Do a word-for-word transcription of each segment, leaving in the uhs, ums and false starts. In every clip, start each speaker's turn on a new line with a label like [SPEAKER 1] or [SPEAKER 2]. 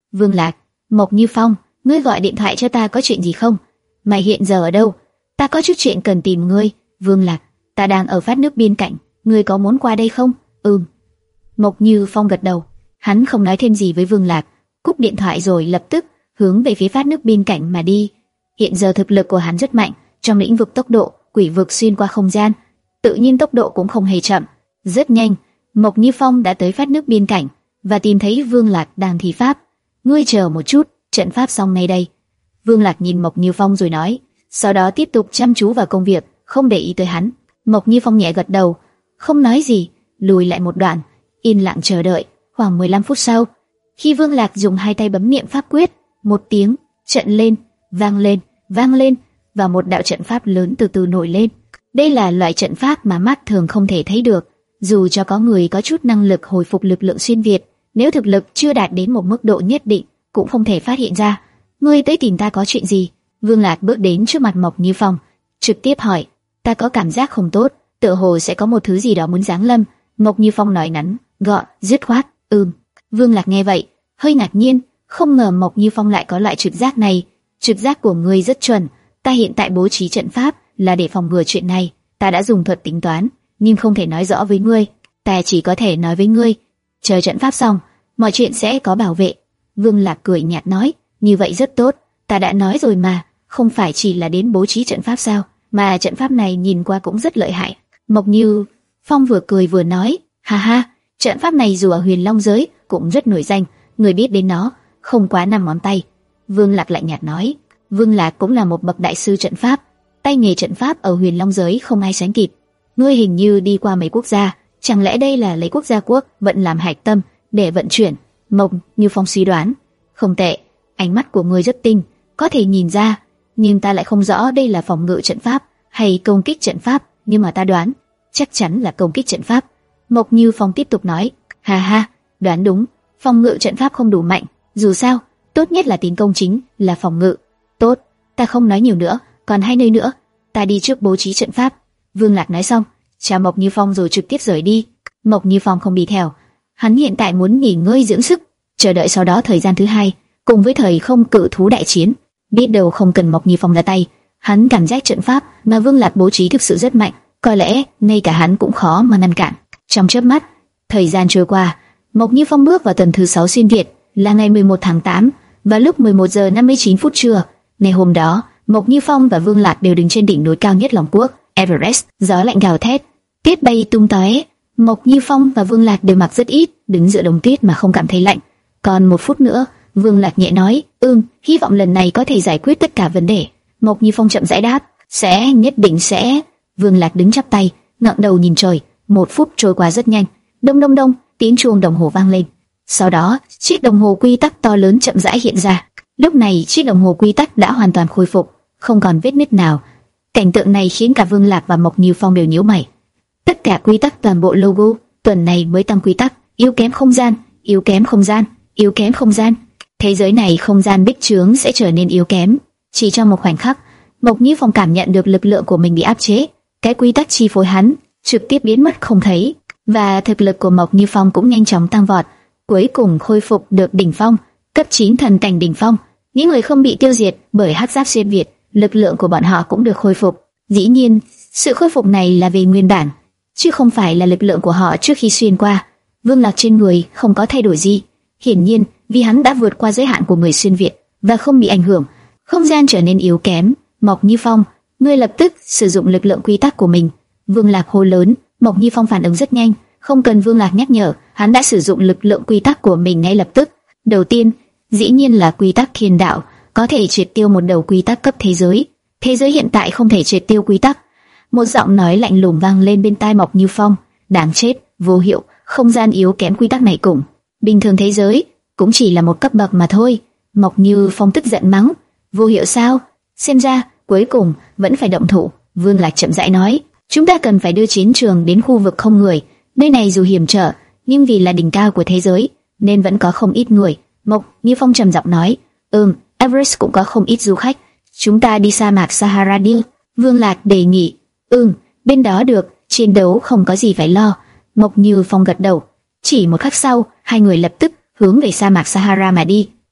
[SPEAKER 1] Vương Lạc, Mộc Như Phong, ngươi gọi điện thoại cho ta có chuyện gì không? Mày hiện giờ ở đâu? Ta có chút chuyện cần tìm ngươi. Vương Lạc, ta đang ở phát nước bên cạnh, ngươi có muốn qua đây không? Ừm. Mộc Như Phong gật đầu. Hắn không nói thêm gì với Vương Lạc, cúp điện thoại rồi lập tức hướng về phía phát nước bên cạnh mà đi. Hiện giờ thực lực của hắn rất mạnh, trong lĩnh vực tốc độ, quỷ vực xuyên qua không gian, tự nhiên tốc độ cũng không hề chậm. Rất nhanh, Mộc Như Phong đã tới phát nước bên cạnh và tìm thấy Vương Lạc đang thi pháp. Ngươi chờ một chút, trận pháp xong ngay đây. Vương Lạc nhìn Mộc Như Phong rồi nói, sau đó tiếp tục chăm chú vào công việc, không để ý tới hắn. Mộc Như Phong nhẹ gật đầu, không nói gì, lùi lại một đoạn, yên lặng chờ đợi. Khoảng mười lăm phút sau, khi Vương Lạc dùng hai tay bấm niệm pháp quyết, một tiếng trận lên, vang lên, vang lên và một đạo trận pháp lớn từ từ nổi lên. Đây là loại trận pháp mà mắt thường không thể thấy được, dù cho có người có chút năng lực hồi phục lực lượng xuyên việt, nếu thực lực chưa đạt đến một mức độ nhất định, cũng không thể phát hiện ra. Ngươi tới tìm ta có chuyện gì? Vương Lạc bước đến trước mặt Mộc Như Phong, trực tiếp hỏi. Ta có cảm giác không tốt, tựa hồ sẽ có một thứ gì đó muốn giáng lâm. Mộc Như Phong nói ngắn, gọn, dứt khoát. Ừm. Vương Lạc nghe vậy, hơi ngạc nhiên, không ngờ Mộc Như Phong lại có loại trực giác này. Trực giác của ngươi rất chuẩn. Ta hiện tại bố trí trận pháp là để phòng ngừa chuyện này. Ta đã dùng thuật tính toán, nhưng không thể nói rõ với ngươi. Ta chỉ có thể nói với ngươi, chờ trận pháp xong, mọi chuyện sẽ có bảo vệ. Vương Lạc cười nhạt nói, như vậy rất tốt. Ta đã nói rồi mà, không phải chỉ là đến bố trí trận pháp sao, mà trận pháp này nhìn qua cũng rất lợi hại. Mộc Như Phong vừa cười vừa nói, ha ha, trận pháp này dù ở Huyền Long giới cũng rất nổi danh, người biết đến nó không quá năm ngón tay. Vương Lạc lạnh nhạt nói, Vương Lạc cũng là một bậc đại sư trận pháp, tay nghề trận pháp ở Huyền Long giới không ai sánh kịp. Ngươi hình như đi qua mấy quốc gia, chẳng lẽ đây là lấy quốc gia quốc vận làm hạch tâm để vận chuyển? Mộc Như Phong suy đoán, không tệ, ánh mắt của ngươi rất tinh, có thể nhìn ra, nhưng ta lại không rõ đây là phòng ngự trận pháp hay công kích trận pháp, nhưng mà ta đoán chắc chắn là công kích trận pháp. Mộc Như Phong tiếp tục nói, ha ha, đoán đúng, phòng ngự trận pháp không đủ mạnh, dù sao, tốt nhất là tiến công chính là phòng ngự. Tốt, ta không nói nhiều nữa, còn hai nơi nữa, ta đi trước bố trí trận pháp. Vương Lạc nói xong, chào Mộc Như Phong rồi trực tiếp rời đi. Mộc Như Phong không đi theo, hắn hiện tại muốn nghỉ ngơi dưỡng sức, chờ đợi sau đó thời gian thứ hai, cùng với thời không cự thú đại chiến. Biết đâu không cần Mộc Như Phong ra tay, hắn cảm giác trận pháp mà Vương Lạc bố trí thực sự rất mạnh, có lẽ ngay cả hắn cũng khó mà ngăn cản. Trong chớp mắt, thời gian trôi qua, Mộc Như Phong bước vào tuần thứ sáu xuyên việt, là ngày mười một tháng tám, và lúc mười một giờ năm mươi chín phút trưa. Ngày hôm đó, Mộc Như Phong và Vương Lạc đều đứng trên đỉnh núi cao nhất Long Quốc, Everest. Gió lạnh gào thét, tuyết bay tung tóe. Mộc Như Phong và Vương Lạc đều mặc rất ít, đứng giữa đống tuyết mà không cảm thấy lạnh. Còn một phút nữa, Vương Lạc nhẹ nói, ừm, hy vọng lần này có thể giải quyết tất cả vấn đề. Mộc Như Phong chậm rãi đáp, sẽ, nhất định sẽ. Vương Lạc đứng chắp tay, ngẩng đầu nhìn trời. Một phút trôi qua rất nhanh. Đông đông đông, tiếng chuông đồng hồ vang lên. Sau đó, chiếc đồng hồ quy tắc to lớn chậm rãi hiện ra. Lúc này, chiếc đồng hồ quy tắc đã hoàn toàn khôi phục, không còn vết nứt nào. Cảnh tượng này khiến cả Vương Lạc và Mộc Như Phong đều nhíu mày. Tất cả quy tắc toàn bộ logo, tuần này mới tăng quy tắc, yếu kém không gian, yếu kém không gian, yếu kém không gian. Thế giới này không gian bích trướng sẽ trở nên yếu kém. Chỉ trong một khoảnh khắc, Mộc Như Phong cảm nhận được lực lượng của mình bị áp chế. Cái quy tắc chi phối hắn trực tiếp biến mất không thấy, và thực lực của Mộc Như Phong cũng nhanh chóng tăng vọt, cuối cùng khôi phục được đỉnh phong, cấp chín thần cảnh đỉnh phong. Những người không bị tiêu diệt bởi hắc giáp xuyên việt, lực lượng của bọn họ cũng được khôi phục. Dĩ nhiên, sự khôi phục này là về nguyên bản, chứ không phải là lực lượng của họ trước khi xuyên qua. Vương Lạc trên người không có thay đổi gì, hiển nhiên vì hắn đã vượt qua giới hạn của người xuyên việt và không bị ảnh hưởng. Không gian trở nên yếu kém. Mộc Như Phong, ngươi lập tức sử dụng lực lượng quy tắc của mình. Vương Lạc hô lớn. Mộc Như Phong phản ứng rất nhanh, không cần Vương Lạc nhắc nhở, hắn đã sử dụng lực lượng quy tắc của mình ngay lập tức. Đầu tiên, dĩ nhiên là quy tắc thiên đạo, có thể triệt tiêu một đầu quy tắc cấp thế giới. Thế giới hiện tại không thể triệt tiêu quy tắc. Một giọng nói lạnh lùng vang lên bên tai Mộc Như Phong. Đáng chết, vô hiệu, không gian yếu kém quy tắc này cũng bình thường, thế giới cũng chỉ là một cấp bậc mà thôi. Mộc Như Phong tức giận mắng, vô hiệu sao? Xem ra cuối cùng vẫn phải động thủ. Vương Lạc chậm rãi nói, chúng ta cần phải đưa chiến trường đến khu vực không người. Nơi này dù hiểm trở, nhưng vì là đỉnh cao của thế giới nên vẫn có không ít người. Mộc Như Phong trầm giọng nói, ừm, Everest cũng có không ít du khách. Chúng ta đi sa mạc Sahara đi. Vương Lạc đề nghị, ừm, bên đó được, chiến đấu không có gì phải lo. Mộc Như Phong gật đầu. Chỉ một khắc sau, hai người lập tức hướng về sa mạc Sahara mà đi.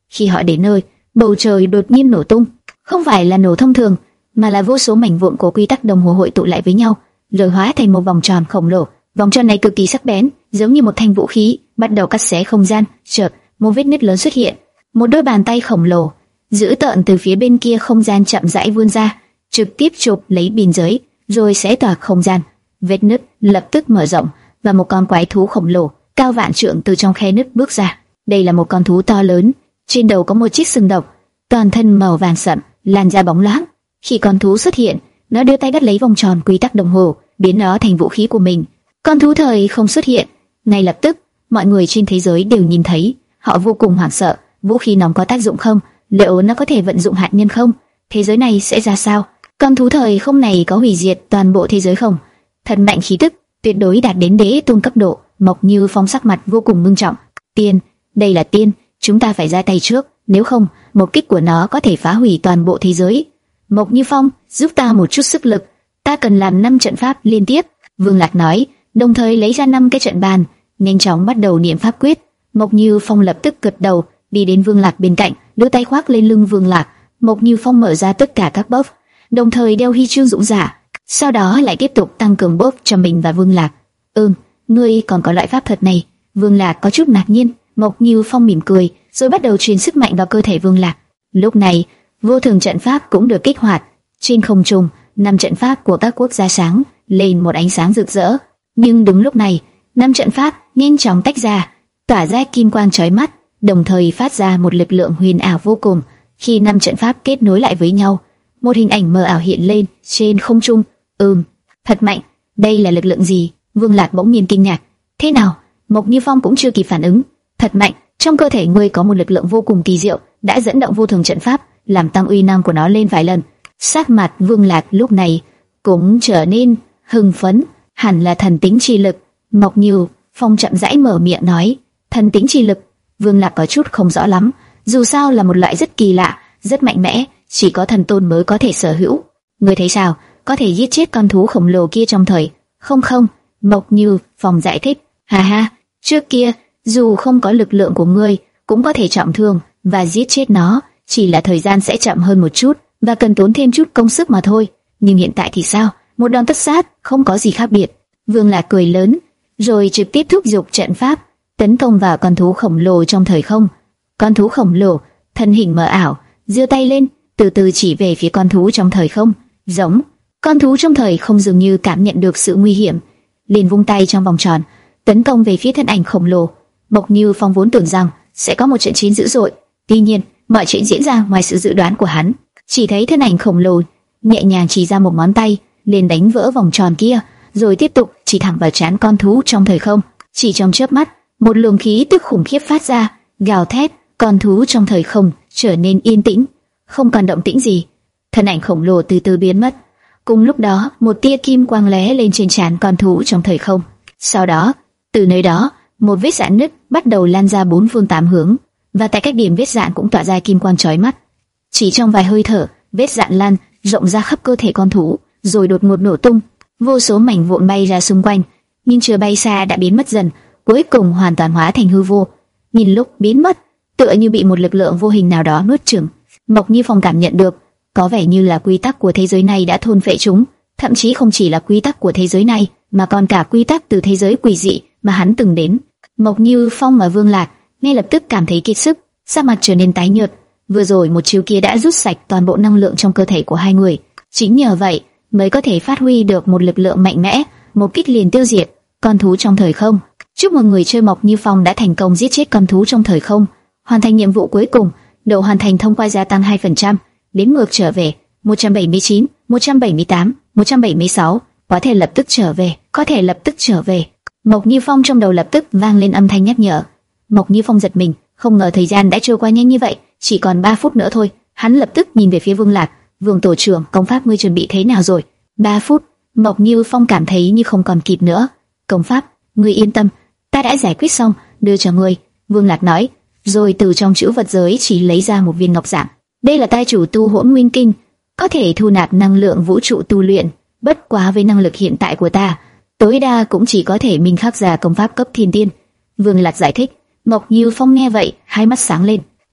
[SPEAKER 1] Khi họ đến nơi, bầu trời đột nhiên nổ tung, không phải là nổ thông thường, mà là vô số mảnh vụn của quy tắc đồng hồ hội tụ lại với nhau, rồi hóa thành một vòng tròn khổng lồ. Vòng tròn này cực kỳ sắc bén, giống như một thanh vũ khí, bắt đầu cắt xé không gian. Chợt, một vết nứt lớn xuất hiện, một đôi bàn tay khổng lồ dữ tợn từ phía bên kia không gian chậm rãi vươn ra, trực tiếp chụp lấy biên giới, rồi xé toạc không gian. Vết nứt lập tức mở rộng và một con quái thú khổng lồ cao vạn trượng từ trong khe nứt bước ra. Đây là một con thú to lớn, trên đầu có một chiếc sừng độc, toàn thân màu vàng sậm, làn da bóng loáng. Khi con thú xuất hiện, nó đưa tay bắt lấy vòng tròn quy tắc đồng hồ, biến nó thành vũ khí của mình. Con thú thời không xuất hiện, ngay lập tức mọi người trên thế giới đều nhìn thấy, họ vô cùng hoảng sợ. Vũ khí nóng có tác dụng không? Liệu nó có thể vận dụng hạt nhân không? Thế giới này sẽ ra sao? Con thú thời không này có hủy diệt toàn bộ thế giới không? Thật mạnh khí tức, tuyệt đối đạt đến đế tôn cấp độ. Mộc Như Phong sắc mặt vô cùng ngưng trọng. Tiên, đây là tiên, chúng ta phải ra tay trước, nếu không, một kích của nó có thể phá hủy toàn bộ thế giới. Mộc Như Phong, giúp ta một chút sức lực, ta cần làm năm trận pháp liên tiếp. Vương Lạc nói, đồng thời lấy ra năm cái trận bàn, nhanh chóng bắt đầu niệm pháp quyết. Mộc Như Phong lập tức gật đầu, đi đến Vương Lạc bên cạnh, đưa tay khoác lên lưng Vương Lạc. Mộc Như Phong mở ra tất cả các buff, đồng thời đeo huy chương dũng giả, sau đó lại tiếp tục tăng cường buff cho mình và Vương Lạc. Ừm, ngươi còn có loại pháp thuật này? Vương Lạc có chút ngạc nhiên. Mộc Như Phong mỉm cười, rồi bắt đầu truyền sức mạnh vào cơ thể Vương Lạc. Lúc này, vô thường trận pháp cũng được kích hoạt. Trên không trung, năm trận pháp của các quốc gia sáng lên một ánh sáng rực rỡ. Nhưng đúng lúc này, năm trận pháp nhanh chóng tách ra, tỏa ra kim quang chói mắt, đồng thời phát ra một lực lượng huyền ảo vô cùng. Khi năm trận pháp kết nối lại với nhau, một hình ảnh mờ ảo hiện lên trên không trung. Ừm, thật mạnh. Đây là lực lượng gì? Vương Lạc bỗng nhiên kinh ngạc. Thế nào? Mộc Như Phong cũng chưa kịp phản ứng. Thật mạnh. Trong cơ thể ngươi có một lực lượng vô cùng kỳ diệu, đã dẫn động vô thường trận pháp, làm tăng uy năng của nó lên vài lần. Sắc mặt Vương Lạc lúc này cũng trở nên hưng phấn. Hẳn là thần tính chi lực. Mộc Như Phong chậm rãi mở miệng nói, thần tính chi lực. Vương Lạc có chút không rõ lắm, dù sao là một loại rất kỳ lạ, rất mạnh mẽ, chỉ có thần tôn mới có thể sở hữu. Ngươi thấy sao? Có thể giết chết con thú khổng lồ kia trong thời không không? Mộc Như Phong giải thích, ha ha, trước kia dù không có lực lượng của ngươi cũng có thể trọng thương và giết chết nó, chỉ là thời gian sẽ chậm hơn một chút và cần tốn thêm chút công sức mà thôi. Nhưng hiện tại thì sao? Một đòn tất sát, không có gì khác biệt. Vương Lạc cười lớn, rồi trực tiếp thúc giục trận pháp tấn công vào con thú khổng lồ trong thời không. Con thú khổng lồ thân hình mờ ảo, giơ tay lên, từ từ chỉ về phía con thú trong thời không. Giống, con thú trong thời không dường như cảm nhận được sự nguy hiểm, liền vung tay trong vòng tròn, tấn công về phía thân ảnh khổng lồ. Mộc Như Phong vốn tưởng rằng sẽ có một trận chiến dữ dội, tuy nhiên mọi chuyện diễn ra ngoài sự dự đoán của hắn. Chỉ thấy thân ảnh khổng lồ nhẹ nhàng chỉ ra một ngón tay, liền đánh vỡ vòng tròn kia, rồi tiếp tục chỉ thẳng vào trán con thú trong thời không. Chỉ trong chớp mắt, một luồng khí tức khủng khiếp phát ra, gào thét. Con thú trong thời không trở nên yên tĩnh, không còn động tĩnh gì. Thân ảnh khổng lồ từ từ biến mất. Cùng lúc đó, một tia kim quang lóe lên trên trán con thú trong thời không. Sau đó, từ nơi đó, một vết rạn nứt bắt đầu lan ra bốn phương tám hướng, và tại các điểm vết rạn cũng tỏa ra kim quang chói mắt. Chỉ trong vài hơi thở, vết rạn lan rộng ra khắp cơ thể con thú, rồi đột ngột nổ tung. Vô số mảnh vụn bay ra xung quanh, nhưng chưa bay xa đã biến mất dần, cuối cùng hoàn toàn hóa thành hư vô. Nhìn lúc biến mất, tựa như bị một lực lượng vô hình nào đó nuốt chửng. Mộc Như Phong cảm nhận được, có vẻ như là quy tắc của thế giới này đã thôn phệ chúng, thậm chí không chỉ là quy tắc của thế giới này, mà còn cả quy tắc từ thế giới quỷ dị mà hắn từng đến. Mộc Như Phong và Vương Lạc ngay lập tức cảm thấy kiệt sức, sắc mặt trở nên tái nhợt. Vừa rồi một chiêu kia đã rút sạch toàn bộ năng lượng trong cơ thể của hai người, chính nhờ vậy mới có thể phát huy được một lực lượng mạnh mẽ, một kích liền tiêu diệt con thú trong thời không. Chúc mừng người chơi Mộc Như Phong đã thành công giết chết con thú trong thời không, hoàn thành nhiệm vụ cuối cùng, độ hoàn thành thông qua gia tăng hai phần trăm, đếm ngược trở về một trăm bảy mươi chín, một trăm bảy mươi tám, một trăm bảy mươi sáu, có thể lập tức trở về, có thể lập tức trở về. Mộc Như Phong trong đầu lập tức vang lên âm thanh nhắc nhở. Mộc Như Phong giật mình, không ngờ thời gian đã trôi qua nhanh như vậy, chỉ còn ba phút nữa thôi. Hắn lập tức nhìn về phía Vương Lạc, "Vương tổ trưởng, công pháp ngươi chuẩn bị thế nào rồi?" Ba phút. Mộc Như Phong cảm thấy như không còn kịp nữa. "Công pháp, ngươi yên tâm, ta đã giải quyết xong, đưa cho ngươi." Vương Lạc nói, rồi từ trong trữ vật giới chỉ lấy ra một viên ngọc dạng. "Đây là tai chủ tu hỗn nguyên kinh, có thể thu nạp năng lượng vũ trụ tu luyện, bất quá với năng lực hiện tại của ta, tối đa cũng chỉ có thể minh khắc ra công pháp cấp thiên tiên." Vương Lạc giải thích. Mộc Như Phong nghe vậy, hai mắt sáng lên.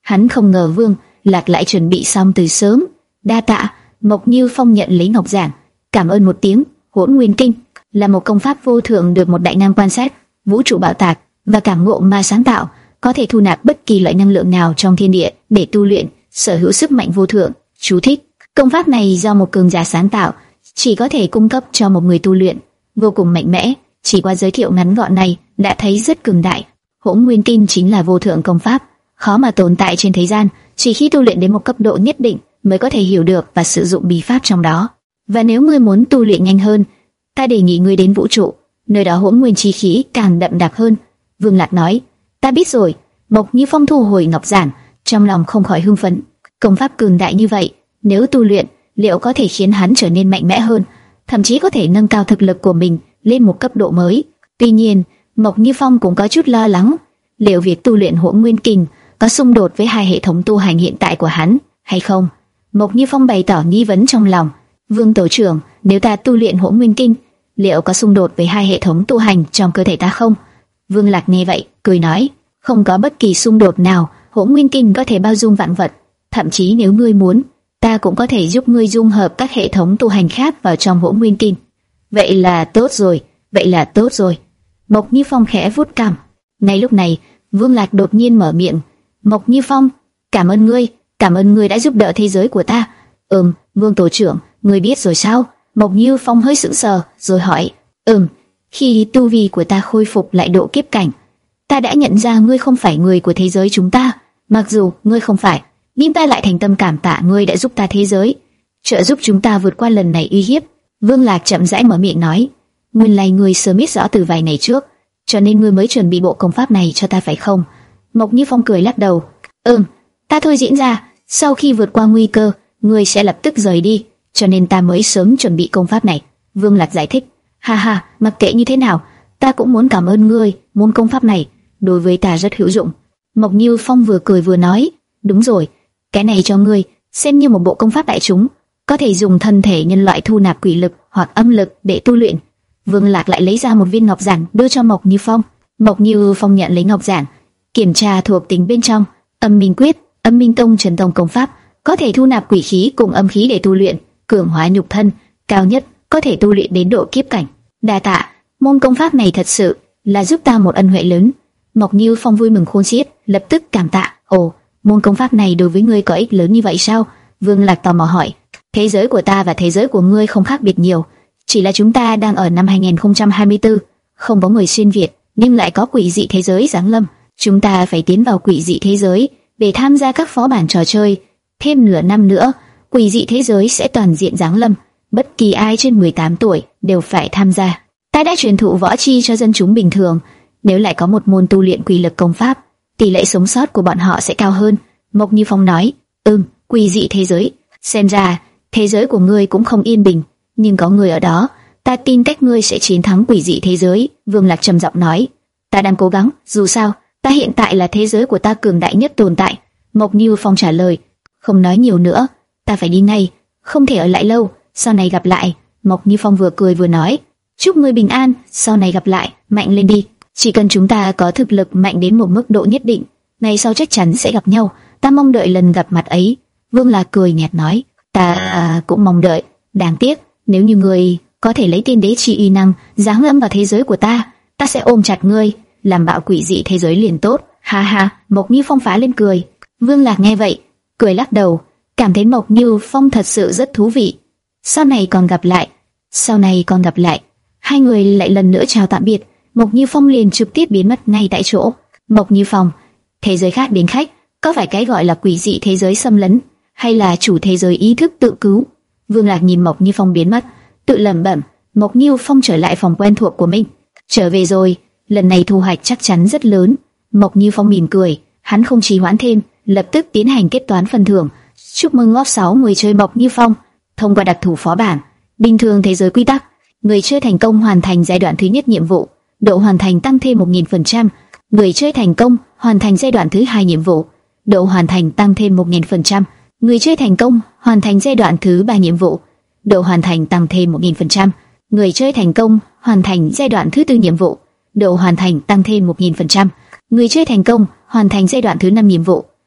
[SPEAKER 1] Hắn không ngờ Vương Lạc lại chuẩn bị xong từ sớm. Đa tạ. Mộc Như Phong nhận lấy ngọc giản, cảm ơn một tiếng. Hỗn Nguyên Kinh là một công pháp vô thượng được một đại năng quan sát vũ trụ bảo tạc và cảm ngộ mà sáng tạo, có thể thu nạp bất kỳ loại năng lượng nào trong thiên địa để tu luyện, sở hữu sức mạnh vô thượng. Chú thích: công pháp này do một cường giả sáng tạo, chỉ có thể cung cấp cho một người tu luyện, vô cùng mạnh mẽ. Chỉ qua giới thiệu ngắn gọn này đã thấy rất cường đại. Hỗn Nguyên Kinh chính là vô thượng công pháp, khó mà tồn tại trên thế gian, chỉ khi tu luyện đến một cấp độ nhất định mới có thể hiểu được và sử dụng bí pháp trong đó. Và nếu ngươi muốn tu luyện nhanh hơn, ta đề nghị ngươi đến vũ trụ, nơi đó hỗn nguyên chi khí càng đậm đặc hơn. Vương Lạc nói. Ta biết rồi. Mộc Như Phong thu hồi ngọc giản, trong lòng không khỏi hưng phấn. Công pháp cường đại như vậy, nếu tu luyện, liệu có thể khiến hắn trở nên mạnh mẽ hơn, thậm chí có thể nâng cao thực lực của mình lên một cấp độ mới. Tuy nhiên, Mộc Như Phong cũng có chút lo lắng, liệu việc tu luyện Hỗn Nguyên Kinh có xung đột với hai hệ thống tu hành hiện tại của hắn hay không? Mộc Như Phong bày tỏ nghi vấn trong lòng. Vương tổ trưởng, nếu ta tu luyện Hỗn Nguyên Kinh, liệu có xung đột với hai hệ thống tu hành trong cơ thể ta không? Vương Lạc nghe vậy, cười nói, không có bất kỳ xung đột nào. Hỗn Nguyên Kinh có thể bao dung vạn vật, thậm chí nếu ngươi muốn, ta cũng có thể giúp ngươi dung hợp các hệ thống tu hành khác vào trong Hỗn Nguyên Kinh. Vậy là tốt rồi, vậy là tốt rồi. Mộc Như Phong khẽ vuốt cằm. Ngay lúc này, Vương Lạc đột nhiên mở miệng. Mộc Như Phong, cảm ơn ngươi, cảm ơn ngươi đã giúp đỡ thế giới của ta. Ừm, Vương tổ trưởng, ngươi biết rồi sao? Mộc Như Phong hơi sững sờ, rồi hỏi. Ừm, khi tu vi của ta khôi phục lại độ kiếp cảnh, ta đã nhận ra ngươi không phải người của thế giới chúng ta. Mặc dù ngươi không phải, nhưng ta lại thành tâm cảm tạ ngươi đã giúp ta thế giới, trợ giúp chúng ta vượt qua lần này uy hiếp. Vương Lạc chậm rãi mở miệng nói. Nguyên lai ngươi sớm biết rõ từ vài ngày trước, cho nên ngươi mới chuẩn bị bộ công pháp này cho ta phải không? Mộc Như Phong cười lắc đầu. Ừm, ta thôi diễn ra, sau khi vượt qua nguy cơ, ngươi sẽ lập tức rời đi, cho nên ta mới sớm chuẩn bị công pháp này. Vương Lạc giải thích. Ha ha, mặc kệ như thế nào, ta cũng muốn cảm ơn ngươi, môn công pháp này đối với ta rất hữu dụng. Mộc Như Phong vừa cười vừa nói. Đúng rồi, cái này cho ngươi, xem như một bộ công pháp đại chúng, có thể dùng thân thể nhân loại thu nạp quỷ lực hoặc âm lực để tu luyện. Vương Lạc lại lấy ra một viên ngọc giản đưa cho Mộc Như Phong. Mộc Như Phong nhận lấy ngọc giản, kiểm tra thuộc tính bên trong. Âm Minh Quyết, Âm Minh Tông Trần Tông công pháp, có thể thu nạp quỷ khí cùng âm khí để tu luyện, cường hóa nhục thân, cao nhất có thể tu luyện đến độ kiếp cảnh. Đa tạ, môn công pháp này thật sự là giúp ta một ân huệ lớn. Mộc Như Phong vui mừng khôn xiết, lập tức cảm tạ. Ồ, môn công pháp này đối với ngươi có ích lớn như vậy sao? Vương Lạc tò mò hỏi. Thế giới của ta và thế giới của ngươi không khác biệt nhiều, chỉ là chúng ta đang ở năm hai nghìn không trăm hai mươi tư, không có người xuyên việt, nhưng lại có quỷ dị thế giới giáng lâm. Chúng ta phải tiến vào quỷ dị thế giới để tham gia các phó bản trò chơi. Thêm nửa năm nữa, quỷ dị thế giới sẽ toàn diện giáng lâm, bất kỳ ai trên mười tám tuổi đều phải tham gia. Ta đã truyền thụ võ chi cho dân chúng bình thường, nếu lại có một môn tu luyện quỷ lực công pháp, tỷ lệ sống sót của bọn họ sẽ cao hơn. Mộc Như Phong nói. Ừm, quỷ dị thế giới, xem ra thế giới của ngươi cũng không yên bình, nhưng có người ở đó, ta tin cách ngươi sẽ chiến thắng quỷ dị thế giới. Vương Lạc trầm giọng nói. Ta đang cố gắng, dù sao, ta hiện tại là thế giới của ta cường đại nhất tồn tại. Mộc Như Phong trả lời. Không nói nhiều nữa, ta phải đi ngay, không thể ở lại lâu, sau này gặp lại. Mộc Như Phong vừa cười vừa nói. Chúc ngươi bình an, sau này gặp lại, mạnh lên đi. Chỉ cần chúng ta có thực lực mạnh đến một mức độ nhất định, ngày sau chắc chắn sẽ gặp nhau, ta mong đợi lần gặp mặt ấy. Vương Lạc cười nhạt nói. Ta à, cũng mong đợi, đáng tiếc, nếu như ngươi có thể lấy tiên đế chi uy năng giáng lâm vào thế giới của ta, ta sẽ ôm chặt ngươi, làm bạo quỷ dị thế giới liền tốt. Ha ha, Mộc Như Phong phá lên cười. Vương Lạc nghe vậy, cười lắc đầu, cảm thấy Mộc Như Phong thật sự rất thú vị. Sau này còn gặp lại, sau này còn gặp lại. Hai người lại lần nữa chào tạm biệt. Mộc Như Phong liền trực tiếp biến mất ngay tại chỗ. Mộc Như Phong, thế giới khác đến khách, có phải cái gọi là quỷ dị thế giới xâm lấn, hay là chủ thế giới ý thức tự cứu? Vương Lạc nhìn Mộc Như Phong biến mất, tự lẩm bẩm. Mộc Như Phong trở lại phòng quen thuộc của mình. Trở về rồi, lần này thu hoạch chắc chắn rất lớn. Mộc Như Phong mỉm cười, hắn không trì hoãn thêm, lập tức tiến hành kết toán phần thưởng. Chúc mừng góp sáu người chơi Mộc Như Phong thông qua đặc thù phó bản. Bình thường thế giới quy tắc, người chơi thành công hoàn thành giai đoạn thứ nhất nhiệm vụ, độ hoàn thành tăng thêm một nghìn phần trăm. Người chơi thành công hoàn thành giai đoạn thứ hai nhiệm vụ, độ hoàn thành tăng thêm một nghìn phần trăm. Người chơi thành công hoàn thành giai đoạn thứ ba nhiệm vụ, độ hoàn thành tăng thêm một nghìn phần trăm. Người chơi thành công hoàn thành giai đoạn thứ tư nhiệm vụ, độ hoàn thành tăng thêm một nghìn phần trăm. Người chơi thành công hoàn thành giai đoạn thứ năm nhiệm vụ,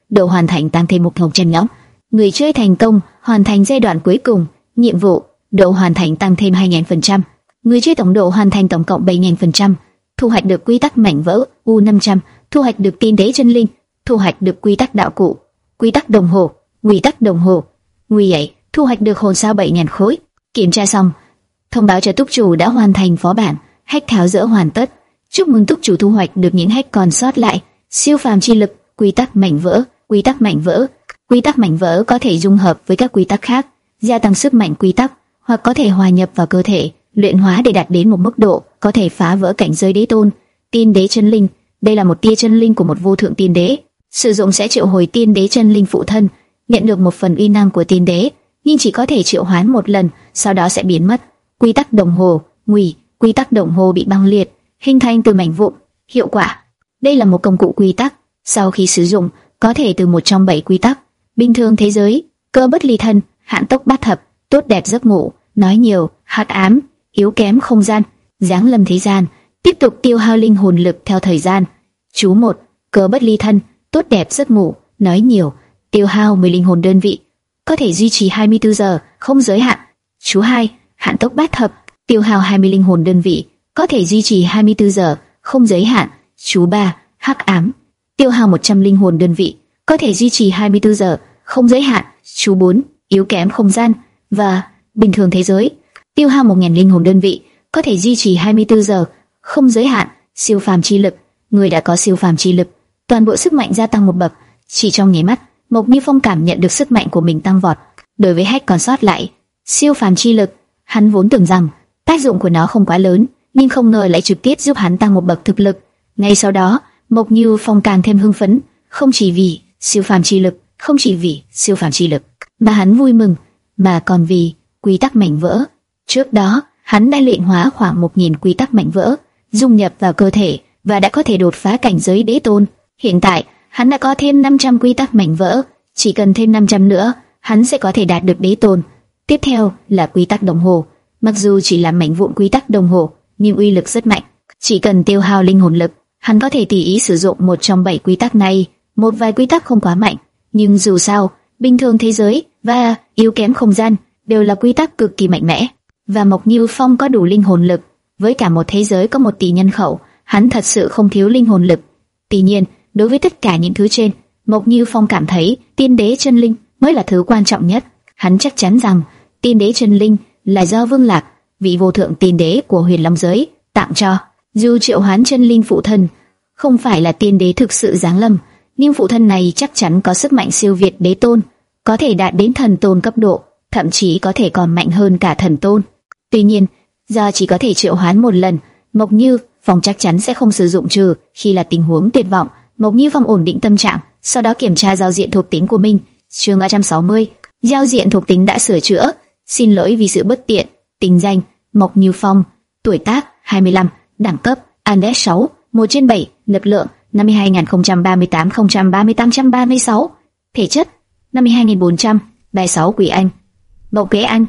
[SPEAKER 1] độ hoàn thành tăng thêm một hồng chân nhóm. Người chơi thành công hoàn thành giai đoạn cuối cùng, nhiệm vụ, độ hoàn thành tăng thêm hai nghìn phần trăm. Người chơi tổng độ hoàn thành tổng cộng bảy nghìn phần trăm. Thu hoạch được quy tắc mảnh vỡ U năm trăm, thu hoạch được tiên đế chân linh, thu hoạch được quy tắc đạo cụ, quy tắc đồng hồ, quy tắc đồng hồ. Nguy ấy, thu hoạch được hồn sao bảy nghìn khối. Kiểm tra xong, thông báo cho túc chủ đã hoàn thành phó bản, hack tháo dỡ hoàn tất. Chúc mừng túc chủ thu hoạch được những hack còn sót lại. Siêu phàm chi lực, quy tắc mảnh vỡ, quy tắc mảnh vỡ. Quy tắc mảnh vỡ có thể dung hợp với các quy tắc khác, gia tăng sức mạnh quy tắc, hoặc có thể hòa nhập vào cơ thể, luyện hóa để đạt đến một mức độ có thể phá vỡ cảnh giới đế tôn. Tiên đế chân linh, đây là một tia chân linh của một vô thượng tiên đế, sử dụng sẽ triệu hồi tiên đế chân linh phụ thân, nhận được một phần uy năng của tiên đế, nhưng chỉ có thể triệu hoán một lần, sau đó sẽ biến mất. Quy tắc đồng hồ, nguy, quy tắc đồng hồ bị băng liệt, hình thành từ mảnh vụn. Hiệu quả, đây là một công cụ quy tắc, sau khi sử dụng có thể từ một trong bảy quy tắc. Bình thường thế giới, cơ bất ly thân, hạn tốc bát thập, tốt đẹp giấc ngủ, nói nhiều, hắc ám, yếu kém không gian, giáng lâm thế gian, tiếp tục tiêu hao linh hồn lực theo thời gian. Chú một, cơ bất ly thân, tốt đẹp giấc ngủ, nói nhiều, tiêu hao mười linh hồn đơn vị, có thể duy trì hai mươi tư giờ, không giới hạn. Chú hai, hạn tốc bát thập, tiêu hao hai mươi linh hồn đơn vị, có thể duy trì hai mươi tư giờ, không giới hạn. Chú ba, hắc ám, tiêu hao một trăm linh hồn đơn vị, có thể duy trì hai mươi tư giờ, không giới hạn. Chú bốn, yếu kém không gian và bình thường thế giới, tiêu hao một nghìn linh hồn đơn vị, có thể duy trì hai mươi tư giờ, không giới hạn. Siêu phàm chi lực, người đã có siêu phàm chi lực, toàn bộ sức mạnh gia tăng một bậc. Chỉ trong nháy mắt, Mộc Như Phong cảm nhận được sức mạnh của mình tăng vọt. Đối với hack còn sót lại, siêu phàm chi lực, hắn vốn tưởng rằng tác dụng của nó không quá lớn, nhưng không ngờ lại trực tiếp giúp hắn tăng một bậc thực lực. Ngay sau đó, Mộc Như Phong càng thêm hưng phấn, không chỉ vì siêu phàm chi lực, không chỉ vì siêu phàm chi lực mà hắn vui mừng, mà còn vì quy tắc mảnh vỡ. Trước đó, hắn đã luyện hóa khoảng một nghìn quy tắc mảnh vỡ, dung nhập vào cơ thể và đã có thể đột phá cảnh giới đế tôn. Hiện tại, hắn đã có thêm năm trăm quy tắc mảnh vỡ, chỉ cần thêm năm trăm nữa, hắn sẽ có thể đạt được đế tôn. Tiếp theo là quy tắc đồng hồ, mặc dù chỉ là mảnh vụn quy tắc đồng hồ, nhưng uy lực rất mạnh. Chỉ cần tiêu hao linh hồn lực, hắn có thể tùy ý sử dụng một trong bảy quy tắc này. Một vài quy tắc không quá mạnh, nhưng dù sao, bình thường thế giới và yếu kém không gian đều là quy tắc cực kỳ mạnh mẽ. Và Mộc Như Phong có đủ linh hồn lực, với cả một thế giới có một tỷ nhân khẩu, hắn thật sự không thiếu linh hồn lực. Tuy nhiên, đối với tất cả những thứ trên, Mộc Như Phong cảm thấy tiên đế chân linh mới là thứ quan trọng nhất. Hắn chắc chắn rằng tiên đế chân linh là do Vương Lạc, vị vô thượng tiên đế của Huyền Long giới, tặng cho. Dù triệu hoán chân linh phụ thân không phải là tiên đế thực sự giáng lâm, nhưng phụ thân này chắc chắn có sức mạnh siêu việt đế tôn, có thể đạt đến thần tôn cấp độ, thậm chí có thể còn mạnh hơn cả thần tôn. Tuy nhiên, do chỉ có thể triệu hoán một lần, Mộc Như Phong chắc chắn sẽ không sử dụng, trừ khi là tình huống tuyệt vọng. Mộc Như Phong ổn định tâm trạng, sau đó kiểm tra giao diện thuộc tính của mình. Chương ba trăm sáu mươi, giao diện thuộc tính đã sửa chữa. Xin lỗi vì sự bất tiện. Tính danh: Mộc Như Phong, tuổi tác hai mươi lăm, đẳng cấp Andes sáu, một trên bảy, lực lượng năm mươi hai nghìn không trăm ba mươi tám không trăm ba mươi tám trăm ba mươi sáu, thể chất năm mươi hai nghìn bốn trăm, bài sáu quỷ anh, mộc kế anh,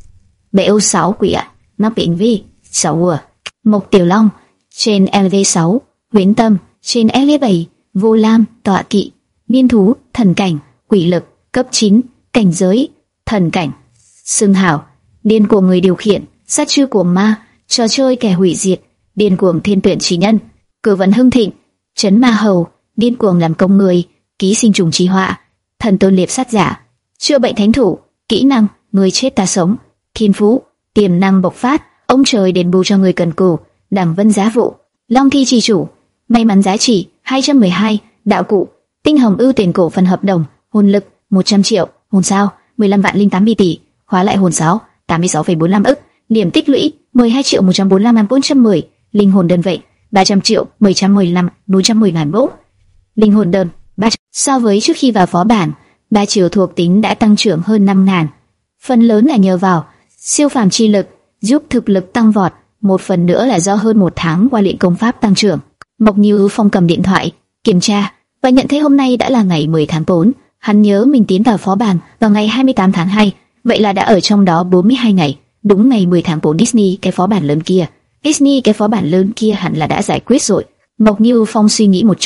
[SPEAKER 1] bệ sáu quỷ ạ, nó biển vi sáu ủa. Mộc Tiểu Long trên lờ vê sáu, Huyễn Tâm trên lờ vê bảy, Vô Lam tọa kỵ, Niên thú thần cảnh, quỷ lực cấp chín, cảnh giới thần cảnh. Xưng hảo: điên cuồng người điều khiển, sát chiêu của ma, trò chơi kẻ hủy diệt, điên cuồng thiên tuyển chỉ nhân, cử vận hưng thịnh, trấn ma hầu, điên cuồng làm công người, ký sinh trùng trí họa, thần tôn liệp sát giả, chữa bệnh thánh thủ, kỹ năng người chết ta sống, thiên phú tiềm năng bộc phát, ông trời đền bù cho người cần cù, đẳng vân giá vụ, long thi trì chủ, may mắn giá trị hai trăm mười hai, đạo cụ tinh hồng ưu tuyển cổ phần hợp đồng, hồn lực một trăm triệu, hồn sao mười lăm vạn linh tám mươi tỷ, hóa lại hồn sáu tám mươi sáu phẩy bốn lăm ức, điểm tích lũy mười hai triệu một trăm bốn mươi lăm nghìn bốn trăm mười, linh hồn đơn vị ba trăm triệu bảy trăm mười lăm bốn trăm mười ngàn mẫu, linh hồn đơn ba. So với trước khi vào phó bản, ba chiều thuộc tính đã tăng trưởng hơn năm ngàn, phần lớn là nhờ vào siêu phàm chi lực giúp thực lực tăng vọt, một phần nữa là do hơn một tháng qua luyện công pháp tăng trưởng. Mộc Như Phong cầm điện thoại kiểm tra và nhận thấy hôm nay đã là ngày mười tháng tư. Hắn nhớ mình tiến vào phó bản vào ngày hai mươi tám tháng hai, vậy là đã ở trong đó bốn mươi hai ngày. Đúng ngày mười tháng tư, Disney cái phó bản lớn kia, Disney cái phó bản lớn kia hẳn là đã giải quyết rồi. Mộc Như Phong suy nghĩ một chút,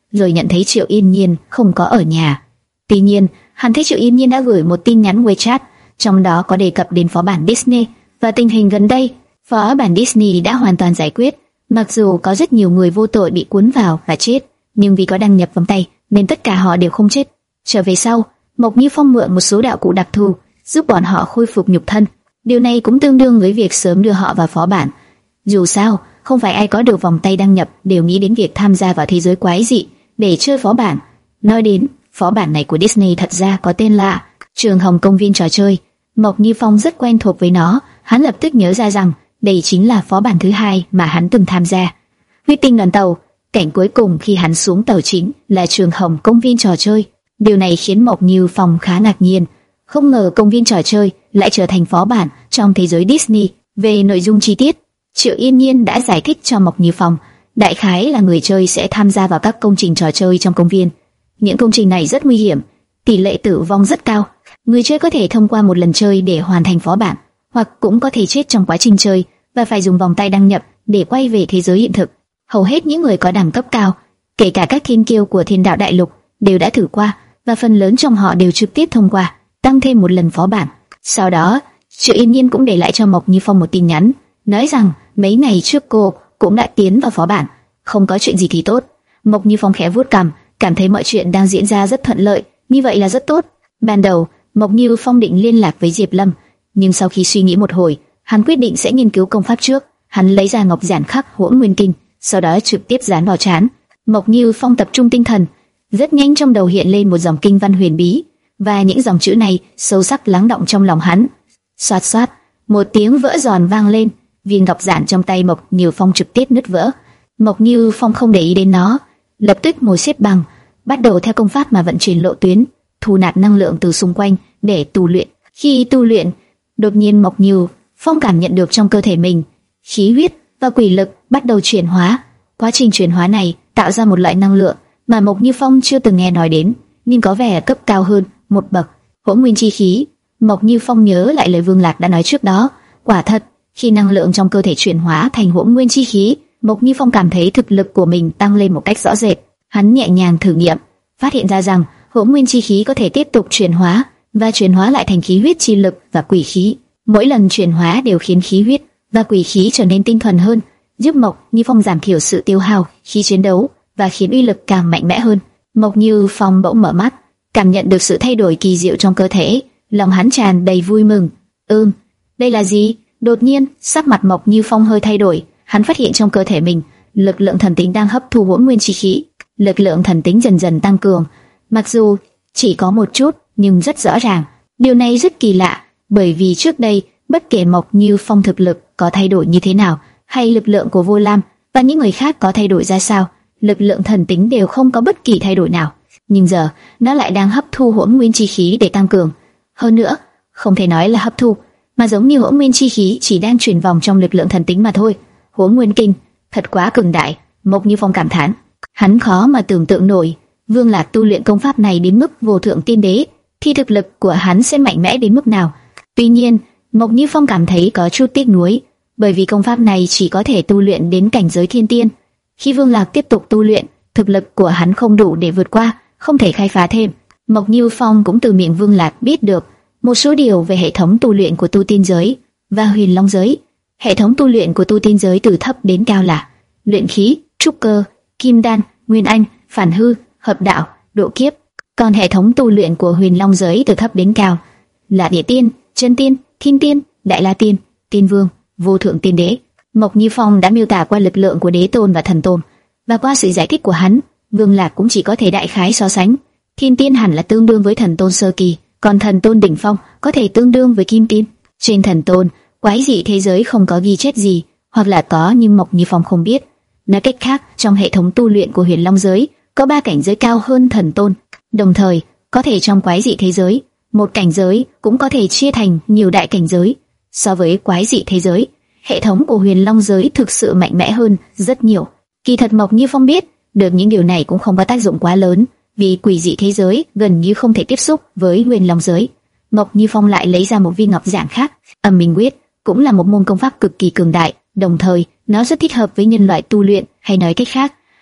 [SPEAKER 1] rồi nhận thấy Triệu Yên Nhiên không có ở nhà. Tuy nhiên, hắn thấy Triệu Yên Nhiên đã gửi một tin nhắn WeChat, trong đó có đề cập đến phó bản Disney và tình hình gần đây. Phó bản Disney đã hoàn toàn giải quyết, mặc dù có rất nhiều người vô tội bị cuốn vào và chết, nhưng vì có đăng nhập vòng tay nên tất cả họ đều không chết. Trở về sau, Mộc Như Phong mượn một số đạo cụ đặc thù giúp bọn họ khôi phục nhục thân. Điều này cũng tương đương với việc sớm đưa họ vào phó bản. Dù sao, không phải ai có được vòng tay đăng nhập đều nghĩ đến việc tham gia vào thế giới quái dị để chơi phó bản. Nói đến phó bản này của Disney thật ra có tên là Trường Hồng Công viên trò chơi. Mộc Như Phong rất quen thuộc với nó, hắn lập tức nhớ ra rằng đây chính là phó bản thứ hai mà hắn từng tham gia. Huyết tinh đoàn tàu, cảnh cuối cùng khi hắn xuống tàu chính là Trường Hồng Công viên trò chơi. Điều này khiến Mộc Như Phong khá ngạc nhiên, không ngờ công viên trò chơi lại trở thành phó bản trong thế giới Disney. Về nội dung chi tiết, Triệu Yên Nhiên đã giải thích cho Mộc Như Phong, đại khái là người chơi sẽ tham gia vào các công trình trò chơi trong công viên. Những công trình này rất nguy hiểm, tỷ lệ tử vong rất cao. Người chơi có thể thông qua một lần chơi để hoàn thành phó bản, hoặc cũng có thể chết trong quá trình chơi và phải dùng vòng tay đăng nhập để quay về thế giới hiện thực. Hầu hết những người có đẳng cấp cao, kể cả các thiên kiêu của Thiên Đạo Đại Lục, đều đã thử qua, và phần lớn trong họ đều trực tiếp thông qua, tăng thêm một lần phó bản. Sau đó, Triệu Yên Nhiên cũng để lại cho Mộc Như Phong một tin nhắn, nói rằng mấy ngày trước cô cũng đã tiến vào phó bản, không có chuyện gì thì tốt. Mộc Như Phong khẽ vuốt cằm, cảm thấy mọi chuyện đang diễn ra rất thuận lợi, như vậy là rất tốt. Ban đầu, Mộc Như Phong định liên lạc với Diệp Lâm, nhưng sau khi suy nghĩ một hồi, hắn quyết định sẽ nghiên cứu công pháp trước. Hắn lấy ra ngọc giản khắc Hỗn Nguyên Kinh, sau đó trực tiếp dán vào trán. Mộc Như Phong tập trung tinh thần, rất nhanh trong đầu hiện lên một dòng kinh văn huyền bí, và những dòng chữ này sâu sắc lắng động trong lòng hắn. Xoát xoát, một tiếng vỡ giòn vang lên, viên ngọc giản trong tay Mộc Như Phong trực tiếp nứt vỡ. Mộc Như Phong không để ý đến nó, lập tức ngồi xếp bằng, bắt đầu theo công pháp mà vận chuyển lộ tuyến, thu nạp năng lượng từ xung quanh để tu luyện. Khi tu luyện, đột nhiên Mộc Như Phong cảm nhận được trong cơ thể mình, khí huyết và quỷ lực bắt đầu chuyển hóa. Quá trình chuyển hóa này tạo ra một loại năng lượng mà Mộc Như Phong chưa từng nghe nói đến, nhưng có vẻ cấp cao hơn một bậc. Hỗn Nguyên chi khí. Mộc Như Phong nhớ lại lời Vương Lạc đã nói trước đó. Quả thật, khi năng lượng trong cơ thể chuyển hóa thành Hỗn Nguyên chi khí, Mộc Như Phong cảm thấy thực lực của mình tăng lên một cách rõ rệt. Hắn nhẹ nhàng thử nghiệm, phát hiện ra rằng Hỗn Nguyên chi khí có thể tiếp tục chuyển hóa và chuyển hóa lại thành khí huyết chi lực và quỷ khí. Mỗi lần chuyển hóa đều khiến khí huyết và quỷ khí trở nên tinh thuần hơn, giúp Mộc Như Phong giảm thiểu sự tiêu hao khi chiến đấu và khiến uy lực càng mạnh mẽ hơn. Mộc Như Phong bỗng mở mắt, cảm nhận được sự thay đổi kỳ diệu trong cơ thể, lòng hắn tràn đầy vui mừng. Ừm, đây là gì? Đột nhiên, sắc mặt Mộc Như Phong hơi thay đổi, hắn phát hiện trong cơ thể mình, lực lượng thần tính đang hấp thu Hỗn Nguyên chi khí. Lực lượng thần tính dần dần tăng cường, mặc dù chỉ có một chút, nhưng rất rõ ràng. Điều này rất kỳ lạ, bởi vì trước đây, bất kể Mộc Như Phong thực lực có thay đổi như thế nào, hay lực lượng của Vô Lam và những người khác có thay đổi ra sao, lực lượng thần tính đều không có bất kỳ thay đổi nào. Nhưng giờ, nó lại đang hấp thu Hỗn Nguyên chi khí để tăng cường. Hơn nữa, không thể nói là hấp thu, mà giống như Hỗn Nguyên chi khí chỉ đang chuyển vòng trong lực lượng thần tính mà thôi. Hỗn Nguyên Kinh, thật quá cường đại, Mộc Như Phong cảm thán. Hắn khó mà tưởng tượng nổi, Vương Lạc tu luyện công pháp này đến mức vô thượng tiên đế, thì thực lực của hắn sẽ mạnh mẽ đến mức nào. Tuy nhiên, Mộc Như Phong cảm thấy có chút tiếc nuối, bởi vì công pháp này chỉ có thể tu luyện đến cảnh giới thiên tiên. Khi Vương Lạc tiếp tục tu luyện, thực lực của hắn không đủ để vượt qua, không thể khai phá thêm. Mộc Như Phong cũng từ miệng Vương Lạc biết được một số điều về hệ thống tu luyện của tu tiên giới và Huyền Long giới. Hệ thống tu luyện của tu tiên giới từ thấp đến cao là luyện khí, trúc cơ, kim đan, nguyên anh, phản hư, hợp đạo, độ kiếp. Còn hệ thống tu luyện của Huyền Long giới từ thấp đến cao là địa tiên, chân tiên, thiên tiên, đại la tiên, tiên vương, vô thượng tiên đế. Mộc Như Phong đã miêu tả qua lực lượng của đế tôn và thần tôn, và qua sự giải thích của hắn, Vương Lạc cũng chỉ có thể đại khái so sánh. Thiên tiên hẳn là tương đương với thần tôn sơ kỳ, còn thần tôn đỉnh phong có thể tương đương với kim tiên. Trên thần tôn, quái dị thế giới không có ghi chép gì, hoặc là có nhưng Mộc Như Phong không biết. Nói cách khác, trong hệ thống tu luyện của Huyền Long giới có ba cảnh giới cao hơn thần tôn. Đồng thời, có thể trong quái dị thế giới, một cảnh giới cũng có thể chia thành nhiều đại cảnh giới. So với quái dị thế giới, hệ thống của Huyền Long giới thực sự mạnh mẽ hơn rất nhiều. Kỳ thật Mộc Như Phong biết được những điều này cũng không có tác dụng quá lớn, vì quỷ dị thế giới gần như không thể tiếp xúc với Huyền Long giới. Mộc Như Phong lại lấy ra một viên ngọc giản khác. Âm Minh Quyết cũng là một môn công pháp cực kỳ cường đại, đồng thời nó rất thích hợp với nhân loại tu luyện, hay nói cách khác,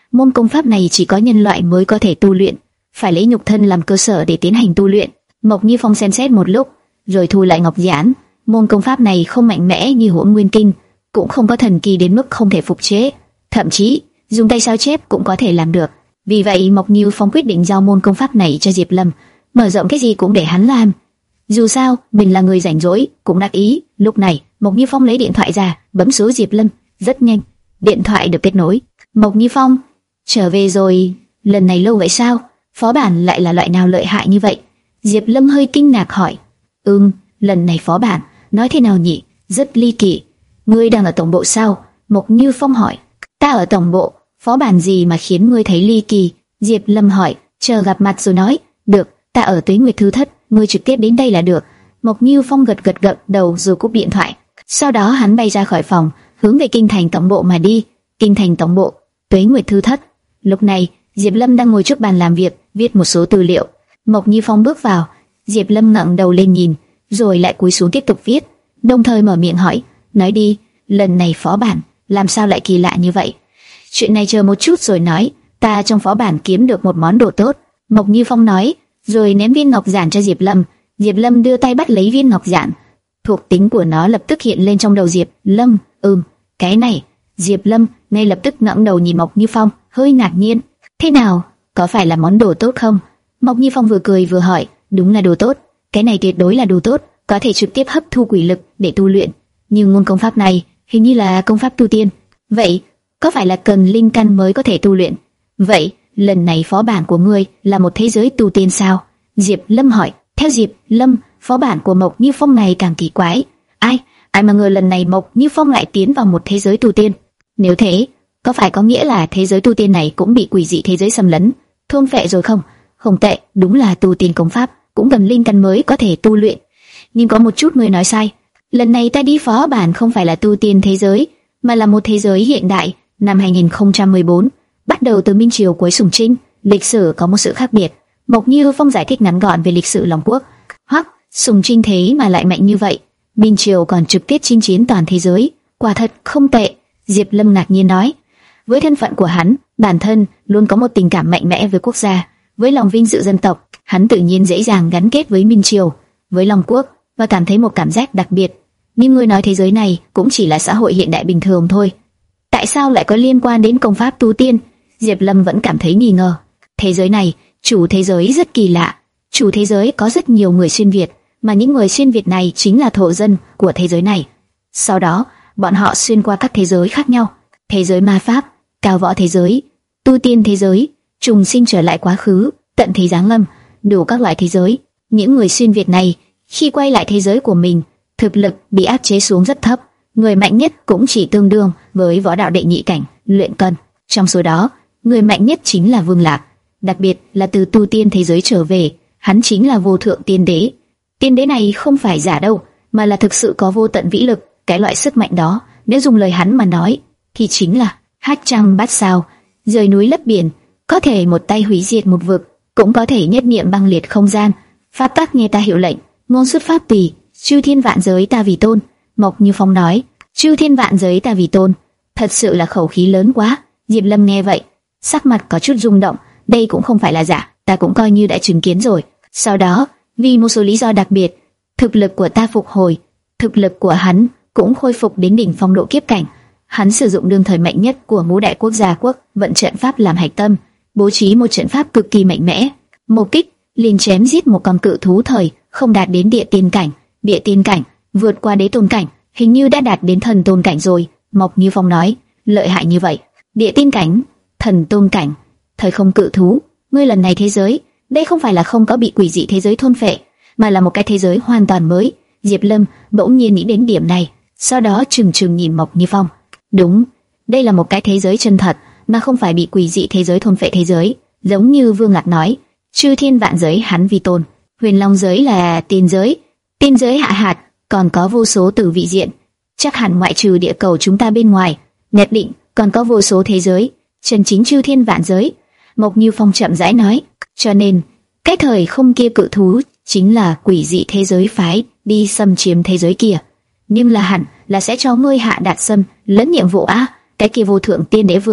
[SPEAKER 1] Môn công pháp này chỉ có nhân loại mới có thể tu luyện, phải lấy nhục thân làm cơ sở để tiến hành tu luyện. Mộc Như Phong xem xét một lúc, rồi thu lại ngọc giản. Môn công pháp này không mạnh mẽ như Hỗn Nguyên Kinh, cũng không có thần kỳ đến mức không thể phục chế, thậm chí dùng tay sao chép cũng có thể làm được. Vì vậy Mộc Như Phong quyết định giao môn công pháp này cho Diệp Lâm, mở rộng cái gì cũng để hắn làm. Dù sao mình là người rảnh rỗi, cũng đắc ý. Lúc này Mộc Như Phong lấy điện thoại ra, bấm số Diệp Lâm. Rất nhanh, điện thoại được kết nối. Mộc Như Phong, trở về rồi, lần này lâu vậy sao? Phó bản lại là loại nào lợi hại như vậy? Diệp Lâm hơi kinh ngạc hỏi. Ừm, lần này phó bản, nói thế nào nhỉ? Rất ly kỳ. Ngươi đang ở tổng bộ sao? Mộc Như Phong hỏi. Ta ở tổng bộ, phó bản gì mà khiến ngươi thấy ly kỳ? Diệp Lâm hỏi. Chờ gặp mặt rồi nói. Được, ta ở Tuế Nguyệt Thư Thất, ngươi trực tiếp đến đây là được. Mộc Như Phong gật gật gật đầu rồi cúp điện thoại. Sau đó hắn bay ra khỏi phòng, hướng về kinh thành tổng bộ mà đi. Kinh thành tổng bộ, Tuế Nguyệt Thư Thất. Lúc này Diệp Lâm đang ngồi trước bàn làm việc, viết một số tư liệu. Mộc Như Phong bước vào, Diệp Lâm ngẩng đầu lên nhìn, rồi lại cúi xuống tiếp tục viết, đồng thời mở miệng hỏi, nói đi, lần này phó bản làm sao lại kỳ lạ như vậy? Chuyện này chờ một chút rồi nói, ta trong phó bản kiếm được một món đồ tốt. Mộc Như Phong nói, rồi ném viên ngọc giản cho Diệp Lâm. Diệp Lâm đưa tay bắt lấy viên ngọc giản, thuộc tính của nó lập tức hiện lên trong đầu Diệp Lâm. Ừm, cái này. Diệp Lâm ngay lập tức ngẩng đầu nhìn Mộc Như Phong, hơi ngạc nhiên. Thế nào, có phải là món đồ tốt không? Mộc Như Phong vừa cười vừa hỏi. Đúng là đồ tốt, cái này tuyệt đối là đồ tốt, có thể trực tiếp hấp thu quỷ lực để tu luyện. Nhưng môn công pháp này hình như là công pháp tu tiên. Vậy, có phải là cần linh căn mới có thể tu luyện? Vậy, lần này phó bản của ngươi là một thế giới tu tiên sao? Diệp Lâm hỏi. Theo Diệp Lâm, phó bản của Mộc Như Phong này càng kỳ quái. Ai, ai mà ngờ lần này Mộc Như Phong lại tiến vào một thế giới tu tiên. Nếu thế, có phải có nghĩa là thế giới tu tiên này cũng bị quỷ dị thế giới xâm lấn, thôn phệ rồi không? Không tệ, đúng là tu tiên công pháp, cũng cần linh căn mới có thể tu luyện. Nhưng có một chút ngươi nói sai. Lần này ta đi phó bản không phải là tu tiên thế giới, mà là một thế giới hiện đại. Năm hai nghìn không trăm mười bốn, bắt đầu từ Minh Triều cuối Sùng Trinh, lịch sử có một sự khác biệt. Mộc Như Phong giải thích ngắn gọn về lịch sử Long Quốc. Hoặc Sùng Trinh thế mà lại mạnh như vậy, Minh Triều còn trực tiếp chinh chiến toàn thế giới, quả thật không tệ. Diệp Lâm ngạc nhiên nói. Với thân phận của hắn, bản thân luôn có một tình cảm mạnh mẽ với quốc gia, với lòng vinh dự dân tộc, hắn tự nhiên dễ dàng gắn kết với Minh Triều, với Long Quốc, và cảm thấy một cảm giác đặc biệt. Nhưng người nói thế giới này cũng chỉ là xã hội hiện đại bình thường thôi, tại sao lại có liên quan đến công pháp tu tiên? Diệp Lâm vẫn cảm thấy nghi ngờ. Thế giới này, chủ thế giới rất kỳ lạ. Chủ thế giới có rất nhiều người xuyên việt, mà những người xuyên việt này chính là thổ dân của thế giới này. Sau đó, bọn họ xuyên qua các thế giới khác nhau, thế giới ma pháp, cao võ thế giới, tu tiên thế giới, trùng sinh trở lại quá khứ, tận thế giáng lâm, đủ các loại thế giới. Những người xuyên việt này khi quay lại thế giới của mình, thực lực bị áp chế xuống rất thấp, người mạnh nhất cũng chỉ tương đương với võ đạo đệ nhị cảnh, luyện cân. Trong số đó, người mạnh nhất chính là Vương Lạc, đặc biệt là từ tu tiên thế giới trở về, hắn chính là vô thượng tiên đế. Tiên đế này không phải giả đâu, mà là thực sự có vô tận vĩ lực. Cái loại sức mạnh đó, nếu dùng lời hắn mà nói, thì chính là hát trăng bát sao, rời núi lấp biển, có thể một tay hủy diệt một vực, cũng có thể nhất niệm băng liệt không gian. Pháp tắc nghe ta hiệu lệnh, ngôn xuất pháp tùy, chư thiên vạn giới ta vì tôn. Mộc Như Phong nói, chư thiên vạn giới ta vì tôn, thật sự là khẩu khí lớn quá. Diệp Lâm nghe vậy, sắc mặt có chút rung động. Đây cũng không phải là giả, ta cũng coi như đã chứng kiến rồi. Sau đó, vì một số lý do đặc biệt, thực lực của ta phục hồi, thực lực của hắn cũng khôi phục đến đỉnh phong độ kiếp cảnh. Hắn sử dụng đương thời mạnh nhất của ngũ đại quốc gia quốc vận trận pháp làm hạch tâm, bố trí một trận pháp cực kỳ mạnh mẽ, một kích liền chém giết một con cự thú thời không đạt đến địa tiên cảnh, địa tiên cảnh vượt qua đế tôn cảnh, hình như đã đạt đến thần tôn cảnh rồi. Mộc Như Phong nói, lợi hại như vậy, địa tiên cảnh, thần tôn cảnh, thời không cự thú, ngươi lần này thế giới, đây không phải là không có bị quỷ dị thế giới thôn phệ, mà là một cái thế giới hoàn toàn mới. Diệp Lâm bỗng nhiên nghĩ đến điểm này, sau đó trừng trừng nhìn Mộc Như Phong. Đúng, đây là một cái thế giới chân thật, mà không phải bị quỷ dị thế giới thôn phệ thế giới. Giống như Vương Lạc nói, chư thiên vạn giới hắn vi tôn, huyền long giới là tiên giới, tiên giới hạ hạt, còn có vô số tử vị diện, chắc hẳn ngoại trừ địa cầu chúng ta bên ngoài, nhất định còn có vô số thế giới, chân chính chư thiên vạn giới. Mộc Như Phong chậm rãi nói, cho nên cái thời không kia cự thú chính là quỷ dị thế giới phái đi xâm chiếm thế giới kia, nhưng là hẳn là sẽ cho ngươi hạ đạt xâm lấn nhiệm vụ á. Cái kia vô thượng tiên đế vương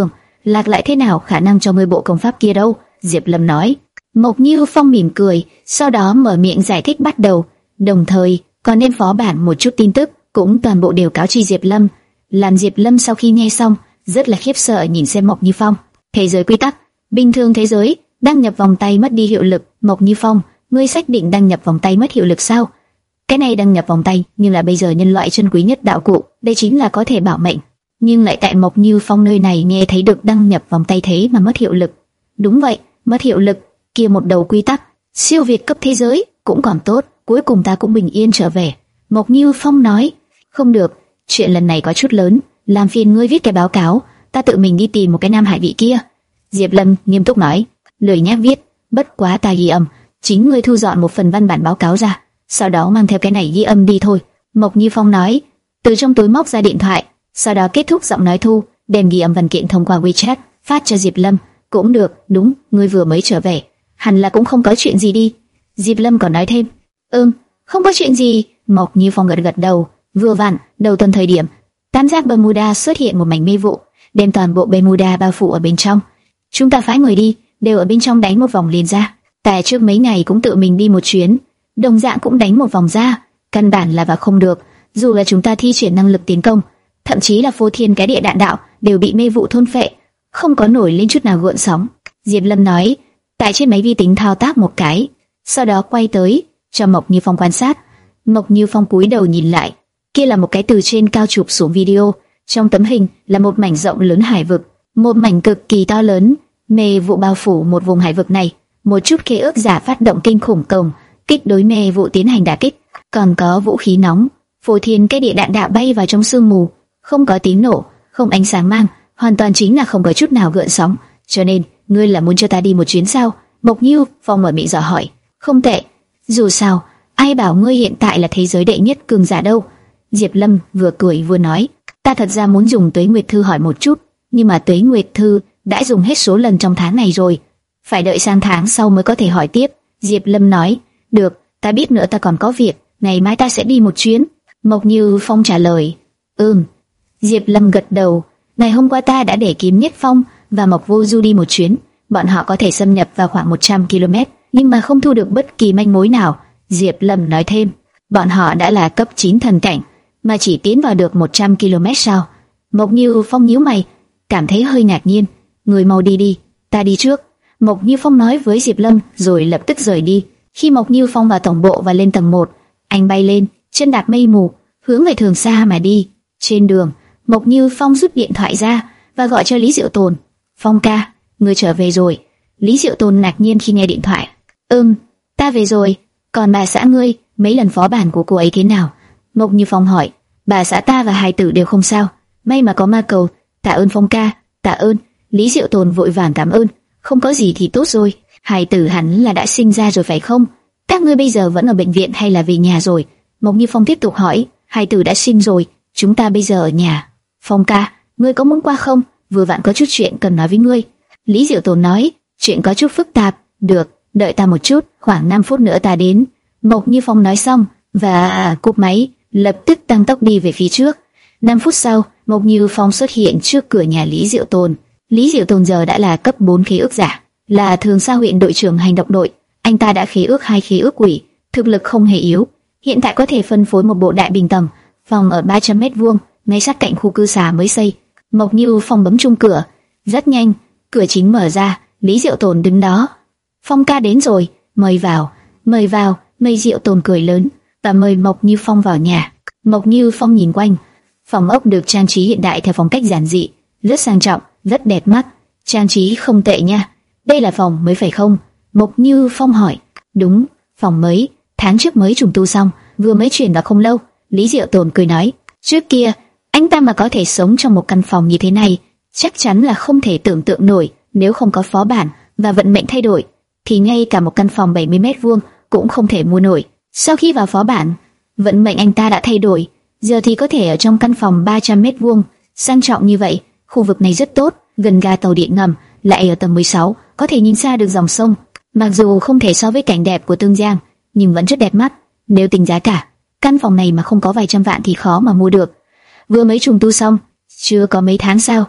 [SPEAKER 1] Lạc lại thế nào khả năng cho ngươi bộ công pháp kia đâu? Diệp Lâm nói. Mộc Như Phong mỉm cười, sau đó mở miệng giải thích bắt đầu, đồng thời còn đem phó bản một chút tin tức cũng toàn bộ đều cáo chi Diệp Lâm. Làm Diệp Lâm sau khi nghe xong rất là khiếp sợ nhìn xem Mộc Như Phong. Thế giới quy tắc, bình thường thế giới đăng nhập vòng tay mất đi hiệu lực. Mộc Như Phong, ngươi xác định đăng nhập vòng tay mất hiệu lực sao? Cái này đăng nhập vòng tay, nhưng là bây giờ nhân loại chân quý nhất đạo cụ, đây chính là có thể bảo mệnh. Nhưng lại tại Mộc Như Phong nơi này nghe thấy được đăng nhập vòng tay thế mà mất hiệu lực. Đúng vậy, mất hiệu lực. Kia một đầu quy tắc siêu việt cấp thế giới cũng còn tốt, cuối cùng ta cũng bình yên trở về. Mộc Như Phong nói. Không được, chuyện lần này có chút lớn, làm phiền ngươi viết cái báo cáo, ta tự mình đi tìm một cái nam hải vị kia. Diệp Lâm nghiêm túc nói. Lười nhác viết, bất quá ta ghi âm, chính ngươi thu dọn một phần văn bản báo cáo ra, sau đó mang theo cái này ghi âm đi thôi. Mộc Như Phong nói. Từ trong túi móc ra điện thoại, sau đó kết thúc giọng nói thu, đem ghi âm văn kiện thông qua WeChat phát cho Diệp Lâm. Cũng được, đúng, ngươi vừa mới trở về, hẳn là cũng không có chuyện gì đi. Diệp Lâm còn nói thêm. Ừm, không có chuyện gì. Mộc Như Phong gật gật đầu. Vừa vặn đầu tuần thời điểm, tam giác Bermuda xuất hiện một mảnh mê vụ, đem toàn bộ Bermuda bao phủ ở bên trong. Chúng ta phái người đi, đều ở bên trong đánh một vòng liền ra. Ta trước mấy ngày cũng tự mình đi một chuyến, đồng dạng cũng đánh một vòng ra, căn bản là vào không được. Dù là chúng ta thi triển năng lực tiến công, thậm chí là phô thiên cái địa đạn đạo đều bị mê vụ thôn phệ, không có nổi lên chút nào gợn sóng. Diệp Lâm nói. Tại trên máy vi tính thao tác một cái, sau đó quay tới cho Mộc Như Phong quan sát. Mộc Như Phong cúi đầu nhìn lại, kia là một cái từ trên cao chụp xuống video. Trong tấm hình là một mảnh rộng lớn hải vực, một mảnh cực kỳ to lớn, mê vụ bao phủ một vùng hải vực này. Một chút khế ước giả phát động kinh khủng công kích đối mê vụ tiến hành đả kích, còn có vũ khí nóng, phô thiên cái địa đạn đạo bay vào trong sương mù, không có tiếng nổ, không ánh sáng mang, hoàn toàn chính là không có chút nào gợn sóng. Cho nên ngươi là muốn cho ta đi một chuyến sao? Mộc Như Phong mở miệng dò hỏi. Không tệ, dù sao ai bảo ngươi hiện tại là thế giới đệ nhất cường giả đâu. Diệp Lâm vừa cười vừa nói. Ta thật ra muốn dùng Tuế Nguyệt Thư hỏi một chút, nhưng mà Tuế Nguyệt Thư đã dùng hết số lần trong tháng này rồi, phải đợi sang tháng sau mới có thể hỏi tiếp. Diệp Lâm nói. Được, ta biết, nữa ta còn có việc, ngày mai ta sẽ đi một chuyến. Mộc Như Phong trả lời. Ừm. Diệp Lâm gật đầu. Ngày hôm qua ta đã để Kiếm Nhất Phong và Mộc Vô Du đi một chuyến, bọn họ có thể xâm nhập vào khoảng một trăm ki lô mét, nhưng mà không thu được bất kỳ manh mối nào. Diệp Lâm nói thêm. Bọn họ đã là cấp chín thần cảnh, mà chỉ tiến vào được một trăm ki lô mét sao? Mộc Như Phong nhíu mày, cảm thấy hơi ngạc nhiên. Người mau đi đi, ta đi trước. Mộc Như Phong nói với Diệp Lâm rồi lập tức rời đi. Khi Mộc Như Phong vào tổng bộ và lên tầng một, anh bay lên, chân đạp mây mù, hướng về Thường Sa mà đi. Trên đường, Mộc Như Phong rút điện thoại ra và gọi cho Lý Diệu Tồn. Phong ca, ngươi trở về rồi. Lý Diệu Tồn ngạc nhiên khi nghe điện thoại. Ừm, ta về rồi. Còn bà xã ngươi, mấy lần phó bản của cô ấy thế nào? Mộc Như Phong hỏi. Bà xã ta và hài tử đều không sao, may mà có ma cầu. Tạ ơn Phong ca, tạ ơn. Lý Diệu Tồn vội vàng cảm ơn. Không có gì thì tốt rồi. Hài tử hẳn là đã sinh ra rồi phải không? Các ngươi bây giờ vẫn ở bệnh viện hay là về nhà rồi? Mộc Như Phong tiếp tục hỏi. Hài tử đã sinh rồi, chúng ta bây giờ ở nhà. Phong ca, ngươi có muốn qua không? Vừa vặn có chút chuyện cần nói với ngươi. Lý Diệu Tồn nói. Chuyện có chút phức tạp. Được, đợi ta một chút, khoảng năm phút nữa ta đến. Mộc Như Phong nói xong và cúp máy, lập tức tăng tốc đi về phía trước. năm phút sau, Mộc Như Phong xuất hiện trước cửa nhà Lý Diệu Tồn. Lý Diệu Tồn giờ đã là cấp bốn khế ước giả, là Thường Sa huyện đội trưởng hành động đội. Anh ta đã khế ước hai khế ước quỷ, thực lực không hề yếu. Hiện tại có thể phân phối một bộ đại bình tầng, phòng ở ba trăm mét vuông, ngay sát cạnh khu cư xá mới xây. Mộc Như Phong bấm chuông cửa, rất nhanh, cửa chính mở ra, Lý Diệu Tồn đứng đó. Phong ca đến rồi, mời vào, mời vào. Lý Diệu Tồn cười lớn và mời Mộc Như Phong vào nhà. Mộc Như Phong nhìn quanh, phòng ốc được trang trí hiện đại theo phong cách giản dị, rất sang trọng, rất đẹp mắt. Trang trí không tệ nha. Đây là phòng mới phải không? Mộc Như Phong hỏi. Đúng, phòng mới, tháng trước mới trùng tu xong, vừa mới chuyển vào không lâu. Lý Diệu Tồn cười nói. Trước kia, anh ta mà có thể sống trong một căn phòng như thế này, chắc chắn là không thể tưởng tượng nổi. Nếu không có phó bản và vận mệnh thay đổi, thì ngay cả một căn phòng bảy mươi mét vuông cũng không thể mua nổi. Sau khi vào phó bản, vận mệnh anh ta đã thay đổi, giờ thì có thể ở trong căn phòng ba trăm mét vuông, sang trọng như vậy. Khu vực này rất tốt, gần ga tàu điện ngầm, lại ở tầng mười sáu, có thể nhìn xa được dòng sông. Mặc dù không thể so với cảnh đẹp của Tương Giang, nhưng vẫn rất đẹp mắt. Nếu tính giá cả, căn phòng này mà không có vài trăm vạn thì khó mà mua được. Vừa mới trùng tu xong, chưa có mấy tháng sao?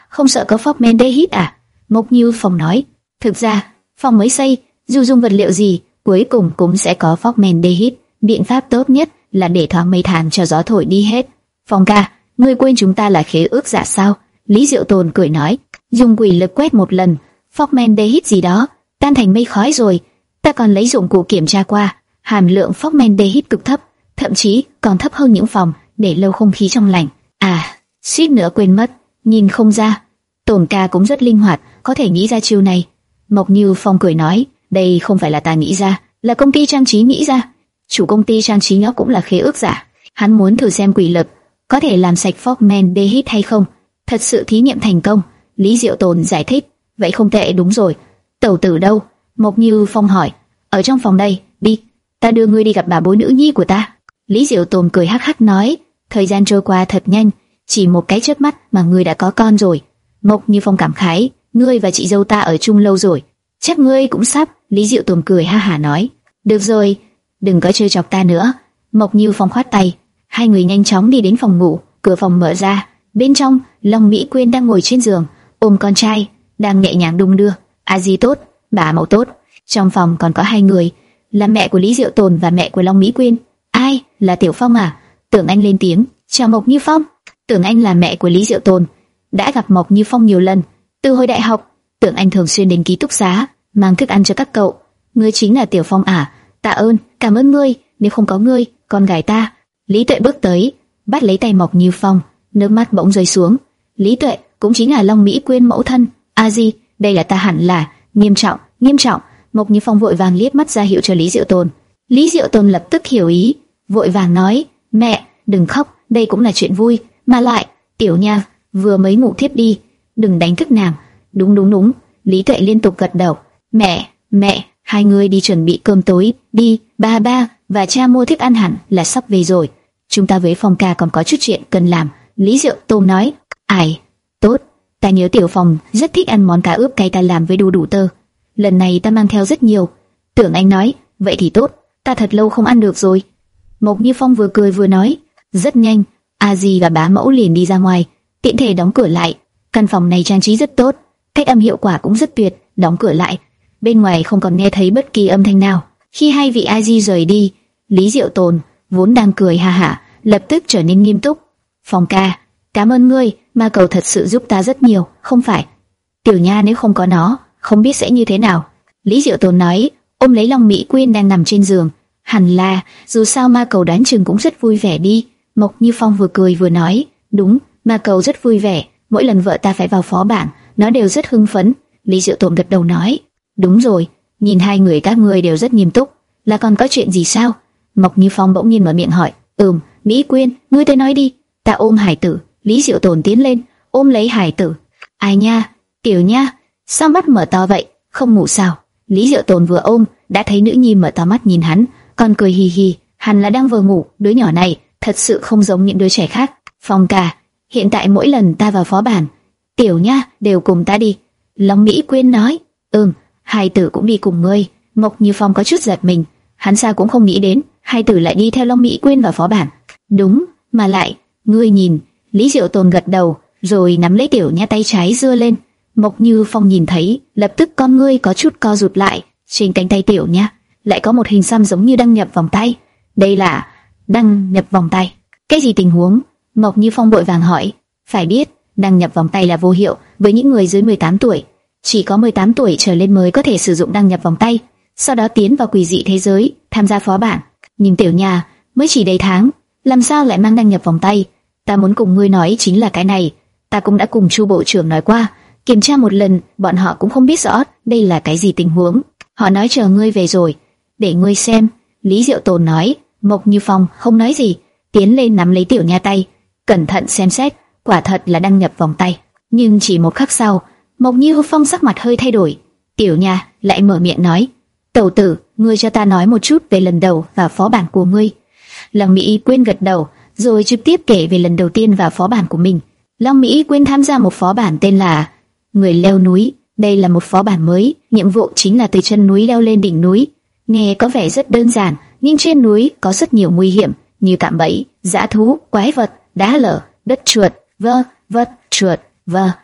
[SPEAKER 1] không sợ có formaldehyde à? Mộc Như Phong nói, thực ra phòng mới xây, dù dùng vật liệu gì, cuối cùng cũng sẽ có formaldehyde. Biện pháp tốt nhất là để thoáng mây than cho gió thổi đi hết. Phong ca, ngươi quên chúng ta là khế ước giả sao? Lý Diệu Tồn cười nói, dùng quỷ lực quét một lần, formaldehyde gì đó tan thành mây khói rồi. Ta còn lấy dụng cụ kiểm tra qua, hàm lượng formaldehyde cực thấp, thậm chí còn thấp hơn những phòng để lâu không khí trong lành. À, suýt nữa quên mất, nhìn không ra, Tồn ca cũng rất linh hoạt, có thể nghĩ ra chiêu này. Mộc Như Phong cười nói, đây không phải là ta nghĩ ra, là công ty trang trí nghĩ ra. Chủ công ty trang trí đó cũng là khế ước giả, hắn muốn thử xem quỷ lực có thể làm sạch formaldehyde hay không. Thật sự thí nghiệm thành công. Lý Diệu Tồn giải thích, vậy không tệ. Đúng rồi, tẩu tử đâu? Mộc Như Phong hỏi. Ở trong phòng đây, đi, ta đưa ngươi đi gặp bà bối nữ nhi của ta. Lý Diệu Tồn cười hắc hắc nói, thời gian trôi qua thật nhanh, chỉ một cái chớp mắt mà ngươi đã có con rồi. Mộc Như Phong cảm khái, ngươi và chị dâu ta ở chung lâu rồi, chắc ngươi cũng sắp. Lý Diệu Tồn cười ha hả nói, được rồi, đừng có chơi chọc ta nữa. Mộc Như Phong khoát tay, hai người nhanh chóng đi đến phòng ngủ. Cửa phòng mở ra, bên trong Long Mỹ Quyên đang ngồi trên giường, ôm con trai, đang nhẹ nhàng đung đưa. A Di tốt, bà mẫu tốt. Trong phòng còn có hai người, là mẹ của Lý Diệu Tồn và mẹ của Long Mỹ Quyên. Ai? Là Tiểu Phong à? Tưởng Anh lên tiếng, chào Mộc Như Phong. Tưởng Anh là mẹ của Lý Diệu Tồn, đã gặp Mộc Như Phong nhiều lần. Từ hồi đại học, Tưởng Anh thường xuyên đến ký túc xá mang thức ăn cho các cậu. Ngươi chính là Tiểu Phong à? Tạ ơn, cảm ơn ngươi, nếu không có ngươi, con gái ta. Lý Tuệ bước tới, bắt lấy tay Mộc Như Phong, nước mắt bỗng rơi xuống. Lý Tuệ cũng chính là Long Mỹ Quyên mẫu thân. A Di, đây là ta hẳn là. Nghiêm trọng, nghiêm trọng. Mộc Như Phong vội vàng liếc mắt ra hiệu cho Lý Diệu Tồn. Lý Diệu Tồn lập tức hiểu ý, vội vàng nói, mẹ, đừng khóc, đây cũng là chuyện vui. Mà lại, Tiểu Nha vừa mới ngủ thiếp đi, đừng đánh thức nàng. Đúng đúng đúng. Lý Tuệ liên tục gật đầu. Mẹ, mẹ, hai người đi chuẩn bị cơm tối đi. Ba ba và cha mua thức ăn hẳn là sắp về rồi. Chúng ta với Phong ca còn có chút chuyện cần làm. Lý Diệu Tồn nói. Ai, tốt, ta nhớ Tiểu Phong rất thích ăn món cá ướp cay ta làm với đu đủ tơ. Lần này ta mang theo rất nhiều. Tưởng Anh nói, vậy thì tốt, ta thật lâu không ăn được rồi. Mộc Như Phong vừa cười vừa nói. Rất nhanh, A Di và bá mẫu liền đi ra ngoài, tiện thể đóng cửa lại. Căn phòng này trang trí rất tốt, cách âm hiệu quả cũng rất tuyệt. Đóng cửa lại, bên ngoài không còn nghe thấy bất kỳ âm thanh nào. Khi hai vị A Di rời đi, Lý Diệu Tồn vốn đang cười ha hả, lập tức trở nên nghiêm túc. Phong ca, cảm ơn ngươi, ma cầu thật sự giúp ta rất nhiều, không phải? Tiểu Nha nếu không có nó, không biết sẽ như thế nào. Lý Diệu Tồn nói, ôm lấy Long Mỹ Quyên đang nằm trên giường. Hẳn là, dù sao ma cầu đoán chừng cũng rất vui vẻ đi. Mộc Như Phong vừa cười vừa nói, đúng, ma cầu rất vui vẻ, mỗi lần vợ ta phải vào phó bản, nó đều rất hưng phấn. Lý Diệu Tồn gật đầu nói, đúng rồi, nhìn hai người các ngươi đều rất nghiêm túc, là còn có chuyện gì sao? Mộc Như Phong bỗng nhiên mở miệng hỏi. Ừm, Mỹ Quyên, ngươi tới nói đi. Ta ôm hải tử. Lý Diệu Tồn tiến lên, ôm lấy hải tử. Ai nha, Tiểu Nha, sao mắt mở to vậy, không ngủ sao? Lý Diệu Tồn vừa ôm, đã thấy nữ nhi mở to mắt nhìn hắn, còn cười hì hì, hẳn là đang vừa ngủ. Đứa nhỏ này thật sự không giống những đứa trẻ khác. Phong ca, hiện tại mỗi lần ta vào phó bản, Tiểu Nha đều cùng ta đi. Long Mỹ Quyên nói. Ừm, hai tử cũng đi cùng ngươi. Mộc Như Phong có chút giật mình, hắn sao cũng không nghĩ đến hai tử lại đi theo Long Mỹ Quyên vào phó bản. Đúng, mà lại, ngươi nhìn. Lý Diệu Tồn gật đầu, rồi nắm lấy Tiểu Nha tay trái giơ lên. Mộc Như Phong nhìn thấy, lập tức con ngươi có chút co rụt lại. Trên cánh tay Tiểu Nha lại có một hình xăm giống như đăng nhập vòng tay. Đây là đăng nhập vòng tay. Cái gì tình huống? Mộc Như Phong vội vàng hỏi. Phải biết, đăng nhập vòng tay là vô hiệu với những người dưới mười tám tuổi, chỉ có mười tám tuổi trở lên mới có thể sử dụng đăng nhập vòng tay, sau đó tiến vào quỷ dị thế giới, tham gia phó bản. Nhưng Tiểu Nha mới chỉ đầy tháng, làm sao lại mang đăng nhập vòng tay? Ta muốn cùng ngươi nói chính là cái này. Ta cũng đã cùng Chu bộ trưởng nói qua, kiểm tra một lần, bọn họ cũng không biết rõ đây là cái gì tình huống. Họ nói chờ ngươi về rồi, để ngươi xem. Lý Diệu Tồn nói. Mộc Như Phong không nói gì, tiến lên nắm lấy Tiểu Nha tay, cẩn thận xem xét. Quả thật là đăng nhập vòng tay. Nhưng chỉ một khắc sau, Mộc Như Phong sắc mặt hơi thay đổi. Tiểu Nha lại mở miệng nói, tẩu tử, ngươi cho ta nói một chút về lần đầu vào phó bản của ngươi. Long Mỹ Quyên gật đầu, rồi trực tiếp kể về lần đầu tiên vào phó bản của mình. Long Mỹ Quyên tham gia một phó bản tên là Người leo núi. Đây là một phó bản mới, nhiệm vụ chính là từ chân núi leo lên đỉnh núi. Nghe có vẻ rất đơn giản, nhưng trên núi có rất nhiều nguy hiểm, như cạm bẫy, dã thú, quái vật, đá lở, đất trượt, vơ, vật, trượt, vơ.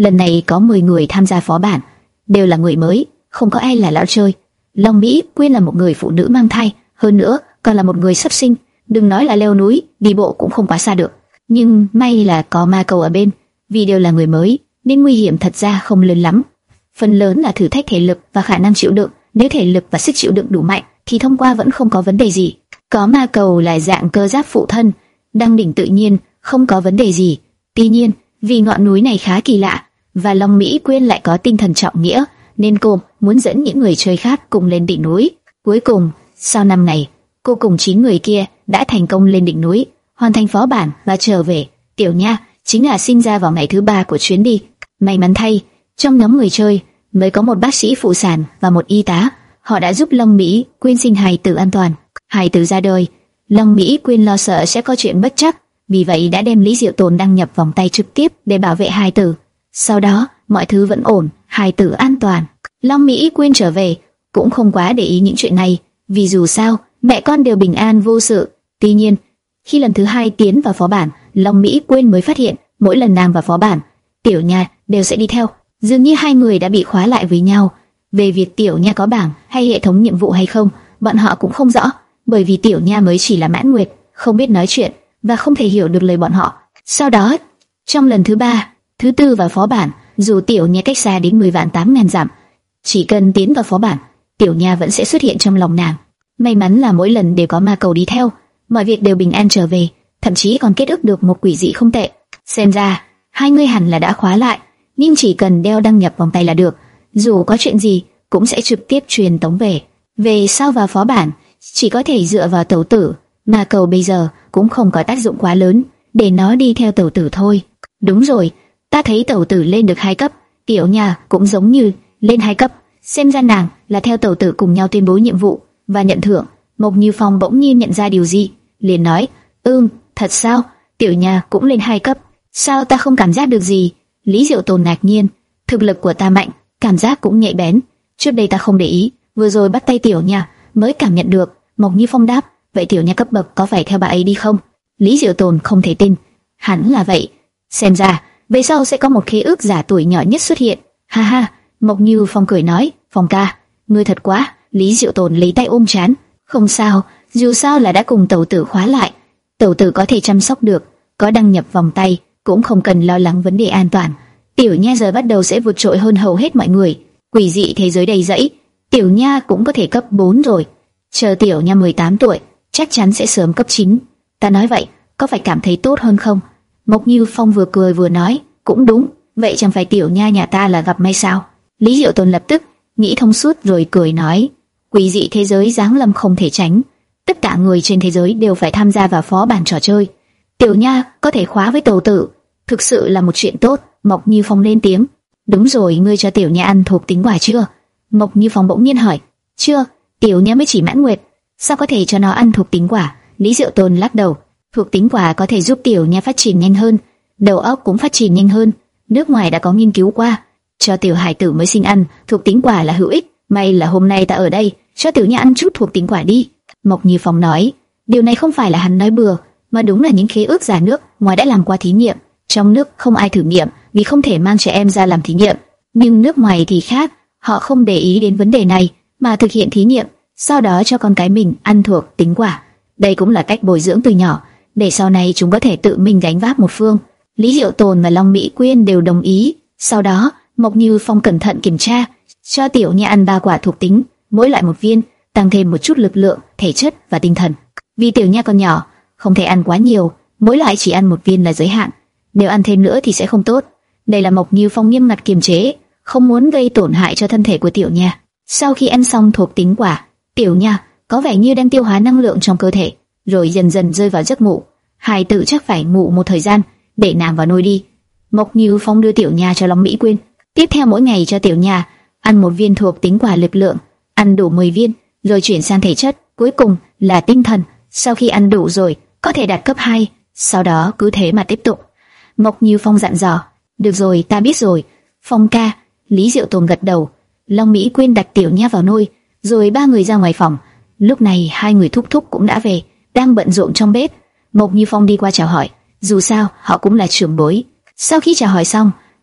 [SPEAKER 1] Lần này có mười người tham gia phó bản, đều là người mới, không có ai là lão chơi. Long Mỹ Quyên là một người phụ nữ mang thai, hơn nữa còn là một người sắp sinh, đừng nói là leo núi, đi bộ cũng không quá xa được. Nhưng may là có ma cầu ở bên, vì đều là người mới nên nguy hiểm thật ra không lớn lắm. Phần lớn là thử thách thể lực và khả năng chịu đựng, nếu thể lực và sức chịu đựng đủ mạnh thì thông qua vẫn không có vấn đề gì. Có ma cầu là dạng cơ giáp phụ thân, đăng đỉnh tự nhiên, không có vấn đề gì. Tuy nhiên, vì ngọn núi này khá kỳ lạ và Long Mỹ Quyên lại có tinh thần trọng nghĩa, nên cô muốn dẫn những người chơi khác cùng lên đỉnh núi. Cuối cùng, sau năm ngày, cô cùng chín người kia đã thành công lên đỉnh núi, hoàn thành phó bản và trở về. Tiểu Nha chính là sinh ra vào ngày thứ ba của chuyến đi. May mắn thay, trong nhóm người chơi mới có một bác sĩ phụ sản và một y tá. Họ đã giúp Long Mỹ Quyên sinh hài tử an toàn. Hài tử ra đời, Long Mỹ Quyên lo sợ sẽ có chuyện bất trắc, vì vậy đã đem Lý Diệu Tồn đăng nhập vòng tay trực tiếp để bảo vệ hài tử. Sau đó, mọi thứ vẫn ổn, hài tử an toàn. Long Mỹ Quyên trở về cũng không quá để ý những chuyện này, vì dù sao mẹ con đều bình an vô sự. Tuy nhiên, khi lần thứ hai tiến vào phó bản, Long Mỹ Quyên mới phát hiện mỗi lần nàng vào phó bản, Tiểu Nha đều sẽ đi theo. Dường như hai người đã bị khóa lại với nhau. Về việc Tiểu Nha có bảng hay hệ thống nhiệm vụ hay không, bọn họ cũng không rõ, bởi vì Tiểu Nha mới chỉ là mãn nguyệt, không biết nói chuyện và không thể hiểu được lời bọn họ. Sau đó, trong lần thứ ba, thứ tư vào phó bản, dù Tiểu Nha cách xa đến mười vạn tám ngàn dặm, chỉ cần tiến vào phó bản, Tiểu Nha vẫn sẽ xuất hiện trong lòng nàng. May mắn là mỗi lần đều có ma cầu đi theo, mọi việc đều bình an trở về, thậm chí còn kết ức được một quỷ dị không tệ. Xem ra, hai người hẳn là đã khóa lại, nhưng chỉ cần đeo đăng nhập vòng tay là được, dù có chuyện gì cũng sẽ trực tiếp truyền tống về. Về sau vào phó bản, chỉ có thể dựa vào tẩu tử, ma cầu bây giờ cũng không có tác dụng quá lớn, để nó đi theo tẩu tử thôi. Đúng rồi, ta thấy tẩu tử lên được hai cấp, Tiểu Nha cũng giống như lên hai cấp, xem ra nàng là theo tẩu tử cùng nhau tuyên bố nhiệm vụ và nhận thưởng. Mộc Như Phong bỗng nhiên nhận ra điều gì, liền nói: "Ừm, thật sao? Tiểu Nha cũng lên hai cấp, sao ta không cảm giác được gì?" Lý Diệu Tồn ngạc nhiên, thực lực của ta mạnh, cảm giác cũng nhạy bén, trước đây ta không để ý, vừa rồi bắt tay Tiểu Nha mới cảm nhận được. Mộc Như Phong đáp: "Vậy Tiểu Nha cấp bậc có phải theo bà ấy đi không?" Lý Diệu Tồn không thể tin, hẳn là vậy, xem ra về sau sẽ có một khế ước giả tuổi nhỏ nhất xuất hiện. Ha ha, Mộc Như Phong cười nói: "Phong ca, ngươi thật quá." Lý Diệu Tồn lấy tay ôm trán: "Không sao, dù sao là đã cùng tẩu tử khóa lại, tẩu tử có thể chăm sóc được, có đăng nhập vòng tay cũng không cần lo lắng vấn đề an toàn. Tiểu Nha giờ bắt đầu sẽ vượt trội hơn hầu hết mọi người. Quỷ dị thế giới đầy rẫy, Tiểu Nha cũng có thể cấp bốn rồi. Chờ Tiểu Nha mười tám tuổi, chắc chắn sẽ sớm cấp chín. Ta nói vậy, có phải cảm thấy tốt hơn không?" Mộc Như Phong vừa cười vừa nói: "Cũng đúng, vậy chẳng phải Tiểu Nha nhà ta là gặp may sao?" Lý Diệu Tồn lập tức nghĩ thông suốt rồi cười nói: "Quỷ dị thế giới giáng lâm không thể tránh, tất cả người trên thế giới đều phải tham gia vào phó bản trò chơi. Tiểu Nha có thể khóa với tẩu tử, thực sự là một chuyện tốt." Mộc Như Phong lên tiếng: "Đúng rồi, ngươi cho Tiểu Nha ăn thuộc tính quả chưa?" Mộc Như Phong bỗng nhiên hỏi: "Chưa, Tiểu Nha mới chỉ mãn nguyệt, sao có thể cho nó ăn thuộc tính quả?" Lý Diệu Tồn lắc đầu: "Thuộc tính quả có thể giúp Tiểu Nha phát triển nhanh hơn, đầu óc cũng phát triển nhanh hơn. Nước ngoài đã có nghiên cứu qua, cho tiểu hải tử mới sinh ăn thuộc tính quả là hữu ích. May là hôm nay ta ở đây, cho Tiểu Nha ăn chút thuộc tính quả đi." Mộc Như Phong nói, điều này không phải là hắn nói bừa, mà đúng là những khế ước giả nước ngoài đã làm qua thí nghiệm. Trong nước không ai thử nghiệm, vì không thể mang trẻ em ra làm thí nghiệm. Nhưng nước ngoài thì khác, họ không để ý đến vấn đề này, mà thực hiện thí nghiệm, sau đó cho con cái mình ăn thuộc tính quả. Đây cũng là cách bồi dưỡng từ nhỏ, để sau này chúng có thể tự mình gánh vác một phương. Lý Diệu Tồn và Long Mỹ Quyên đều đồng ý. Sau đó, Mộc Như Phong cẩn thận kiểm tra, cho Tiểu Nha ăn ba quả thuộc tính, mỗi loại một viên, tăng thêm một chút lực lượng, thể chất và tinh thần. Vì Tiểu Nha còn nhỏ, không thể ăn quá nhiều, mỗi loại chỉ ăn một viên là giới hạn. Nếu ăn thêm nữa thì sẽ không tốt. Đây là Mộc Như Phong nghiêm ngặt kiềm chế, không muốn gây tổn hại cho thân thể của Tiểu Nha. Sau khi ăn xong thuộc tính quả, Tiểu Nha có vẻ như đang tiêu hóa năng lượng trong cơ thể, rồi dần dần rơi vào giấc ngủ. Hài tử chắc phải ngủ một thời gian, để nàng vào nôi đi. Mộc Như Phong đưa Tiểu Nha cho Long Mỹ Quyên, tiếp theo mỗi ngày cho Tiểu Nha ăn một viên thuộc tính quả lực lượng, ăn đủ mười viên, rồi chuyển sang thể chất, cuối cùng là tinh thần. Sau khi ăn đủ rồi, có thể đạt cấp hai, sau đó cứ thế mà tiếp tục. Mộc Như Phong dặn dò: "Được rồi, ta biết rồi, Phong ca." Lý Diệu Tồn gật đầu. Long Mỹ Quyên đặt Tiểu Nha vào nôi, rồi ba người ra ngoài phòng. Lúc này hai người thúc thúc cũng đã về, đang bận rộn trong bếp. Mộc Như Phong đi qua chào hỏi, dù sao họ cũng là trưởng bối. Sau khi chào hỏi xong,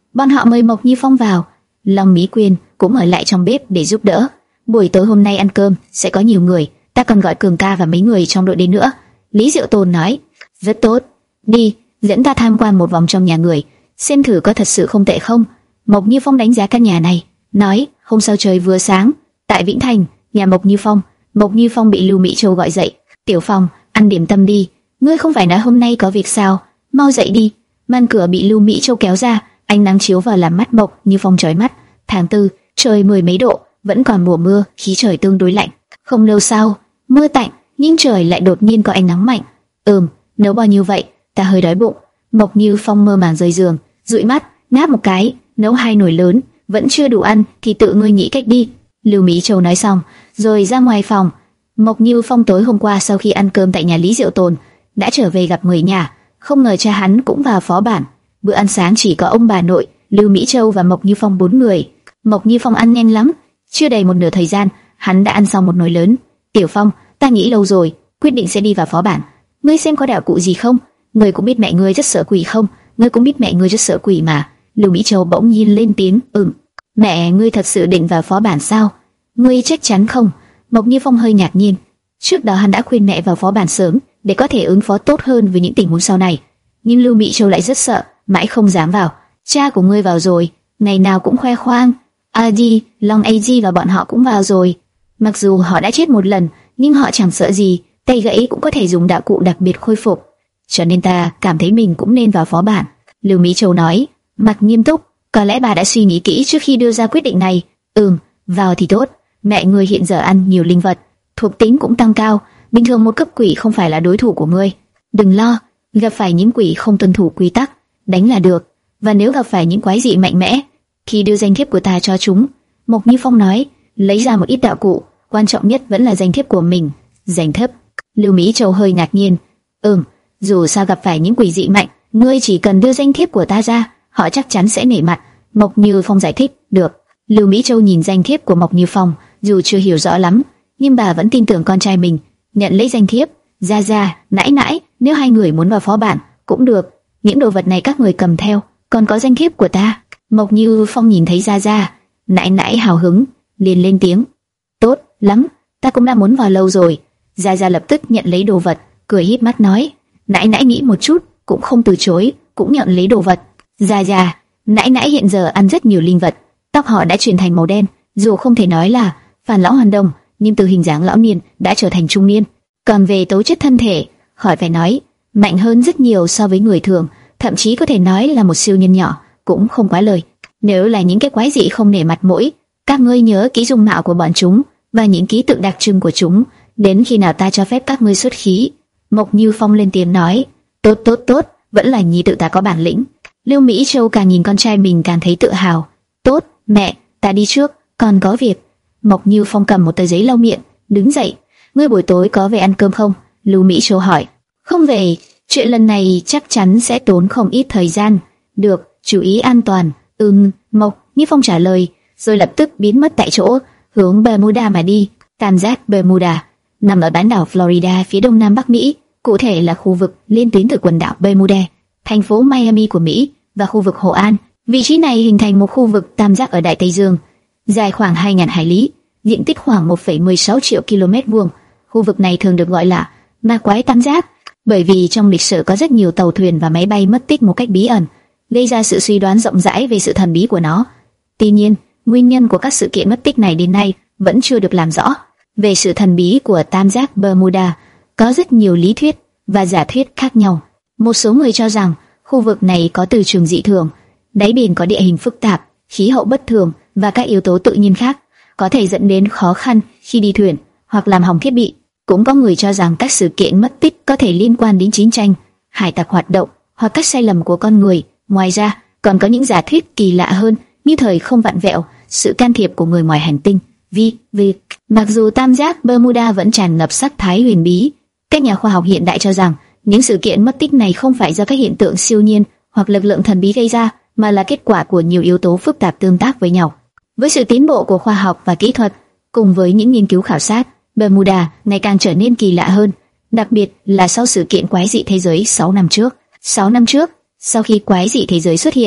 [SPEAKER 1] bọn họ mời Mộc Như Phong vào. Long Mỹ Quyên cũng ở lại trong bếp để giúp đỡ. Buổi tối hôm nay ăn cơm sẽ có nhiều người, ta còn gọi Cường ca và mấy người trong đội đến nữa. Lý Diệu Tồn nói, rất tốt, đi, dẫn ta tham quan một vòng trong nhà người, xem thử có thật sự không tệ không. Mộc Như Phong đánh giá căn nhà này, nói, hôm sau trời vừa sáng, tại Vĩnh Thành, nhà Mộc Như Phong. Mộc Như Phong bị Lưu Mỹ Châu gọi dậy, Tiểu Phong, ăn điểm tâm đi, ngươi không phải nói hôm nay có việc sao, mau dậy đi. Màn cửa bị Lưu Mỹ Châu kéo ra, ánh nắng chiếu vào làm mắt Mộc Như Phong chói mắt. Tháng tư, trời mười mấy độ, vẫn còn mùa mưa, khí trời tương đối lạnh. Không lâu sau, mưa tạnh, nhưng trời lại đột nhiên có ánh nắng mạnh. Ừm, nấu bao nhiêu vậy? Ta hơi đói bụng. Mộc Như Phong mơ màng rời giường, dụi mắt, ngáp một cái, nấu hai nồi lớn, vẫn chưa đủ ăn thì tự ngươi nghĩ cách đi. Lưu Mỹ Châu nói xong, rồi ra ngoài phòng. Mộc Như Phong tối hôm qua sau khi ăn cơm tại nhà Lý Diệu Tồn, đã trở về gặp người nhà, không ngờ cha hắn cũng vào phó bản. Bữa ăn sáng chỉ có ông bà nội, Lưu Mỹ Châu và Mộc Như Phong bốn người. Mộc Như Phong ăn nhanh lắm, chưa đầy một nửa thời gian, hắn đã ăn xong một nồi lớn. Tiểu Phong, ta nghĩ lâu rồi, quyết định sẽ đi vào phó bản. Ngươi xem có đạo cụ gì không? Ngươi cũng biết mẹ ngươi rất sợ quỷ không? Ngươi cũng biết mẹ ngươi rất sợ quỷ mà. Lưu Mỹ Châu bỗng nhiên lên tiếng, ừm. Mẹ ngươi thật sự định vào phó bản sao? Ngươi chắc chắn không? Mộc Như Phong hơi ngạc nhiên. Trước đó hắn đã khuyên mẹ vào phó bản sớm để có thể ứng phó tốt hơn với những tình huống sau này, nhưng Lưu Mỹ Châu lại rất sợ, mãi không dám vào. Cha của ngươi vào rồi, ngày nào cũng khoe khoang. a đê, Long a đê và bọn họ cũng vào rồi. Mặc dù họ đã chết một lần, nhưng họ chẳng sợ gì, tay gãy cũng có thể dùng đạo cụ đặc biệt khôi phục. Cho nên ta cảm thấy mình cũng nên vào phó bản. Lưu Mỹ Châu nói, mặt nghiêm túc. Có lẽ bà đã suy nghĩ kỹ trước khi đưa ra quyết định này. Ừm, vào thì tốt. Mẹ ngươi hiện giờ ăn nhiều linh vật, thuộc tính cũng tăng cao. Bình thường một cấp quỷ không phải là đối thủ của ngươi. Đừng lo, gặp phải những quỷ không tuân thủ quy tắc, đánh là được. Và nếu gặp phải những quái dị mạnh mẽ, thì đưa danh thiếp của ta cho chúng. Mộc Như Phong nói, lấy ra một ít đạo cụ, quan trọng nhất vẫn là danh thiếp của mình. Danh thiếp? Lưu Mỹ Châu hơi ngạc nhiên. Ừm, dù sao gặp phải những quỷ dị mạnh, ngươi chỉ cần đưa danh thiếp của ta ra, họ chắc chắn sẽ nể mặt. Mộc Như Phong giải thích. Được. Lưu Mỹ Châu nhìn danh thiếp của Mộc Như Phong, dù chưa hiểu rõ lắm, nhưng bà vẫn tin tưởng con trai mình. Nhận lấy danh thiếp, ra ra, nãi nãi, nếu hai người muốn vào phó bản cũng được. Những đồ vật này các người cầm theo, còn có danh thiếp của ta. Mộc Như Phong nhìn thấy ra ra, nãi nãi hào hứng, liền lên tiếng. Tốt lắm, ta cũng đã muốn vào lâu rồi. Ra ra lập tức nhận lấy đồ vật, cười híp mắt nói. Nãi nãi nghĩ một chút, cũng không từ chối, cũng nhận lấy đồ vật. Ra ra, nãi nãi hiện giờ ăn rất nhiều linh vật, tóc họ đã chuyển thành màu đen, dù không thể nói là phản lão hoàn đồng, nhưng từ hình dáng lão niên đã trở thành trung niên. Còn về tố chất thân thể, khỏi phải nói, mạnh hơn rất nhiều so với người thường, thậm chí có thể nói là một siêu nhân nhỏ, cũng không quá lời. Nếu là những cái quái dị không nể mặt mũi, các ngươi nhớ kỹ dung mạo của bọn chúng và những ký tự đặc trưng của chúng, đến khi nào ta cho phép các ngươi xuất khí. Mộc Như Phong lên tiếng nói. Tốt tốt tốt, vẫn là nhi tự ta có bản lĩnh. Lưu Mỹ Châu càng nhìn con trai mình càng thấy tự hào. Tốt, mẹ, ta đi trước, còn có việc. Mộc Như Phong cầm một tờ giấy lau miệng, đứng dậy. Ngươi buổi tối có về ăn cơm không? Lưu Mỹ Châu hỏi. Không về, chuyện lần này chắc chắn sẽ tốn không ít thời gian. Được, chú ý an toàn. Ừm, Mộc Như Phong trả lời, rồi lập tức biến mất tại chỗ, hướng Bermuda mà đi. Tam giác Bermuda nằm ở bán đảo Florida phía đông nam Bắc Mỹ, cụ thể là khu vực liên tuyến từ quần đảo Bermuda, thành phố Miami của Mỹ và khu vực Hồ An. Vị trí này hình thành một khu vực tam giác ở Đại Tây Dương, dài khoảng hai nghìn hải lý, diện tích khoảng một phẩy mười sáu triệu ki lô mét vuông. Khu vực này thường được gọi là ma quái tam giác, bởi vì trong lịch sử có rất nhiều tàu thuyền và máy bay mất tích một cách bí ẩn, gây ra sự suy đoán rộng rãi về sự thần bí của nó. Tuy nhiên, nguyên nhân của các sự kiện mất tích này đến nay vẫn chưa được làm rõ. Về sự thần bí của tam giác Bermuda, có rất nhiều lý thuyết và giả thuyết khác nhau. Một số người cho rằng khu vực này có từ trường dị thường, đáy biển có địa hình phức tạp, khí hậu bất thường và các yếu tố tự nhiên khác, có thể dẫn đến khó khăn khi đi thuyền hoặc làm hỏng thiết bị. Cũng có người cho rằng các sự kiện mất tích có thể liên quan đến chiến tranh, hải tặc hoạt động hoặc các sai lầm của con người. Ngoài ra, còn có những giả thuyết kỳ lạ hơn như thời không vặn vẹo, sự can thiệp của người ngoài hành tinh. Vì, vì mặc dù tam giác Bermuda vẫn tràn ngập sắc thái huyền bí, các nhà khoa học hiện đại cho rằng những sự kiện mất tích này không phải do các hiện tượng siêu nhiên hoặc lực lượng thần bí gây ra, mà là kết quả của nhiều yếu tố phức tạp tương tác với nhau. Với sự tiến bộ của khoa học và kỹ thuật, cùng với những nghiên cứu khảo sát, Bermuda ngày càng trở nên kỳ lạ hơn, đặc biệt là sau sự kiện quái dị thế giới sáu năm trước. sáu năm trước, sau khi quái dị thế giới xuất hiện,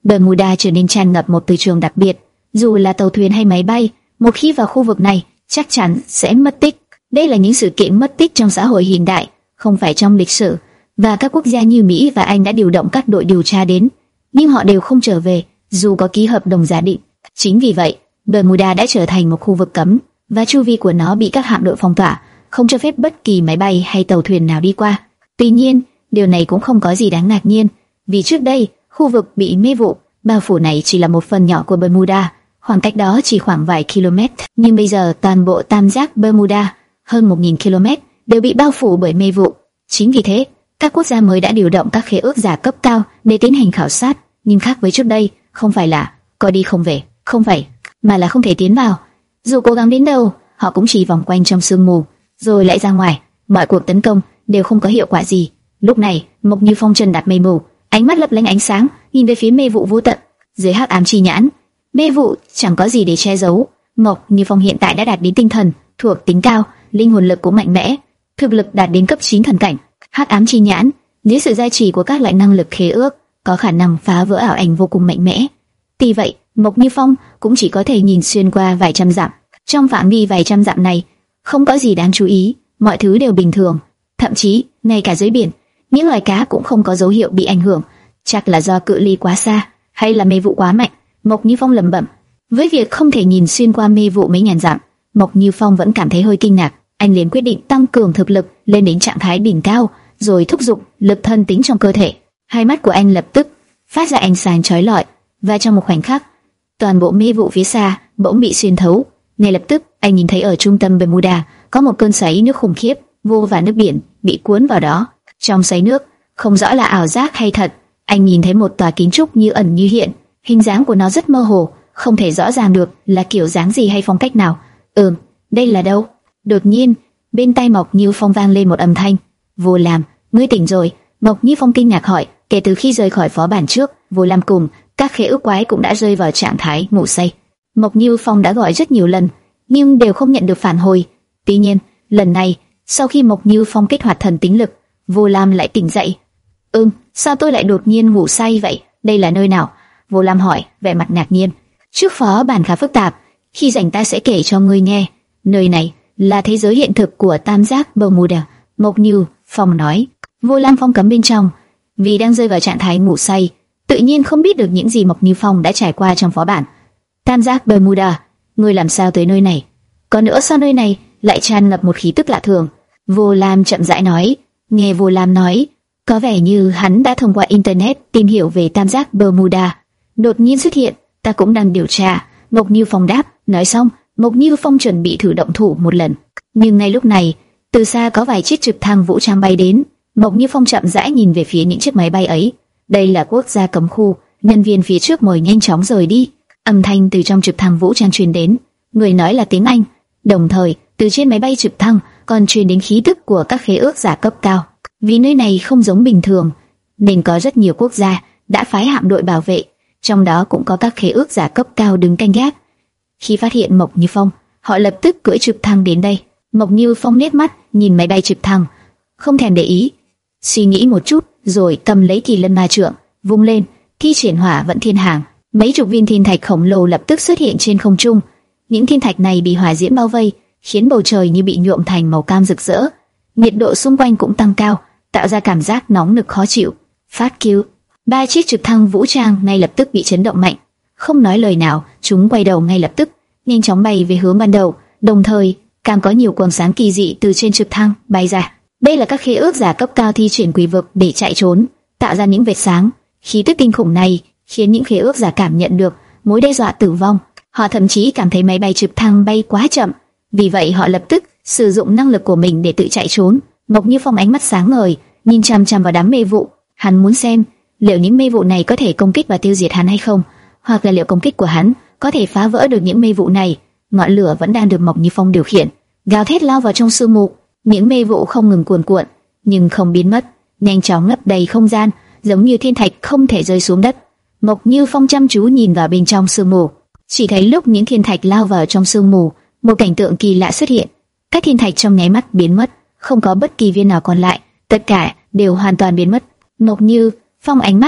[SPEAKER 1] Bermuda trở nên tràn ngập một từ trường đặc biệt. Dù là tàu thuyền hay máy bay, một khi vào khu vực này, chắc chắn sẽ mất tích. Đây là những sự kiện mất tích trong xã hội hiện đại, không phải trong lịch sử. Và các quốc gia như Mỹ và Anh đã điều động các đội điều tra đến, nhưng họ đều không trở về, dù có ký hợp đồng giả định. Chính vì vậy, Bermuda đã trở thành một khu vực cấm, và chu vi của nó bị các hạm đội phong tỏa, không cho phép bất kỳ máy bay hay tàu thuyền nào đi qua. Tuy nhiên, điều này cũng không có gì đáng ngạc nhiên, vì trước đây, khu vực bị mê vụ bao phủ này chỉ là một phần nhỏ của Bermuda, khoảng cách đó chỉ khoảng vài km. Nhưng bây giờ toàn bộ tam giác Bermuda, hơn một nghìn ki lô mét, đều bị bao phủ bởi mê vụ. Chính vì thế, các quốc gia mới đã điều động các khế ước giả cấp cao để tiến hành khảo sát, nhưng khác với trước đây, không phải là có đi không về, không phải, mà là không thể tiến vào. Dù cố gắng đến đâu, họ cũng chỉ vòng quanh trong sương mù, rồi lại ra ngoài. Mọi cuộc tấn công đều không có hiệu quả gì. Lúc này, Mộc Như Phong chân đặt mây mù, ánh mắt lấp lánh ánh sáng, nhìn về phía mê vụ vô tận. Dưới hắc ám chi nhãn, mê vụ chẳng có gì để che giấu. Mộc Như Phong hiện tại đã đạt đến tinh thần thuộc tính cao, linh hồn lực cũng mạnh mẽ, thực lực đạt đến cấp chín thần cảnh. Hắc ám chi nhãn, dưới sự gia trì của các loại năng lực khế ước, có khả năng phá vỡ ảo ảnh vô cùng mạnh mẽ. Tuy vậy, Mộc Như Phong cũng chỉ có thể nhìn xuyên qua vài trăm dặm. Trong phạm vi vài trăm dặm này, không có gì đáng chú ý, mọi thứ đều bình thường. Thậm chí, ngay cả dưới biển, những loài cá cũng không có dấu hiệu bị ảnh hưởng. Chắc là do cự ly quá xa, hay là mê vụ quá mạnh. Mộc Như Phong lẩm bẩm. Với việc không thể nhìn xuyên qua mê vụ mấy ngàn dặm, Mộc Như Phong vẫn cảm thấy hơi kinh ngạc. Anh liền quyết định tăng cường thực lực lên đến trạng thái đỉnh cao, rồi thúc giục lực thân tính trong cơ thể. Hai mắt của anh lập tức phát ra ánh sáng chói lọi, và trong một khoảnh khắc, toàn bộ mê vụ phía xa bỗng bị xuyên thấu. Ngay lập tức, anh nhìn thấy ở trung tâm Bermuda có một cơn xoáy nước khủng khiếp, vô vàn nước biển bị cuốn vào đó. Trong xoáy nước, không rõ là ảo giác hay thật, anh nhìn thấy một tòa kiến trúc như ẩn như hiện. Hình dáng của nó rất mơ hồ, không thể rõ ràng được là kiểu dáng gì hay phong cách nào. Ừm, đây là đâu? Đột nhiên, bên tai Mộc Như Phong vang lên một âm thanh. Vô Lam, ngươi tỉnh rồi? Mộc Như Phong kinh ngạc hỏi. Kể từ khi rời khỏi phó bản trước, Vô Lam cùng các khế ước quái cũng đã rơi vào trạng thái ngủ say. Mộc Như Phong đã gọi rất nhiều lần, nhưng đều không nhận được phản hồi. Tuy nhiên, lần này, sau khi Mộc Như Phong kích hoạt thần tính lực, Vô Lam lại tỉnh dậy. Ừm, sao tôi lại đột nhiên ngủ say vậy? Đây là nơi nào? Vô Lam hỏi, vẻ mặt ngạc nhiên. Trước phó bản khá phức tạp, khi rảnh ta sẽ kể cho ngươi nghe. Nơi này là thế giới hiện thực của tam giác Bermuda. Mộc Như Phong nói. Vô Lam Phong cấm bên trong, vì đang rơi vào trạng thái ngủ say, tự nhiên không biết được những gì Mộc Như Phong đã trải qua trong phó bản. Tam giác Bermuda, ngươi làm sao tới nơi này? Còn nữa, sao nơi này lại tràn ngập một khí tức lạ thường? Vô Lam chậm rãi nói. Nghe Vô Lam nói, có vẻ như hắn đã thông qua internet tìm hiểu về tam giác Bermuda. Đột nhiên xuất hiện, ta cũng đang điều tra. Mộc Như Phong đáp. Nói xong, Mộc Như Phong chuẩn bị thử động thủ một lần. Nhưng ngay lúc này, từ xa có vài chiếc trực thăng vũ trang bay đến. Mộc Như Phong chậm rãi nhìn về phía những chiếc máy bay ấy. Đây là quốc gia cấm khu, nhân viên phía trước mời nhanh chóng rời đi. Âm thanh từ trong trực thăng vũ trang truyền đến, người nói là tiếng Anh. Đồng thời, từ trên máy bay trực thăng còn truyền đến khí tức của các khế ước giả cấp cao. Vì nơi này không giống bình thường, nên có rất nhiều quốc gia đã phái hạm đội bảo vệ, trong đó cũng có các khế ước giả cấp cao đứng canh gác. Khi phát hiện Mộc Như Phong, họ lập tức cưỡi trực thăng đến đây. Mộc Như Phong liếc mắt nhìn máy bay trực thăng, không thèm để ý, suy nghĩ một chút, rồi cầm lấy Kỳ Lân Ma Trượng, vung lên, thi triển Hỏa Vận Thiên Hàng. Mấy chục viên thiên thạch khổng lồ lập tức xuất hiện trên không trung. Những thiên thạch này bị hỏa diễm bao vây, khiến bầu trời như bị nhuộm thành màu cam rực rỡ. Nhiệt độ xung quanh cũng tăng cao, tạo ra cảm giác nóng nực khó chịu. Phát cứu! Ba chiếc trực thăng vũ trang ngay lập tức bị chấn động mạnh. Không nói lời nào, chúng quay đầu ngay lập tức, nhanh chóng bay về hướng ban đầu. Đồng thời, càng có nhiều quầng sáng kỳ dị từ trên trực thăng bay ra. Đây là các khế ước giả cấp cao thi triển quỷ vực để chạy trốn, tạo ra những vệt sáng. Khí tức kinh khủng này khiến những khế ước giả cảm nhận được mối đe dọa tử vong. Họ thậm chí cảm thấy máy bay trực thăng bay quá chậm, vì vậy họ lập tức sử dụng năng lực của mình để tự chạy trốn. Mộc Như Phong ánh mắt sáng ngời, nhìn chằm chằm vào đám mê vụ. Hắn muốn xem liệu những mê vụ này có thể công kích và tiêu diệt hắn hay không, hoặc là liệu công kích của hắn có thể phá vỡ được những mê vụ này. Ngọn lửa vẫn đang được Mộc Như Phong điều khiển, gào thét lao vào trong sương mù. Những mê vụ không ngừng cuồn cuộn, nhưng không biến mất, nhanh chóng ngập đầy không gian, giống như thiên thạch không thể rơi xuống đất. Mộc Như Phong chăm chú nhìn vào bên trong sương mù, chỉ thấy lúc những thiên thạch lao vào trong sương mù, một cảnh tượng kỳ lạ xuất hiện. Các thiên thạch trong nháy mắt biến mất, không có bất kỳ viên nào còn lại, tất cả đều hoàn toàn biến mất. Mộc Như Phong ánh mắt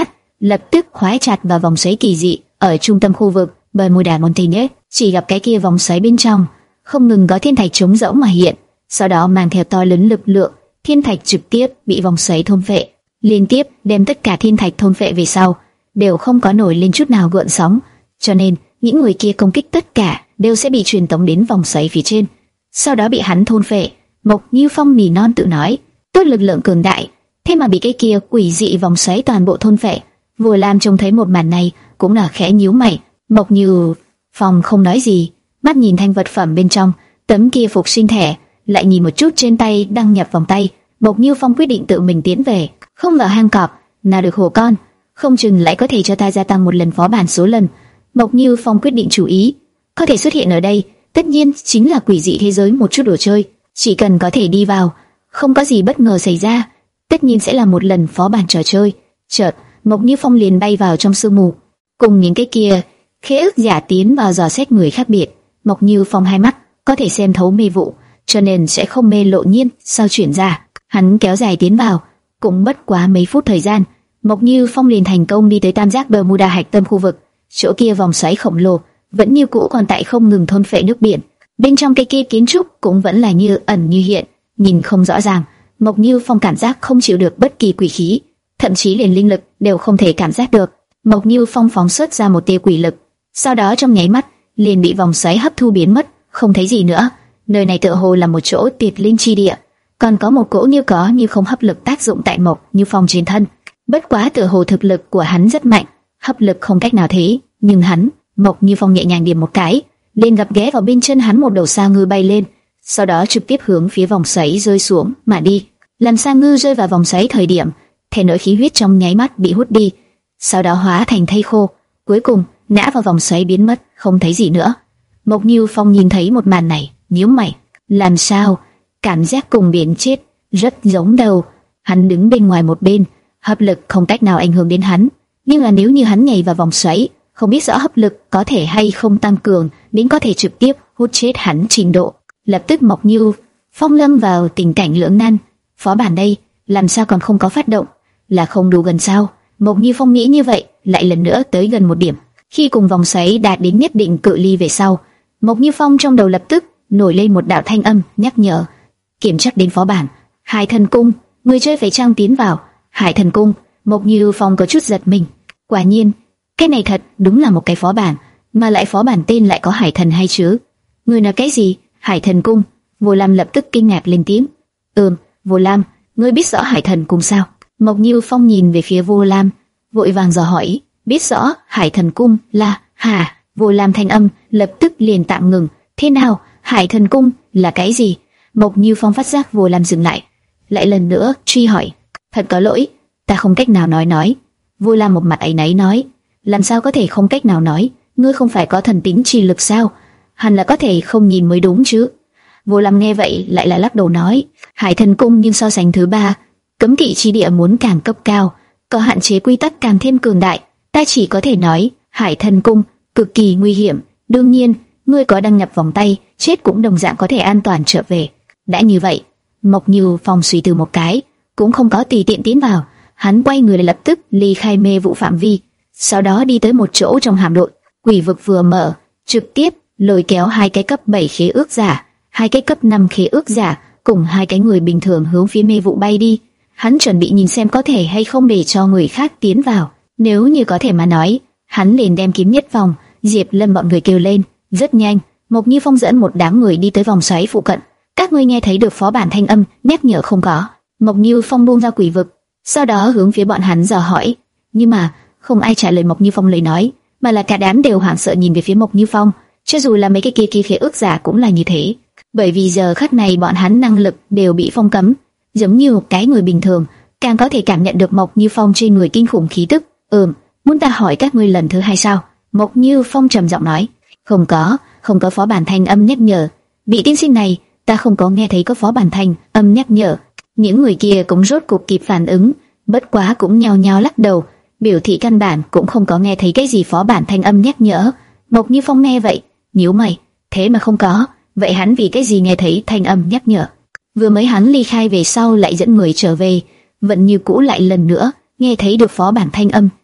[SPEAKER 1] lập tức khóa chặt vào vòng xoáy kỳ dị ở trung tâm khu vực Bermuda Mountains. Chỉ gặp cái kia vòng xoáy bên trong không ngừng có thiên thạch trống rỗng mà hiện, sau đó mang theo to lớn lực lượng, thiên thạch trực tiếp bị vòng xoáy thôn phệ, liên tiếp đem tất cả thiên thạch thôn phệ về sau, đều không có nổi lên chút nào gợn sóng, cho nên những người kia công kích tất cả đều sẽ bị truyền tống đến vòng xoáy phía trên, sau đó bị hắn thôn phệ. Mộc Như Phong nỉ non tự nói, tốt lực lượng cường đại, thế mà bị cái kia quỷ dị vòng xoáy toàn bộ thôn phệ. Vô Lam trông thấy một màn này cũng là khẽ nhíu mày. Mộc Như Phong không nói gì, mắt nhìn thanh vật phẩm bên trong, tấm kia phục sinh thẻ, lại nhìn một chút trên tay đăng nhập vòng tay. Mộc Như Phong quyết định tự mình tiến về, không vào hang cọp, nào được hổ con, không chừng lại có thể cho ta gia tăng một lần phó bản số lần. Mộc Như Phong quyết định chú ý, có thể xuất hiện ở đây, tất nhiên chính là quỷ dị thế giới một chút đồ chơi, chỉ cần có thể đi vào, không có gì bất ngờ xảy ra, tất nhiên sẽ là một lần phó bản trò chơi. Chợt, Mộc Như Phong liền bay vào trong sương mù, cùng những cái kia khế ước giả tiến vào dò xét người khác biệt. Mộc Như Phong hai mắt có thể xem thấu mê vụ, cho nên sẽ không mê lộ nhiên sao chuyển ra. Hắn kéo dài tiến vào, cũng bất quá mấy phút thời gian, Mộc Như Phong liền thành công đi tới tam giác Bermuda hạch tâm khu vực. Chỗ kia vòng xoáy khổng lồ vẫn như cũ còn tại không ngừng thôn phệ nước biển. Bên trong cái kia kiến trúc cũng vẫn là như ẩn như hiện, nhìn không rõ ràng. Mộc Như Phong cảm giác không chịu được bất kỳ quỷ khí, thậm chí liền linh lực đều không thể cảm giác được. Mộc Như Phong phóng xuất ra một tia quỷ lực, sau đó trong nháy mắt liền bị vòng xoáy hấp thu biến mất, không thấy gì nữa. Nơi này tựa hồ là một chỗ tuyệt linh chi địa, còn có một cỗ như có như không hấp lực tác dụng tại Mộc Như Phong trên thân. Bất quá tựa hồ thực lực của hắn rất mạnh, hấp lực không cách nào thế, nhưng hắn, Mộc Như Phong nhẹ nhàng điểm một cái, liền gặp ghé vào bên chân hắn một đầu sa ngư bay lên, sau đó trực tiếp hướng phía vòng xoáy rơi xuống mà đi. Làm sa ngư rơi vào vòng xoáy thời điểm, thể nội khí huyết trong nháy mắt bị hút đi, sau đó hóa thành thây khô, cuối cùng ngã vào vòng xoáy biến mất, không thấy gì nữa. Mộc Như Phong nhìn thấy một màn này, nhíu mày, làm sao? Cảm giác cùng biển chết rất giống đầu. Hắn đứng bên ngoài một bên, hấp lực không cách nào ảnh hưởng đến hắn, nhưng là nếu như hắn nhảy vào vòng xoáy, không biết rõ hấp lực có thể hay không tăng cường đến có thể trực tiếp hút chết hắn trình độ. Lập tức Mộc Như Phong lâm vào tình cảnh lưỡng nan. Phó bản đây làm sao còn không có phát động, là không đủ gần sao? Mộc Như Phong nghĩ như vậy, lại lần nữa tới gần một điểm. Khi cùng vòng xoáy đạt đến nhất định cự ly về sau, Mộc Như Phong trong đầu lập tức nổi lên một đạo thanh âm nhắc nhở: kiểm tra đến phó bản Hải Thần Cung, người chơi phải trang tiến vào Hải Thần Cung. Mộc Như Phong có chút giật mình, quả nhiên cái này thật đúng là một cái phó bản, mà lại phó bản tên lại có Hải Thần hay chứ? Người nói cái gì? Hải Thần Cung? Vô Lam lập tức kinh ngạc lên tiếng. Ừm, Vô Lam, ngươi biết rõ Hải Thần Cung sao? Mộc Như Phong nhìn về phía Vô Lam, vội vàng dò hỏi. Biết rõ Hải Thần Cung là? Hả? Vô Lam thanh âm lập tức liền tạm ngừng. Thế nào? Hải Thần Cung là cái gì? Mộc Như Phong phát giác Vô Lam dừng lại, lại lần nữa truy hỏi. Thật có lỗi, ta không cách nào nói nói. Vô Lam một mặt áy náy nói. Làm sao có thể không cách nào nói? Ngươi không phải có thần tính chi lực sao? Hẳn là có thể không nhìn mới đúng chứ. Vô Lam nghe vậy lại là lắc đầu nói. Hải Thần Cung nhưng so sánh thứ ba, cấm kỵ chi địa muốn càng cấp cao, có hạn chế quy tắc càng thêm cường đại. Ta chỉ có thể nói Hải Thần Cung cực kỳ nguy hiểm. Đương nhiên, ngươi có đăng nhập vòng tay, chết cũng đồng dạng có thể an toàn trở về. Đã như vậy, Mộc Như Phong suy tư một cái, cũng không có tùy tiện tiến vào. Hắn quay người lập tức ly khai mê vụ phạm vi, sau đó đi tới một chỗ trong hạm đội. Quỷ vực vừa mở, trực tiếp lôi kéo hai cái cấp bảy khế ước giả, hai cái cấp năm khế ước giả cùng hai cái người bình thường hướng phía mê vụ bay đi. Hắn chuẩn bị nhìn xem có thể hay không để cho người khác tiến vào. Nếu như có thể mà nói, hắn liền đem kiếm nhất vòng. Diệp Lâm bọn người kêu lên. Rất nhanh, Mộc Như Phong dẫn một đám người đi tới vòng xoáy phụ cận. Các ngươi nghe thấy được phó bản thanh âm nhắc nhở không có? Mộc Như Phong buông ra quỷ vực, sau đó hướng phía bọn hắn dò hỏi. Nhưng mà không ai trả lời Mộc Như Phong lời nói, mà là cả đám đều hoảng sợ nhìn về phía Mộc Như Phong. Cho dù là mấy cái kia kia khế ước giả cũng là như thế, bởi vì giờ khắc này bọn hắn năng lực đều bị phong cấm, giống như một cái người bình thường càng có thể cảm nhận được Mộc Như Phong trên người kinh khủng khí tức. Ừm, muốn ta hỏi các ngươi lần thứ hai sao? Mộc Như Phong trầm giọng nói. Không có, không có phó bản thanh âm nhắc nhở. Vị tiên sinh này, ta không có nghe thấy có phó bản thanh âm nhắc nhở. Những người kia cũng rốt cuộc kịp phản ứng, bất quá cũng nhao nhao lắc đầu, biểu thị căn bản cũng không có nghe thấy cái gì phó bản thanh âm nhắc nhở. Mộc Như Phong nghe vậy, nhíu mày, thế mà không có, vậy hắn vì cái gì nghe thấy thanh âm nhắc nhở? Vừa mới hắn ly khai về sau lại dẫn người trở về, vẫn như cũ lại lần nữa nghe thấy được phó bản thanh âm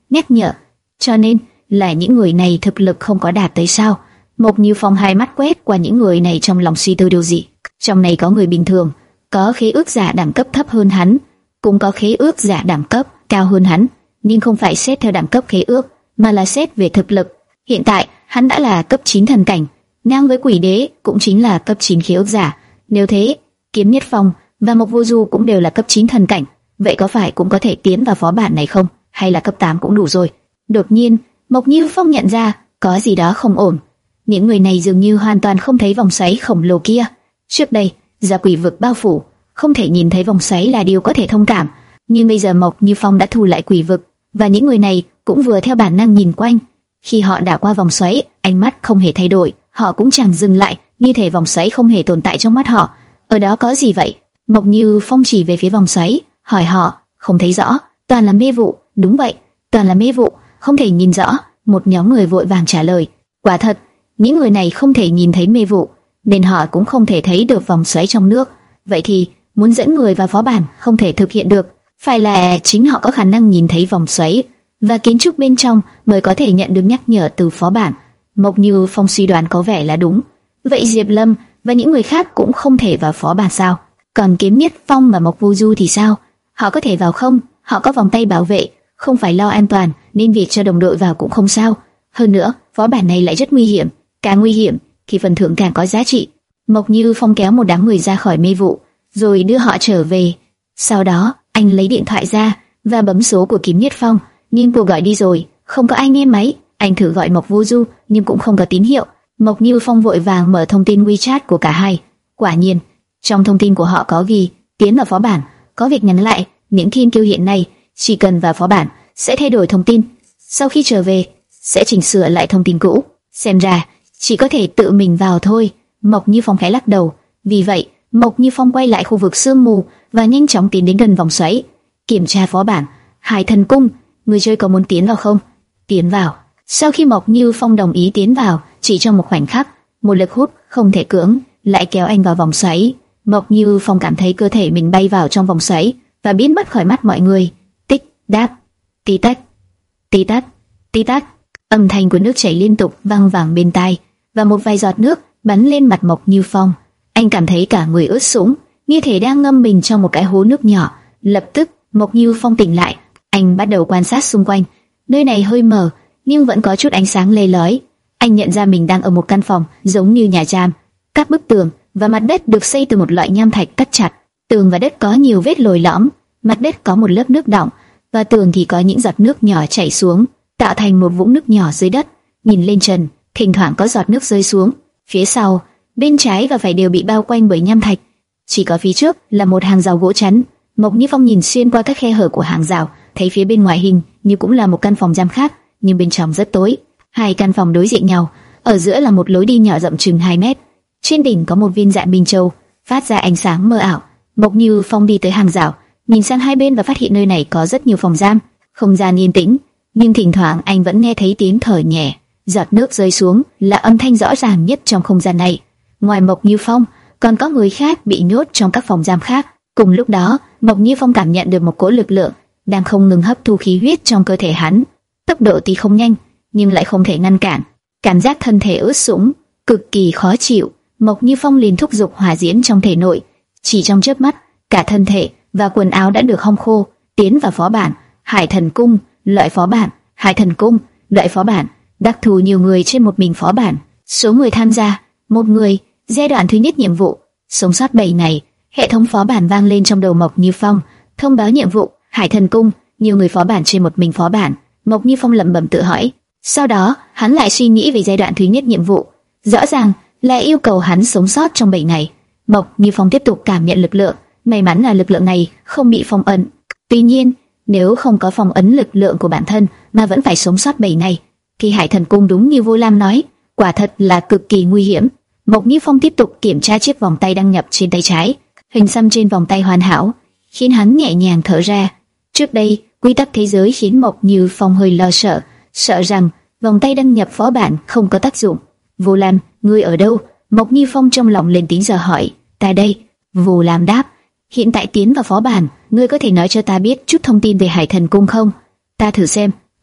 [SPEAKER 1] nhắc nhở. Cho nên là những người này thực lực không có đạt tới sao? Mộc Như Phong hai mắt quét qua những người này, trong lòng suy tư điều gì. Trong này có người bình thường, có khế ước giả đẳng cấp thấp hơn hắn, cũng có khế ước giả đẳng cấp cao hơn hắn, nhưng không phải xét theo đẳng cấp khế ước, mà là xét về thực lực. Hiện tại hắn đã là cấp chín thần cảnh, ngang với Quỷ Đế, cũng chính là cấp chín khế ước giả. Nếu thế, Kiếm Nhất Phong và Mộc Vô Du cũng đều là cấp chín thần cảnh, vậy có phải cũng có thể tiến vào phó bản này không? Hay là cấp tám cũng đủ rồi? Đột nhiên, Mộc Như Phong nhận ra có gì đó không ổn. Những người này dường như hoàn toàn không thấy vòng xoáy khổng lồ kia. Trước đây, do quỷ vực bao phủ, không thể nhìn thấy vòng xoáy là điều có thể thông cảm, nhưng bây giờ Mộc Như Phong đã thu lại quỷ vực, và những người này cũng vừa theo bản năng nhìn quanh. Khi họ đảo qua vòng xoáy, ánh mắt không hề thay đổi, họ cũng chẳng dừng lại, như thể vòng xoáy không hề tồn tại trong mắt họ. Ở đó có gì vậy? Mộc Như Phong chỉ về phía vòng xoáy, hỏi họ. Không thấy rõ, toàn là mê vụ. Đúng vậy, toàn là mê vụ, không thể nhìn rõ. Một nhóm người vội vàng trả lời. Quả thật, những người này không thể nhìn thấy mê vụ, nên họ cũng không thể thấy được vòng xoáy trong nước. Vậy thì muốn dẫn người vào phó bản không thể thực hiện được, phải là chính họ có khả năng nhìn thấy vòng xoáy và kiến trúc bên trong mới có thể nhận được nhắc nhở từ phó bản. Mộc Như Phong suy đoán có vẻ là đúng. Vậy Diệp Lâm và những người khác cũng không thể vào phó bản sao? Còn Kiếm Nhất Phong và Mộc Vô Du thì sao? Họ có thể vào không? Họ có vòng tay bảo vệ, không phải lo an toàn, nên việc cho đồng đội vào cũng không sao. Hơn nữa, phó bản này lại rất nguy hiểm, càng nguy hiểm thì phần thưởng càng có giá trị. Mộc Như Phong kéo một đám người ra khỏi mê vụ, rồi đưa họ trở về. Sau đó, anh lấy điện thoại ra và bấm số của Kiếm Nhất Phong, nhưng cuộc gọi đi rồi, không có ai nghe máy. Anh thử gọi Mộc Vô Du, nhưng cũng không có tín hiệu. Mộc Như Phong vội vàng mở thông tin WeChat của cả hai. Quả nhiên, trong thông tin của họ có ghi tiến vào phó bản, có việc nhắn lại. Những thiên kiêu hiện nay chỉ cần vào phó bản sẽ thay đổi thông tin, sau khi trở về sẽ chỉnh sửa lại thông tin cũ. Xem ra chỉ có thể tự mình vào thôi. Mộc Như Phong khẽ lắc đầu. Vì vậy, Mộc Như Phong quay lại khu vực sương mù và nhanh chóng tiến đến gần vòng xoáy. Kiểm tra phó bản. Hải Thần Cung, người chơi có muốn tiến vào không? Tiến vào. Sau khi Mộc Như Phong đồng ý tiến vào, chỉ trong một khoảnh khắc, một lực hút không thể cưỡng lại kéo anh vào vòng xoáy. Mộc Như Phong cảm thấy cơ thể mình bay vào trong vòng xoáy và biến mất khỏi mắt mọi người. Tích đáp, tí tách, tí tách, tí tách. Âm thanh của nước chảy liên tục vang vẳng bên tai, và một vài giọt nước bắn lên mặt Mộc Như Phong. Anh cảm thấy cả người ướt sũng, như thể đang ngâm mình trong một cái hố nước nhỏ. Lập tức, Mộc Như Phong tỉnh lại. Anh bắt đầu quan sát xung quanh. Nơi này hơi mờ, nhưng vẫn có chút ánh sáng le lói. Anh nhận ra mình đang ở một căn phòng giống như nhà giam. Các bức tường và mặt đất được xây từ một loại nham thạch cắt chặt. Tường và đất có nhiều vết lồi lõm, mặt đất có một lớp nước đọng, và tường thì có những giọt nước nhỏ chảy xuống, tạo thành một vũng nước nhỏ dưới đất. Nhìn lên trần, thỉnh thoảng có giọt nước rơi xuống. Phía sau, bên trái và phải đều bị bao quanh bởi nham thạch. Chỉ có phía trước là một hàng rào gỗ chắn. Mộc Như Phong nhìn xuyên qua các khe hở của hàng rào, thấy phía bên ngoài hình như cũng là một căn phòng giam khác, nhưng bên trong rất tối. Hai căn phòng đối diện nhau, ở giữa là một lối đi nhỏ rộng chừng hai mét. Trên đỉnh có một viên dạ minh châu phát ra ánh sáng mờ ảo. Mộc Như Phong đi tới hàng rào, nhìn sang hai bên và phát hiện nơi này có rất nhiều phòng giam. Không gian yên tĩnh, nhưng thỉnh thoảng anh vẫn nghe thấy tiếng thở nhẹ. Giọt nước rơi xuống là âm thanh rõ ràng nhất trong không gian này. Ngoài Mộc Như Phong, còn có người khác bị nhốt trong các phòng giam khác. Cùng lúc đó, Mộc Như Phong cảm nhận được một cỗ lực lượng đang không ngừng hấp thu khí huyết trong cơ thể hắn. Tốc độ tuy không nhanh, nhưng lại không thể ngăn cản. Cảm giác thân thể ướt sũng, cực kỳ khó chịu. Mộc Như Phong liền thúc giục hỏa diễm trong thể nội. Chỉ trong chớp mắt, cả thân thể và quần áo đã được hong khô. Tiến vào phó bản Hải Thần Cung, loại phó bản Hải Thần Cung, loại phó bản đặc thù nhiều người trên một mình phó bản. Số người tham gia: một người. Giai đoạn thứ nhất nhiệm vụ: sống sót bảy ngày. Hệ thống phó bản vang lên trong đầu Mộc Như Phong. Thông báo nhiệm vụ: Hải Thần Cung, nhiều người phó bản trên một mình phó bản. Mộc Như Phong lẩm bẩm tự hỏi. Sau đó, hắn lại suy nghĩ về giai đoạn thứ nhất nhiệm vụ. Rõ ràng là yêu cầu hắn sống sót trong bảy ngày. Mộc Như Phong tiếp tục cảm nhận lực lượng. May mắn là lực lượng này không bị phong ấn. Tuy nhiên, nếu không có phong ấn lực lượng của bản thân mà vẫn phải sống sót bảy ngày, thì Hải Thần Cung đúng như Vô Lam nói, quả thật là cực kỳ nguy hiểm. Mộc Như Phong tiếp tục kiểm tra chiếc vòng tay đăng nhập trên tay trái. Hình xăm trên vòng tay hoàn hảo, khiến hắn nhẹ nhàng thở ra. Trước đây, quy tắc thế giới khiến Mộc Như Phong hơi lo sợ, sợ rằng vòng tay đăng nhập phó bản không có tác dụng. Vô Lam, ngươi ở đâu? Mộc Như Phong trong lòng lên tiếng giờ hỏi. Ta đây. Vô Lam đáp. Hiện tại tiến vào phó bản, ngươi có thể nói cho ta biết chút thông tin về Hải Thần Cung không? Ta thử xem.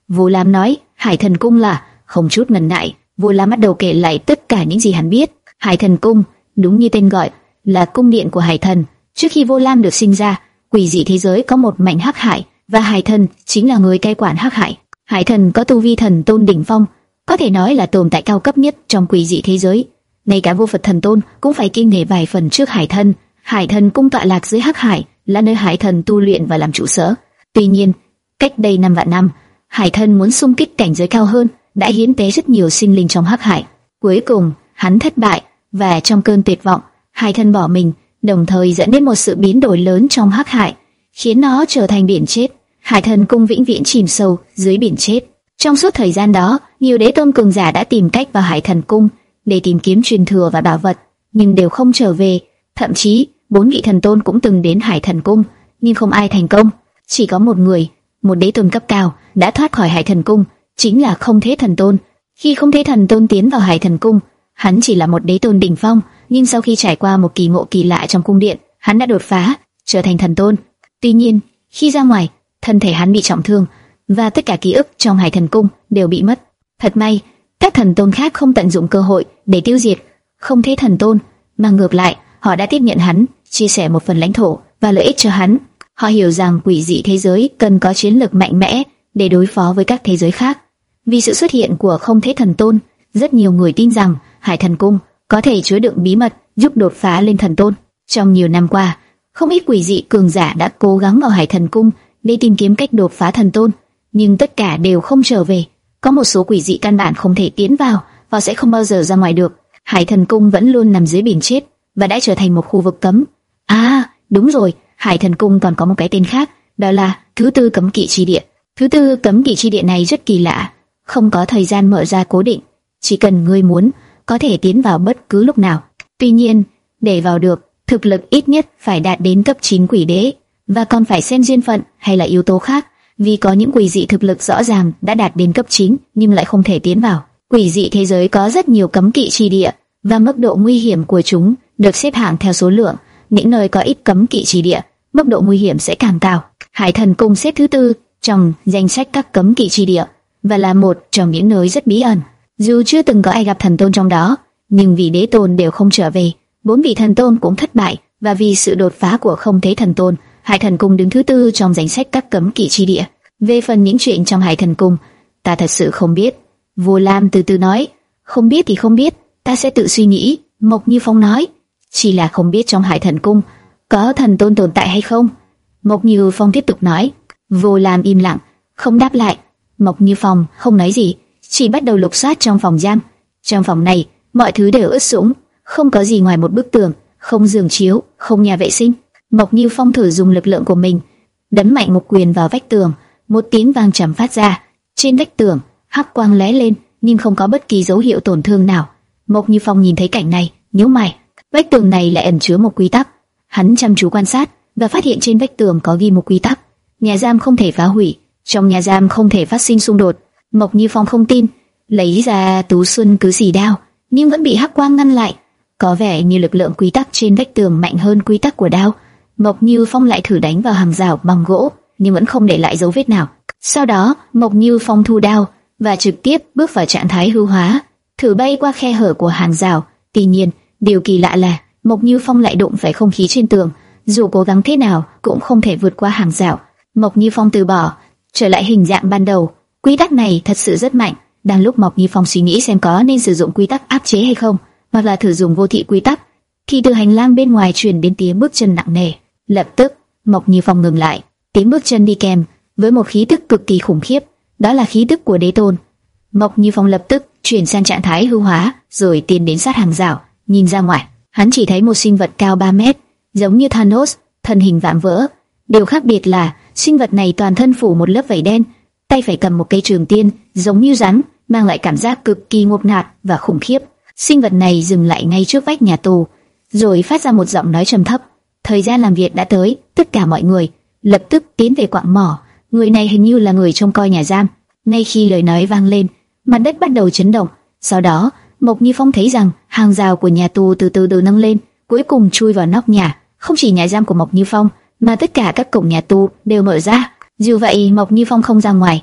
[SPEAKER 1] Vu Lam nói, Hải Thần Cung là, không chút ngần ngại, Vu Lam bắt đầu kể lại tất cả những gì hắn biết. Hải Thần Cung, đúng như tên gọi, là cung điện của Hải Thần. Trước khi Vu Lam được sinh ra, quỷ dị thế giới có một mảnh hắc hải, và Hải Thần chính là người cai quản hắc hải. Hải Thần có tu vi thần tôn đỉnh phong, có thể nói là tồn tại cao cấp nhất trong quỷ dị thế giới. Ngay cả vô Phật thần tôn cũng phải kinh nể vài phần trước Hải Thần. Hải Thần Cung tọa lạc dưới hắc hải, là nơi Hải Thần tu luyện và làm trụ sở. Tuy nhiên, cách đây năm vạn năm, Hải Thần muốn xung kích cảnh giới cao hơn, đã hiến tế rất nhiều sinh linh trong hắc hải. Cuối cùng, hắn thất bại, và trong cơn tuyệt vọng, Hải Thần bỏ mình, đồng thời dẫn đến một sự biến đổi lớn trong hắc hải, khiến nó trở thành biển chết. Hải Thần Cung vĩnh viễn chìm sâu dưới biển chết. Trong suốt thời gian đó, nhiều đế tôn cường giả đã tìm cách vào Hải Thần Cung để tìm kiếm truyền thừa và bảo vật, nhưng đều không trở về. Thậm chí, bốn vị thần tôn cũng từng đến Hải Thần Cung, nhưng không ai thành công. Chỉ có một người, một đế tôn cấp cao, đã thoát khỏi Hải Thần Cung, chính là Không Thế Thần Tôn. Khi Không Thế Thần Tôn tiến vào Hải Thần Cung, hắn chỉ là một đế tôn đỉnh phong, nhưng sau khi trải qua một kỳ ngộ kỳ lạ trong cung điện, hắn đã đột phá, trở thành thần tôn. Tuy nhiên, khi ra ngoài, thân thể hắn bị trọng thương, và tất cả ký ức trong Hải Thần Cung đều bị mất. Thật may, các thần tôn khác không tận dụng cơ hội để tiêu diệt Không Thế Thần Tôn, mà ngược lại, họ đã tiếp nhận hắn, chia sẻ một phần lãnh thổ và lợi ích cho hắn. Họ hiểu rằng quỷ dị thế giới cần có chiến lược mạnh mẽ để đối phó với các thế giới khác. Vì sự xuất hiện của Không Thế Thần Tôn, rất nhiều người tin rằng Hải Thần Cung có thể chứa đựng bí mật giúp đột phá lên thần tôn. Trong nhiều năm qua, không ít quỷ dị cường giả đã cố gắng vào Hải Thần Cung để tìm kiếm cách đột phá thần tôn, nhưng tất cả đều không trở về. Có một số quỷ dị căn bản không thể tiến vào và sẽ không bao giờ ra ngoài được. Hải Thần Cung vẫn luôn nằm dưới biển chết và đã trở thành một khu vực cấm. À, đúng rồi, Hải Thần Cung còn có một cái tên khác, đó là Thứ Tư Cấm Kỵ Chi Địa. Thứ Tư Cấm Kỵ Chi Địa này rất kỳ lạ, không có thời gian mở ra cố định, chỉ cần ngươi muốn, có thể tiến vào bất cứ lúc nào. Tuy nhiên, để vào được, thực lực ít nhất phải đạt đến cấp chín quỷ đế, và còn phải xem duyên phận hay là yếu tố khác, vì có những quỷ dị thực lực rõ ràng đã đạt đến cấp chín nhưng lại không thể tiến vào. Quỷ dị thế giới có rất nhiều cấm kỵ chi địa, và mức độ nguy hiểm của chúng được xếp hạng theo số lượng. Những nơi có ít cấm kỵ chi địa, mức độ nguy hiểm sẽ càng cao. Hải Thần Cung xếp thứ tư trong danh sách các cấm kỵ chi địa, và là một trong những nơi rất bí ẩn. Dù chưa từng có ai gặp thần tôn trong đó, nhưng vì đế tôn đều không trở về, bốn vị thần tôn cũng thất bại, và vì sự đột phá của Không Thế Thần Tôn, Hải Thần Cung đứng thứ tư trong danh sách các cấm kỵ chi địa. Về phần những chuyện trong Hải Thần Cung, ta thật sự không biết. Vu Lam từ từ nói, không biết thì không biết, ta sẽ tự suy nghĩ. Mộc Như Phong nói, chỉ là không biết trong Hải Thần Cung có thần tôn tồn tại hay không. Mộc Như Phong tiếp tục nói. Vu Lam im lặng, không đáp lại. Mộc Như Phong không nói gì, chỉ bắt đầu lục soát trong phòng giam. Trong phòng này, mọi thứ đều ướt sũng, không có gì ngoài một bức tường, không giường chiếu, không nhà vệ sinh. Mộc Như Phong thử dùng lực lượng của mình, đấm mạnh một quyền vào vách tường, một tiếng vang trầm phát ra. Trên vách tường, hắc quang lóe lên, nhưng không có bất kỳ dấu hiệu tổn thương nào. Mộc Như Phong nhìn thấy cảnh này, nhíu mày. Vách tường này lại ẩn chứa một quy tắc. Hắn chăm chú quan sát và phát hiện trên vách tường có ghi một quy tắc: nhà giam không thể phá hủy, trong nhà giam không thể phát sinh xung đột. Mộc Như Phong không tin, lấy ra Tú Xuân cứ xì đao, nhưng vẫn bị hắc quang ngăn lại. Có vẻ như lực lượng quy tắc trên vách tường mạnh hơn quy tắc của đao. Mộc Như Phong lại thử đánh vào hàng rào bằng gỗ, nhưng vẫn không để lại dấu vết nào. Sau đó, Mộc Như Phong thu đao và trực tiếp bước vào trạng thái hư hóa, thử bay qua khe hở của hàng rào. Tuy nhiên, điều kỳ lạ là Mộc Như Phong lại đụng phải không khí trên tường, dù cố gắng thế nào cũng không thể vượt qua hàng rào. Mộc Như Phong từ bỏ, trở lại hình dạng ban đầu. Quy tắc này thật sự rất mạnh. Đang lúc Mộc Như Phong suy nghĩ xem có nên sử dụng quy tắc áp chế hay không, hoặc là thử dùng vô thị quy tắc, thì từ hành lang bên ngoài truyền đến tiếng bước chân nặng nề. Lập tức, Mộc Như Phong ngừng lại. Tiếng bước chân đi kèm với một khí tức cực kỳ khủng khiếp, đó là khí tức của đế tôn. Mộc Như Phong lập tức chuyển sang trạng thái hư hóa, rồi tiến đến sát hàng rào, nhìn ra ngoài. Hắn chỉ thấy một sinh vật cao ba mét, giống như Thanos, thân hình vạm vỡ. Điều khác biệt là sinh vật này toàn thân phủ một lớp vảy đen, tay phải cầm một cây trường tiên giống như rắn, mang lại cảm giác cực kỳ ngột ngạt và khủng khiếp. Sinh vật này dừng lại ngay trước vách nhà tù, rồi phát ra một giọng nói trầm thấp. Thời gian làm việc đã tới, tất cả mọi người lập tức tiến về quặng mỏ. Người này hình như là người trông coi nhà giam. Ngay khi lời nói vang lên, mặt đất bắt đầu chấn động. Sau đó, Mộc Như Phong thấy rằng hàng rào của nhà tù từ từ được nâng lên, cuối cùng chui vào nóc nhà. Không chỉ nhà giam của Mộc Như Phong, mà tất cả các cổng nhà tù đều mở ra. Dù vậy, Mộc Như Phong không ra ngoài,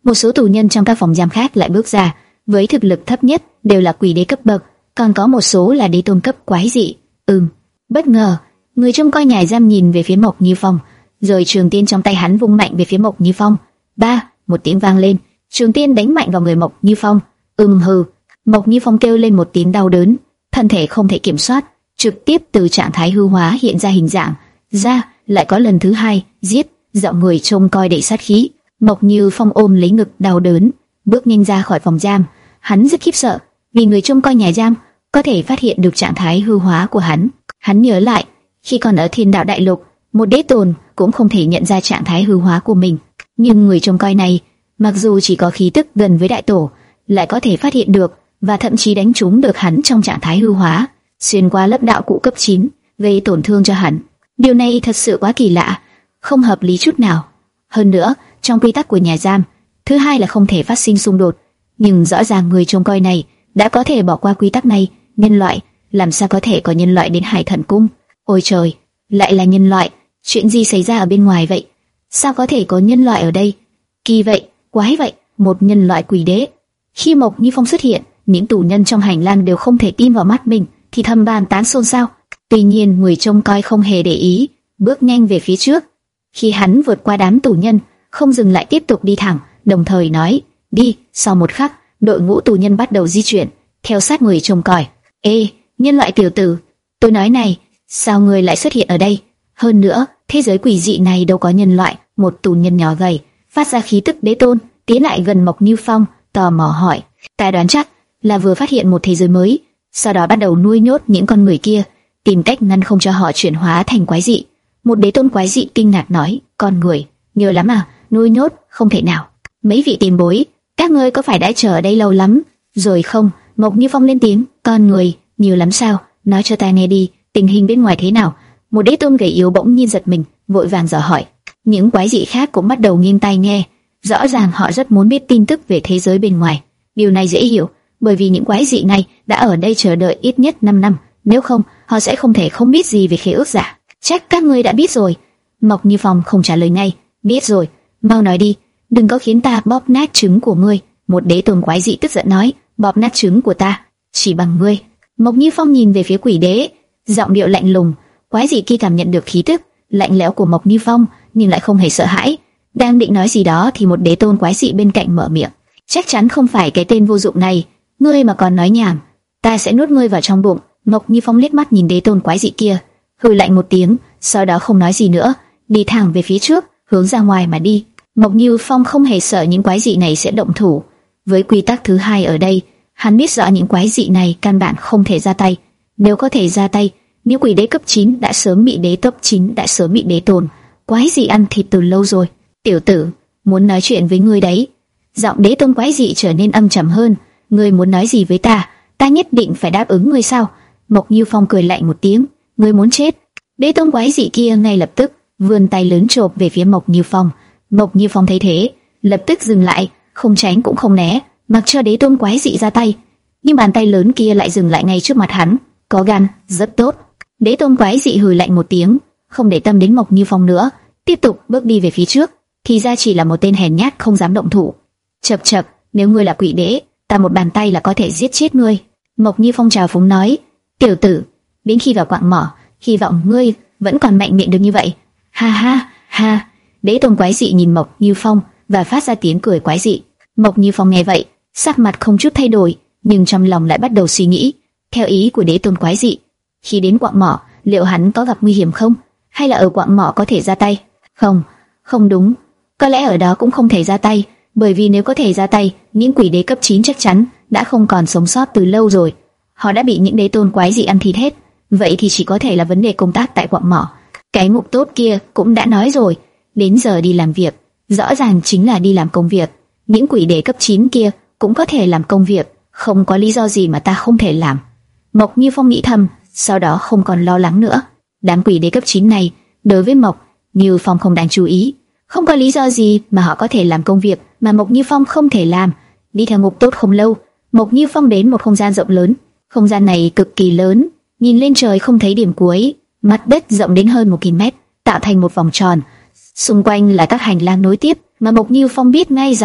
[SPEAKER 1] Một số tù nhân trong các phòng giam khác lại bước ra, với thực lực thấp nhất đều là quỷ đế cấp bậc, còn có một số là đế tôn cấp quái dị. Ừm, bất ngờ, người trông coi nhà giam nhìn về phía Mộc Như Phong, rồi trường tiên trong tay hắn vung mạnh về phía Mộc Như Phong. Ba, một tiếng vang lên, trường tiên đánh mạnh vào người Mộc Như Phong. Ừm hừ, Mộc Như Phong kêu lên một tiếng đau đớn, thân thể không thể kiểm soát, trực tiếp từ trạng thái hư hóa hiện ra hình dạng. Ra, lại có lần thứ hai, giết, giọng người trông coi đầy sát khí. Mộc Như Phong ôm lấy ngực đau đớn, bước nhanh ra khỏi phòng giam. Hắn rất khiếp sợ, vì người trông coi nhà giam có thể phát hiện được trạng thái hư hóa của hắn. Hắn nhớ lại, khi còn ở Thiên Đạo Đại Lục, một đế tôn cũng không thể nhận ra trạng thái hư hóa của mình, nhưng người trông coi này, mặc dù chỉ có khí tức gần với đại tổ, lại có thể phát hiện được và thậm chí đánh trúng được hắn trong trạng thái hư hóa, xuyên qua lớp đạo cụ cấp chín, gây tổn thương cho hắn. Điều này thật sự quá kỳ lạ, không hợp lý chút nào. Hơn nữa, trong quy tắc của nhà giam, thứ hai là không thể phát sinh xung đột, nhưng rõ ràng người trông coi này đã có thể bỏ qua quy tắc này. Nhân loại, làm sao có thể có nhân loại đến Hải Thần Cung? Ôi trời, lại là nhân loại, chuyện gì xảy ra ở bên ngoài vậy? Sao có thể có nhân loại ở đây? Kỳ vậy, quái vậy, một nhân loại quỷ đế. Khi Mộc Như Phong xuất hiện, những tù nhân trong hành lang đều không thể tin vào mắt mình, thì thầm bàn tán xôn xao. Tuy nhiên người trông coi không hề để ý, bước nhanh về phía trước. Khi hắn vượt qua đám tù nhân, không dừng lại tiếp tục đi thẳng, đồng thời nói, đi. Sau một khắc, đội ngũ tù nhân bắt đầu di chuyển, theo sát người trông coi. Ê, nhân loại tiểu tử, tôi nói này, sao ngươi lại xuất hiện ở đây? Hơn nữa, thế giới quỷ dị này đâu có nhân loại. Một tù nhân nhỏ gầy, phát ra khí tức đế tôn, tiến lại gần Mộc Như Phong, tò mò hỏi. Ta đoán chắc là vừa phát hiện một thế giới mới, sau đó bắt đầu nuôi nhốt những con người kia, tìm cách ngăn không cho họ chuyển hóa thành quái dị. Một đế tôn quái dị kinh ngạc nói, con người, nhiều lắm à, nuôi nhốt, không thể nào. Mấy vị tiền bối, các ngươi có phải đã chờ ở đây lâu lắm rồi không? Mộc Như Phong lên tiếng, con người, nhiều lắm sao? Nói cho ta nghe đi, tình hình bên ngoài thế nào? Một đế tôn gầy yếu bỗng nhiên giật mình, vội vàng dò hỏi. Những quái dị khác cũng bắt đầu nghiêng tai nghe, rõ ràng họ rất muốn biết tin tức về thế giới bên ngoài. Điều này dễ hiểu, bởi vì những quái dị này đã ở đây chờ đợi ít nhất năm năm, nếu không, họ sẽ không thể không biết gì về khế ước giả. Chắc các ngươi đã biết rồi. Mộc Như Phong không trả lời ngay. Biết rồi, mau nói đi, đừng có khiến ta bóp nát trứng của ngươi. Một đế tôn quái dị tức giận nói, bóp nát trứng của ta, chỉ bằng ngươi. Mộc Như Phong nhìn về phía quỷ đế, giọng điệu lạnh lùng. Quái dị kia cảm nhận được khí tức lạnh lẽo của Mộc Như Phong, nhưng lại không hề sợ hãi. Đang định nói gì đó thì một đế tôn quái dị bên cạnh mở miệng. Chắc chắn không phải cái tên vô dụng này, ngươi mà còn nói nhảm, ta sẽ nuốt ngươi vào trong bụng. Mộc Như Phong liếc mắt nhìn đế tôn quái dị kia, hừ lạnh một tiếng, sau đó không nói gì nữa, đi thẳng về phía trước, hướng ra ngoài mà đi. Mộc Như Phong không hề sợ những quái dị này sẽ động thủ. Với quy tắc thứ hai ở đây, hắn biết rõ những quái dị này căn bản không thể ra tay. Nếu có thể ra tay, những quỷ đế cấp chín đã sớm bị đế cấp chín đã sớm bị đế tôn quái dị ăn thịt từ lâu rồi. Tiểu tử, muốn nói chuyện với ngươi đấy. Giọng đế tôn quái dị trở nên âm trầm hơn. Ngươi muốn nói gì với ta? Ta nhất định phải đáp ứng ngươi sao? Mộc Như Phong cười lạnh một tiếng. Ngươi muốn chết? Đế tôn quái dị kia ngay lập tức vươn tay lớn chộp về phía Mộc Như Phong. Mộc Như Phong thấy thế, lập tức dừng lại, không tránh cũng không né, mặc cho đế tôn quái dị ra tay. Nhưng bàn tay lớn kia lại dừng lại ngay trước mặt hắn. Có gan, rất tốt. Đế tôn quái dị hừ lạnh một tiếng, không để tâm đến Mộc Như Phong nữa, tiếp tục bước đi về phía trước. Thì ra chỉ là một tên hèn nhát không dám động thủ. Chậc chậc, nếu ngươi là quỷ đế, ta một bàn tay là có thể giết chết ngươi. Mộc Như Phong trào phúng nói, tiểu tử, đến khi vào quạng mỏ, hy vọng ngươi vẫn còn mạnh miệng được như vậy. Ha ha ha. Đế tôn quái dị nhìn Mộc Như Phong và phát ra tiếng cười quái dị. Mộc Như Phong nghe vậy, sắc mặt không chút thay đổi, nhưng trong lòng lại bắt đầu suy nghĩ. Theo ý của đế tôn quái dị, khi đến quạng mỏ, liệu hắn có gặp nguy hiểm không? Hay là ở quạng mỏ có thể ra tay? Không, không đúng. Có lẽ ở đó cũng không thể ra tay, bởi vì nếu có thể ra tay, những quỷ đế cấp chín chắc chắn đã không còn sống sót từ lâu rồi. Họ đã bị những đế tôn quái dị ăn thịt hết. Vậy thì chỉ có thể là vấn đề công tác tại quạng mỏ. Cái ngục tốt kia cũng đã nói rồi, đến giờ đi làm việc, rõ ràng chính là đi làm công việc. Những quỷ đế cấp chín kia cũng có thể làm công việc, không có lý do gì mà ta không thể làm. Mộc Như Phong nghĩ thầm, sau đó không còn lo lắng nữa. Đám quỷ đế cấp chín này, đối với Mộc Như Phong không đáng chú ý. Không có lý do gì mà họ có thể làm công việc mà Mộc Như Phong không thể làm. Đi theo ngục tốt không lâu, Mộc Như Phong đến một không gian rộng lớn. Không gian này cực kỳ lớn, nhìn lên trời không thấy điểm cuối. Mặt đất rộng đến hơn một ki-lô-mét, tạo thành một vòng tròn. Xung quanh là các hành lang nối tiếp mà Mộc Như Phong biết ngay rằng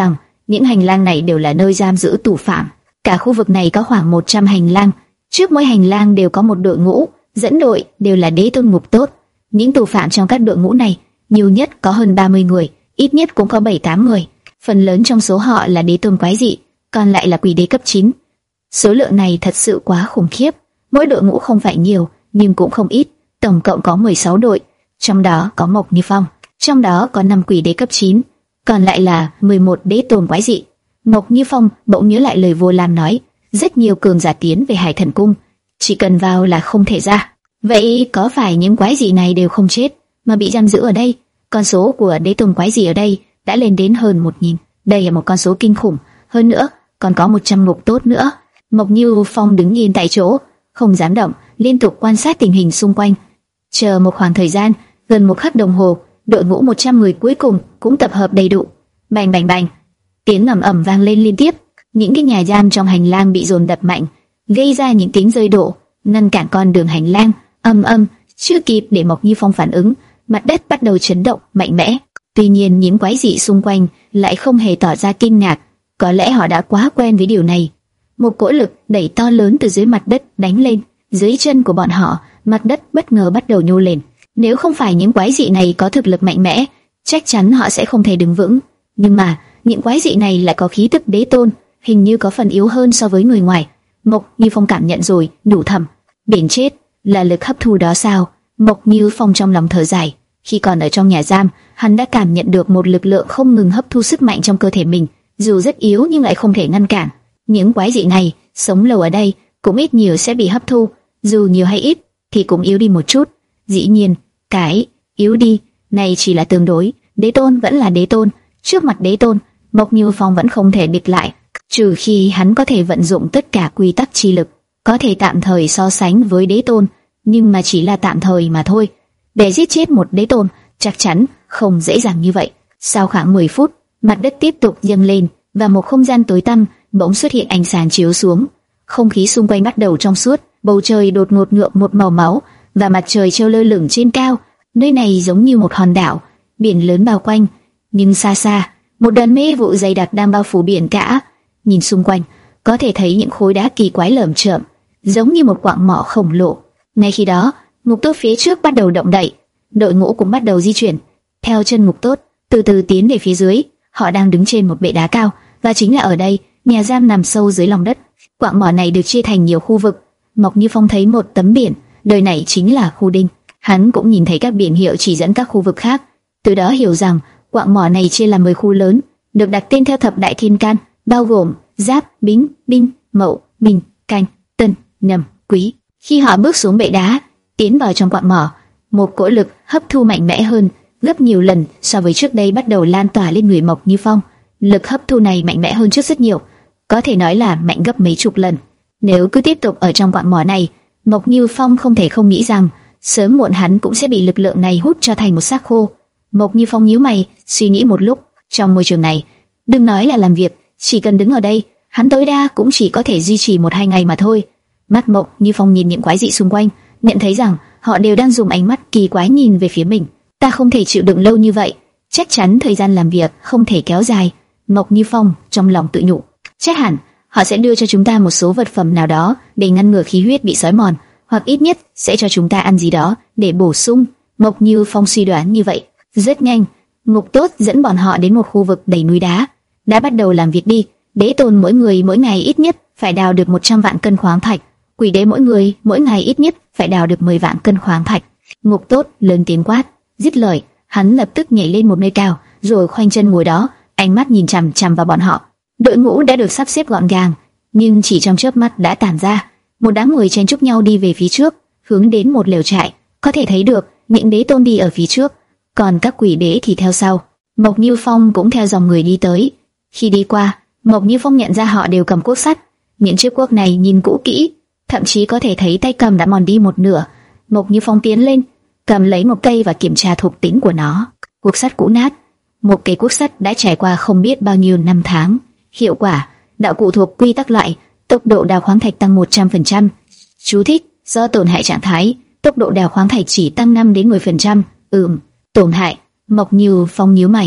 [SPEAKER 1] những hành lang này đều là nơi giam giữ tù phạm. Cả khu vực này có khoảng một trăm hành lang, trước mỗi hành lang đều có một đội ngũ, dẫn đội đều là đế tôn ngục tốt. Những tù phạm trong các đội ngũ này, nhiều nhất có hơn ba mươi người, ít nhất cũng có bảy tám người. Phần lớn trong số họ là đế tôn quái dị, còn lại là quỷ đế cấp chín. Số lượng này thật sự quá khủng khiếp. Mỗi đội ngũ không phải nhiều, nhưng cũng không ít, tổng cộng có mười sáu đội, trong đó có Mộc Như Phong, trong đó có năm quỷ đế cấp chín, còn lại là mười một đế tôn quái dị. Mộc Như Phong bỗng nhớ lại lời Vô Lam nói, rất nhiều cường giả tiến về Hải Thần Cung, chỉ cần vào là không thể ra. Vậy có phải những quái dị này đều không chết mà bị giam giữ ở đây? Con số của đế tôn quái dị ở đây đã lên đến hơn một nghìn. Đây là một con số kinh khủng, hơn nữa còn có một trăm ngục tốt nữa. Mộc Như Phong đứng yên tại chỗ, không dám động, liên tục quan sát tình hình xung quanh. Chờ một khoảng thời gian, gần một khắc đồng hồ, đội ngũ một trăm người cuối cùng cũng tập hợp đầy đủ. Bành bành bành, tiếng ầm ầm vang lên liên tiếp. Những cái nhà giam trong hành lang bị dồn đập mạnh, gây ra những tiếng rơi đổ, ngăn cản con đường hành lang. Âm âm, chưa kịp để Mộc Như Phong phản ứng, mặt đất bắt đầu chấn động mạnh mẽ. Tuy nhiên những quái dị xung quanh lại không hề tỏ ra kinh ngạc, có lẽ họ đã quá quen với điều này. Một cỗ lực đẩy to lớn từ dưới mặt đất đánh lên, dưới chân của bọn họ, mặt đất bất ngờ bắt đầu nhô lên. Nếu không phải những quái dị này có thực lực mạnh mẽ, chắc chắn họ sẽ không thể đứng vững. Nhưng mà những quái dị này lại có khí tức đế tôn, hình như có phần yếu hơn so với người ngoài. Mộc Như Phong cảm nhận rồi, nhủ thầm, biển chết là lực hấp thu đó sao? Mộc Như Phong trong lòng thở dài. Khi còn ở trong nhà giam, hắn đã cảm nhận được một lực lượng không ngừng hấp thu sức mạnh trong cơ thể mình, dù rất yếu nhưng lại không thể ngăn cản. Những quái dị này sống lâu ở đây cũng ít nhiều sẽ bị hấp thu, dù nhiều hay ít thì cũng yếu đi một chút. Dĩ nhiên, cái yếu đi này chỉ là tương đối, đế tôn vẫn là đế tôn, trước mặt đế tôn, Mộc Như Phong vẫn không thể địch lại, trừ khi hắn có thể vận dụng tất cả quy tắc chi lực, có thể tạm thời so sánh với đế tôn, nhưng mà chỉ là tạm thời mà thôi. Để giết chết một đế tôn, chắc chắn không dễ dàng như vậy. Sau khoảng mười phút, mặt đất tiếp tục dâng lên và một không gian tối tăm bỗng xuất hiện ánh sáng chiếu xuống. Không khí xung quanh bắt đầu trong suốt, bầu trời đột ngột nhuộm một màu máu và mặt trời treo lơ lửng trên cao. Nơi này giống như một hòn đảo, biển lớn bao quanh, nhưng xa xa, một đám mê vụ dày đặc đang bao phủ biển cả. Nhìn xung quanh, có thể thấy những khối đá kỳ quái lởm chởm, giống như một quặng mỏ khổng lồ. Ngay khi đó, ngục tốt phía trước bắt đầu động đậy, đội ngũ cũng bắt đầu di chuyển theo chân ngục tốt, từ từ tiến về phía dưới. Họ đang đứng trên một bệ đá cao, và chính là ở đây, nhà giam nằm sâu dưới lòng đất. Quặng mỏ này được chia thành nhiều khu vực. Mộc Như Phong thấy một tấm biển, nơi này chính là khu đinh. Hắn cũng nhìn thấy các biển hiệu chỉ dẫn các khu vực khác, từ đó hiểu rằng quặng mỏ này chia làm mười khu lớn, được đặt tên theo thập đại thiên can, bao gồm Giáp, Bính, Binh, Mậu, Bình, Canh, Tân, Nhâm, Quý. Khi họ bước xuống bệ đá, tiến vào trong quặng mỏ, một cỗ lực hấp thu mạnh mẽ hơn gấp nhiều lần so với trước đây bắt đầu lan tỏa lên người Mộc Như Phong. Lực hấp thu này mạnh mẽ hơn trước rất nhiều, có thể nói là mạnh gấp mấy chục lần. Nếu cứ tiếp tục ở trong quặng mỏ này, Mộc Như Phong không thể không nghĩ rằng sớm muộn hắn cũng sẽ bị lực lượng này hút cho thành một xác khô. Mộc Như Phong nhíu mày, suy nghĩ một lúc. Trong môi trường này, đừng nói là làm việc, chỉ cần đứng ở đây, hắn tối đa cũng chỉ có thể duy trì một hai ngày mà thôi. Mắt Mộc Như Phong nhìn những quái dị xung quanh, nhận thấy rằng họ đều đang dùng ánh mắt kỳ quái nhìn về phía mình. Ta không thể chịu đựng lâu như vậy, chắc chắn thời gian làm việc không thể kéo dài. Mộc Như Phong trong lòng tự nhủ, chắc hẳn họ sẽ đưa cho chúng ta một số vật phẩm nào đó để ngăn ngừa khí huyết bị xói mòn, hoặc ít nhất sẽ cho chúng ta ăn gì đó để bổ sung. Mộc Như Phong suy đoán như vậy. Rất nhanh, ngục tốt dẫn bọn họ đến một khu vực đầy núi đá. Đã bắt đầu làm việc đi. Đế tôn mỗi người mỗi ngày ít nhất phải đào được một trăm vạn cân khoáng thạch. Quỷ đế mỗi người mỗi ngày ít nhất phải đào được mười vạn cân khoáng thạch. Ngục tốt lớn tiếng quát. Dứt lời, hắn lập tức nhảy lên một nơi cao, rồi khoanh chân ngồi đó, ánh mắt nhìn chằm chằm vào bọn họ. Đội ngũ đã được sắp xếp gọn gàng, nhưng chỉ trong chớp mắt đã tản ra. Một đám người chen chúc nhau đi về phía trước, hướng đến một lều trại. Có thể thấy được những đế tôn đi ở phía trước, còn các quỷ đế thì theo sau. Mộc Như Phong cũng theo dòng người đi tới. Khi đi qua, Mộc Như Phong nhận ra họ đều cầm cuốc sắt. Những chiếc cuốc này nhìn cũ kỹ, thậm chí có thể thấy tay cầm đã mòn đi một nửa. Mộc Như Phong tiến lên, cầm lấy một cây và kiểm tra thuộc tính của nó. Cuốc sắt cũ nát, một cây cuốc sắt đã trải qua không biết bao nhiêu năm tháng. Hiệu quả: đạo cụ thuộc quy tắc loại, tốc độ đào khoáng thạch tăng một trăm phần trăm. Chú thích: do tổn hại trạng thái, tốc độ đào khoáng thạch chỉ tăng năm đến mười phần trăm. Ừm, tổn hại. Mộc Như Phong nhíu mày,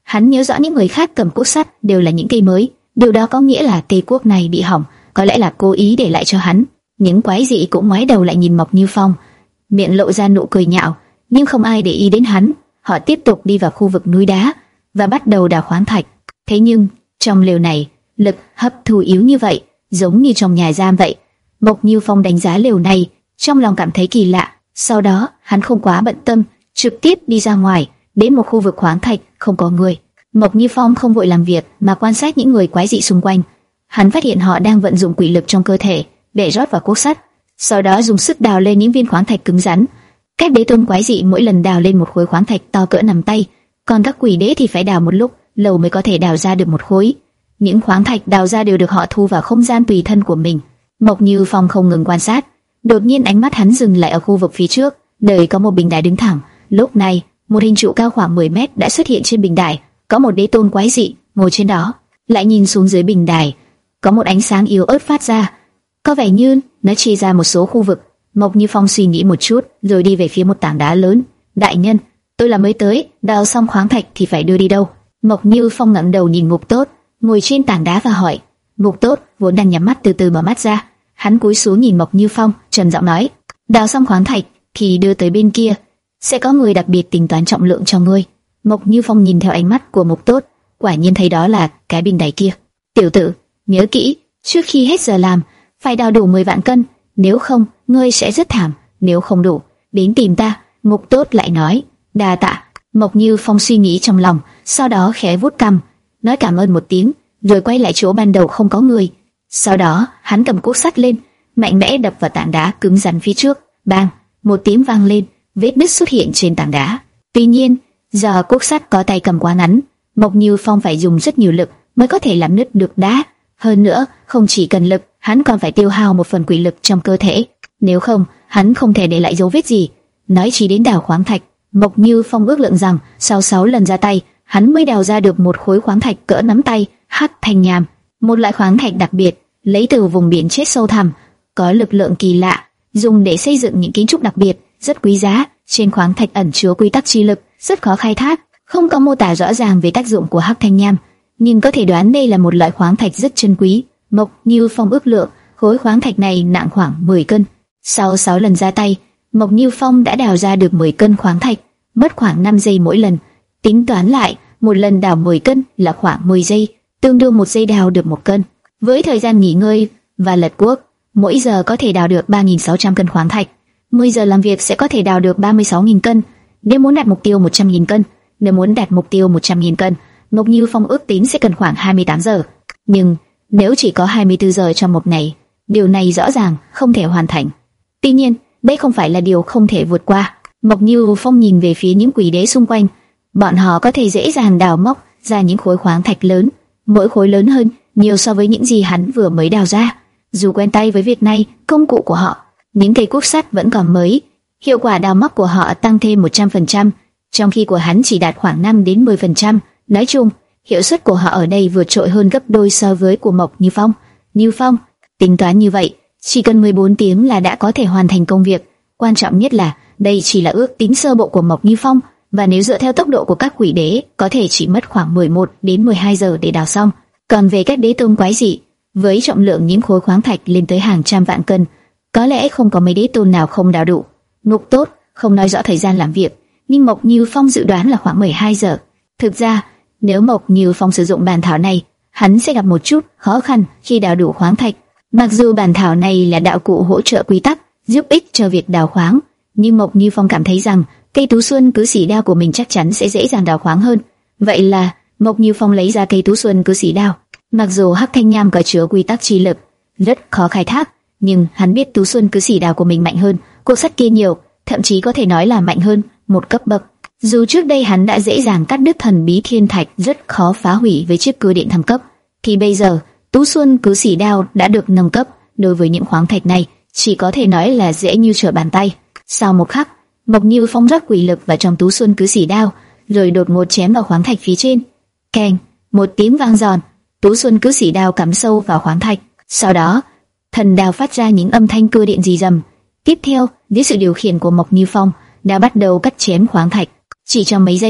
[SPEAKER 1] Hắn nhớ rõ những người khác cầm cuốc sắt đều là những cây mới, điều đó có nghĩa là cây cuốc này bị hỏng, có lẽ là cố ý để lại cho hắn. Những quái dị cũng ngoái đầu lại nhìn Mộc Như Phong, miệng lộ ra nụ cười nhạo, nhưng không ai để ý đến hắn. Họ tiếp tục đi vào khu vực núi đá và bắt đầu đào khoáng thạch. Thế nhưng trong lều này, lực hấp thu yếu như vậy, giống như trong nhà giam vậy. Mộc Như Phong đánh giá lều này, trong lòng cảm thấy kỳ lạ. Sau đó hắn không quá bận tâm, trực tiếp đi ra ngoài, đến một khu vực khoáng thạch không có người. Mộc Như Phong không vội làm việc mà quan sát những người quái dị xung quanh. Hắn phát hiện họ đang vận dụng quỷ lực trong cơ thể để rót vào cuốc sắt, sau đó dùng sức đào lên những viên khoáng thạch cứng rắn. Các đế tôn quái dị mỗi lần đào lên một khối khoáng thạch to cỡ nắm tay, còn các quỷ đế thì phải đào một lúc lâu mới có thể đào ra được một khối. Những khoáng thạch đào ra đều được họ thu vào không gian tùy thân của mình. Mộc Như Phong không ngừng quan sát, đột nhiên ánh mắt hắn dừng lại ở khu vực phía trước, nơi có một bình đài đứng thẳng. Lúc này, một hình trụ cao khoảng mười mét đã xuất hiện trên bình đài, có một đế tôn quái dị ngồi trên đó. Lại nhìn xuống dưới bình đài, có một ánh sáng yếu ớt phát ra, có vẻ như nó chia ra một số khu vực. Mộc Như Phong suy nghĩ một chút, rồi đi về phía một tảng đá lớn. Đại nhân, tôi là mới tới, đào xong khoáng thạch thì phải đưa đi đâu? Mộc Như Phong ngẩng đầu nhìn Ngục Tốt ngồi trên tảng đá và hỏi. Ngục Tốt vốn đang nhắm mắt từ từ mở mắt ra, hắn cúi xuống nhìn Mộc Như Phong, trầm giọng nói: đào xong khoáng thạch thì đưa tới bên kia, sẽ có người đặc biệt tính toán trọng lượng cho ngươi. Mộc Như Phong nhìn theo ánh mắt của Ngục Tốt, quả nhiên thấy đó là cái bình đài kia. Tiểu tử, nhớ kỹ, trước khi hết giờ làm phải đào đủ mười vạn cân, nếu không ngươi sẽ rất thảm. Nếu không đủ, đến tìm ta. Ngục Tốt lại nói. Đa tạ. Mộc Như Phong suy nghĩ trong lòng, sau đó khẽ vuốt cằm, nói cảm ơn một tiếng, rồi quay lại chỗ ban đầu không có người. Sau đó hắn cầm cuốc sắt lên, mạnh mẽ đập vào tảng đá cứng rắn phía trước. Bang! Một tiếng vang lên, vết nứt xuất hiện trên tảng đá. Tuy nhiên, do cuốc sắt có tay cầm quá ngắn, Mộc Như Phong phải dùng rất nhiều lực mới có thể làm nứt được đá. Hơn nữa, không chỉ cần lực, hắn còn phải tiêu hao một phần quỷ lực trong cơ thể. Nếu không, hắn không thể để lại dấu vết gì. Nói chỉ đến đào khoáng thạch, Mộc Như Phong ước lượng rằng sau sáu lần ra tay, hắn mới đào ra được một khối khoáng thạch cỡ nắm tay, hắc thanh nham, một loại khoáng thạch đặc biệt, lấy từ vùng biển chết sâu thẳm, có lực lượng kỳ lạ, dùng để xây dựng những kiến trúc đặc biệt, rất quý giá. Trên khoáng thạch ẩn chứa quy tắc chi lực, rất khó khai thác, không có mô tả rõ ràng về tác dụng của hắc thanh nham, nhưng có thể đoán đây là một loại khoáng thạch rất chân quý. Mộc Như Phong ước lượng, khối khoáng thạch này nặng khoảng mười cân. Sau sáu lần ra tay, Mộc Như Phong đã đào ra được mười cân khoáng thạch, mất khoảng năm giây mỗi lần. Tính toán lại, một lần đào mười cân là khoảng mười giây, tương đương một giây đào được một cân. Với thời gian nghỉ ngơi và lật cuốc, mỗi giờ có thể đào được ba nghìn sáu trăm cân khoáng thạch. mười giờ làm việc sẽ có thể đào được ba mươi sáu nghìn cân. Nếu muốn đạt mục tiêu một trăm nghìn cân, nếu muốn đạt mục tiêu một trăm nghìn cân, Mộc Như Phong ước tính sẽ cần khoảng hai mươi tám giờ. Nhưng nếu chỉ có hai mươi tư giờ trong một ngày, điều này rõ ràng không thể hoàn thành. Tuy nhiên, đây không phải là điều không thể vượt qua. Mộc Như Phong nhìn về phía những quỷ đế xung quanh, bọn họ có thể dễ dàng đào móc ra những khối khoáng thạch lớn, mỗi khối lớn hơn nhiều so với những gì hắn vừa mới đào ra. Dù quen tay với việc này, công cụ của họ, những cây cuốc sắt vẫn còn mới, hiệu quả đào móc của họ tăng thêm một trăm phần trăm, trong khi của hắn chỉ đạt khoảng năm đến mười phần trăm. Nói chung, hiệu suất của họ ở đây vượt trội hơn gấp đôi so với của Mộc Như Phong. Như Phong, tính toán như vậy, chỉ cần mười bốn tiếng là đã có thể hoàn thành công việc. Quan trọng nhất là đây chỉ là ước tính sơ bộ của Mộc Như Phong, và nếu dựa theo tốc độ của các quỷ đế, có thể chỉ mất khoảng mười một đến mười hai giờ để đào xong. Còn về các đế tôn quái dị, với trọng lượng những khối khoáng thạch lên tới hàng trăm vạn cân, có lẽ không có mấy đế tôn nào không đào đủ. Ngục Tốt không nói rõ thời gian làm việc, nhưng Mộc Như Phong dự đoán là khoảng mười hai giờ. Thực ra, nếu Mộc Như Phong sử dụng bàn thảo này, hắn sẽ gặp một chút khó khăn khi đào đủ khoáng thạch. Mặc dù bàn thảo này là đạo cụ hỗ trợ quy tắc, giúp ích cho việc đào khoáng, nhưng Mộc Như Phong cảm thấy rằng cây tú xuân cứ xỉ đao của mình chắc chắn sẽ dễ dàng đào khoáng hơn. Vậy là Mộc Như Phong lấy ra cây tú xuân cứ xỉ đao. Mặc dù hắc thanh nham có chứa quy tắc chi lực, rất khó khai thác, nhưng hắn biết tú xuân cứ xỉ đao của mình mạnh hơn cuốc sắt kia nhiều, thậm chí có thể nói là mạnh hơn một cấp bậc. Dù trước đây hắn đã dễ dàng cắt đứt thần bí thiên thạch rất khó phá hủy với chiếc cưa điện thăng cấp, thì bây giờ tú xuân cứ xỉ đao đã được nâng cấp, đối với những khoáng thạch này chỉ có thể nói là dễ như trở bàn tay. Sau một khắc, Mộc Như Phong rót quỷ lực vào trong tú xuân cứ xỉ đao, rồi đột ngột chém vào khoáng thạch phía trên. Keng, một tiếng vang giòn, tú xuân cứ xỉ đao cắm sâu vào khoáng thạch. Sau đó, thần đao phát ra những âm thanh cưa điện rì rầm. Tiếp theo, dưới sự điều khiển của Mộc Như Phong, đã bắt đầu cắt chém khoáng thạch. Chỉ trong mấy giây,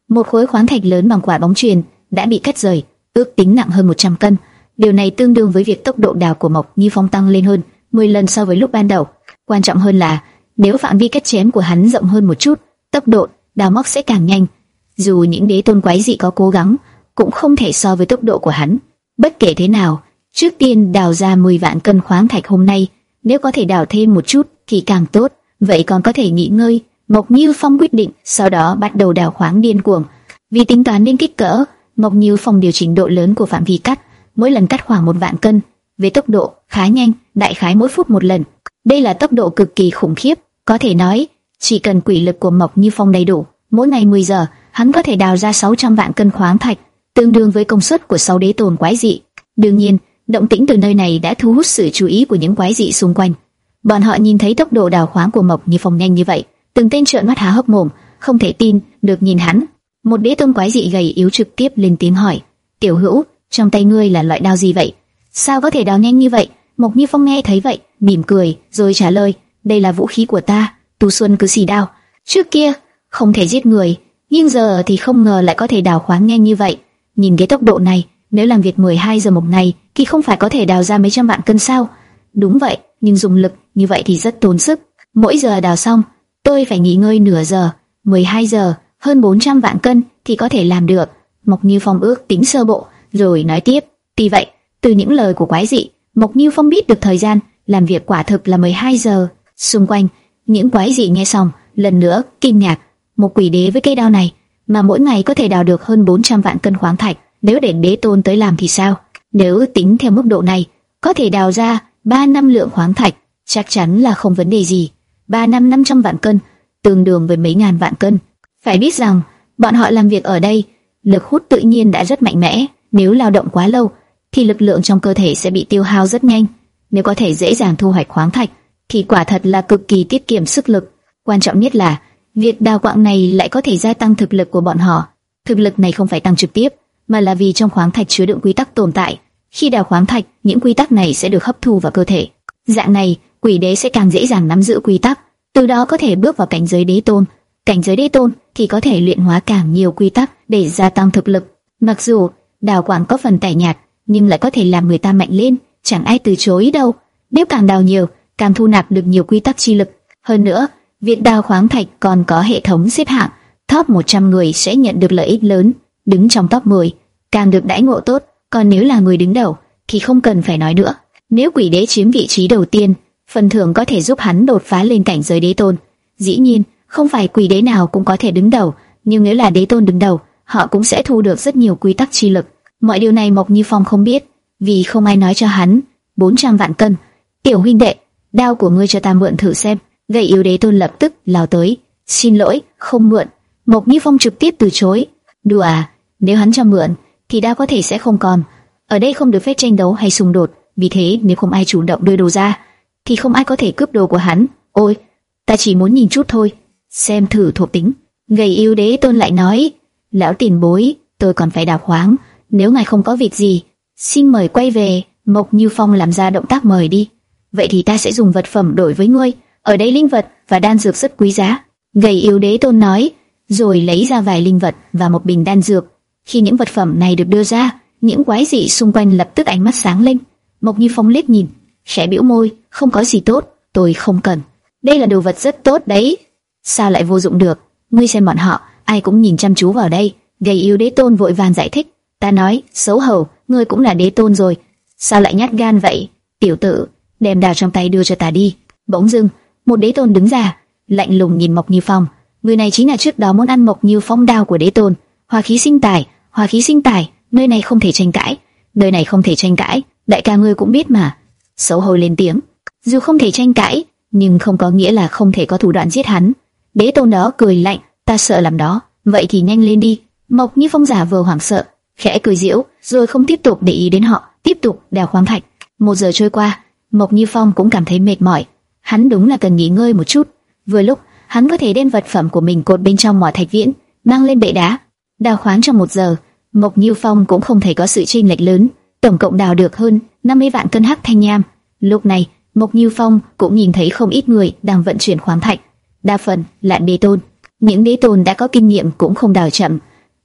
[SPEAKER 1] Một khối khoáng thạch lớn bằng quả bóng chuyền đã bị cắt rời, ước tính nặng hơn một trăm cân. Điều này tương đương với việc tốc độ đào của Mộc Như Phong tăng lên hơn mười lần so với lúc ban đầu. Quan trọng hơn là, nếu phạm vi cắt chém của hắn rộng hơn một chút, tốc độ đào móc sẽ càng nhanh. Dù những đế tôn quái dị có cố gắng, cũng không thể so với tốc độ của hắn. Bất kể thế nào, trước tiên đào ra mười vạn cân khoáng thạch hôm nay, nếu có thể đào thêm một chút thì càng tốt. Vậy còn có thể nghỉ ngơi. Mộc Như Phong quyết định, sau đó bắt đầu đào khoáng điên cuồng. Vì tính toán đến kích cỡ, Mộc Như Phong điều chỉnh độ lớn của phạm vi cắt, mỗi lần cắt khoảng một vạn cân, với tốc độ khá nhanh, đại khái mỗi phút một lần. Đây là tốc độ cực kỳ khủng khiếp, có thể nói, chỉ cần quỷ lực của Mộc Như Phong đầy đủ, mỗi ngày mười giờ, hắn có thể đào ra sáu trăm vạn cân khoáng thạch, tương đương với công suất của sáu đế tôn quái dị. Đương nhiên, động tĩnh từ nơi này đã thu hút sự chú ý của những quái dị xung quanh. Bọn họ nhìn thấy tốc độ đào khoáng của Mộc Như Phong nhanh như vậy, từng tên trợn mắt há hốc mồm, không thể tin được nhìn hắn. Một đế tôn quái dị gầy yếu trực tiếp lên tiếng hỏi: "Tiểu hữu, trong tay ngươi là loại đao gì vậy? Sao có thể đào nhanh như vậy?" Mộc Như Phong nghe thấy vậy, mỉm cười, rồi trả lời: "Đây là vũ khí của ta, Tu Xuân Cử Xỉ Đao. Trước kia không thể giết người, nhưng giờ thì không ngờ lại có thể đào khoáng nhanh như vậy. Nhìn cái tốc độ này, nếu làm việc mười hai giờ một ngày, thì không phải có thể đào ra mấy trăm vạn cân sao?" "Đúng vậy, nhưng dùng lực như vậy thì rất tốn sức. Mỗi giờ đào xong, tôi phải nghỉ ngơi nửa giờ. mười hai giờ, hơn bốn trăm vạn cân thì có thể làm được." Mộc Như Phong ước tính sơ bộ, rồi nói tiếp: "Tuy vậy, từ những lời của quái dị, Mộc Như Phong biết được thời gian làm việc quả thực là mười hai giờ." Xung quanh, những quái dị nghe xong, lần nữa kinh ngạc. Một quỷ đế với cây đao này mà mỗi ngày có thể đào được hơn bốn trăm vạn cân khoáng thạch, nếu để đế tôn tới làm thì sao? Nếu tính theo mức độ này, có thể đào ra ba năm lượng khoáng thạch, chắc chắn là không vấn đề gì. ba năm năm trăm vạn cân, tương đương với mấy ngàn vạn cân. Phải biết rằng, bọn họ làm việc ở đây, lực hút tự nhiên đã rất mạnh mẽ. Nếu lao động quá lâu, thì lực lượng trong cơ thể sẽ bị tiêu hao rất nhanh. Nếu có thể dễ dàng thu hoạch khoáng thạch, thì quả thật là cực kỳ tiết kiệm sức lực. Quan trọng nhất là, việc đào quạng này lại có thể gia tăng thực lực của bọn họ. Thực lực này không phải tăng trực tiếp, mà là vì trong khoáng thạch chứa đựng quy tắc tồn tại. Khi đào khoáng thạch, những quy tắc này sẽ được hấp thu vào cơ thể. Dạng này, quỷ đế sẽ càng dễ dàng nắm giữ quy tắc, từ đó có thể bước vào cảnh giới đế tôn. Cảnh giới đế tôn thì có thể luyện hóa càng nhiều quy tắc để gia tăng thực lực. Mặc dù đào quạng có phần tẻ nhạt, nhưng lại có thể làm người ta mạnh lên, chẳng ai từ chối đâu. Nếu càng đào nhiều, càng thu nạp được nhiều quy tắc chi lực. Hơn nữa, việc đào khoáng thạch còn có hệ thống xếp hạng, top một trăm người sẽ nhận được lợi ích lớn, đứng trong top mười càng được đãi ngộ tốt, còn nếu là người đứng đầu thì không cần phải nói nữa. Nếu quỷ đế chiếm vị trí đầu tiên, phần thưởng có thể giúp hắn đột phá lên cảnh giới đế tôn. Dĩ nhiên, không phải quỷ đế nào cũng có thể đứng đầu, nhưng nếu là đế tôn đứng đầu, họ cũng sẽ thu được rất nhiều quy tắc chi lực. Mọi điều này Mộc Như Phong không biết, vì không ai nói cho hắn. bốn trăm vạn cân. "Tiểu huynh đệ, đao của ngươi cho ta mượn thử xem." Gầy yếu đế tôn lập tức lao tới. "Xin lỗi, không mượn." Mộc Như Phong trực tiếp từ chối. "Đùa à, nếu hắn cho mượn, thì đao có thể sẽ không còn. Ở đây không được phép tranh đấu hay xung đột, vì thế nếu không ai chủ động đưa đồ ra, thì không ai có thể cướp đồ của hắn." "Ôi, ta chỉ muốn nhìn chút thôi, xem thử thuộc tính." Gầy yếu đế tôn lại nói: "Lão tiền bối, tôi còn phải đào khoáng, nếu ngài không có việc gì, xin mời quay về." Mộc Như Phong làm ra động tác mời đi. "Vậy thì ta sẽ dùng vật phẩm đổi với ngươi, ở đây linh vật và đan dược rất quý giá." Gầy yếu đế tôn nói, rồi lấy ra vài linh vật và một bình đan dược. Khi những vật phẩm này được đưa ra, những quái dị xung quanh lập tức ánh mắt sáng lên. Mộc Như Phong liếc nhìn, khẽ bĩu môi, "Không có gì tốt, tôi không cần. Đây là đồ vật rất tốt đấy." "Sao lại vô dụng được? Ngươi xem bọn họ, ai cũng nhìn chăm chú vào đây." Gầy yếu đế tôn vội vàng giải thích. "Ta nói, xấu hổ, ngươi cũng là đế tôn rồi, sao lại nhát gan vậy? Tiểu tử, đem đao trong tay đưa cho ta đi." Bỗng dưng, một đế tôn đứng ra, lạnh lùng nhìn Mộc Như Phong. Người này chính là trước đó muốn ăn Mộc Như Phong đao của đế tôn. "Hòa khí sinh tài, hòa khí sinh tài, nơi này không thể tranh cãi, nơi này không thể tranh cãi, đại ca ngươi cũng biết mà." Xấu hổ lên tiếng. Dù không thể tranh cãi, nhưng không có nghĩa là không thể có thủ đoạn giết hắn. Đế tôn đó cười lạnh, "Ta sợ làm đó, vậy thì nhanh lên đi." Mộc Như Phong giả vờ hoảng sợ, khẽ cười giễu, rồi không tiếp tục để ý đến họ, tiếp tục đào khoáng thạch. Một giờ trôi qua, Mộc Như Phong cũng cảm thấy mệt mỏi. Hắn đúng là cần nghỉ ngơi một chút. Vừa lúc, hắn có thể đem vật phẩm của mình cột bên trong mỏ thạch viễn, mang lên bệ đá. Đào khoáng trong một giờ, Mộc Như Phong cũng không thấy có sự chênh lệch lớn, tổng cộng đào được hơn năm mươi vạn cân hắc thanh nham. Lúc này, Mộc Như Phong cũng nhìn thấy không ít người đang vận chuyển khoáng thạch, đa phần là đế tôn. Những đế tôn đã có kinh nghiệm cũng không đào chậm,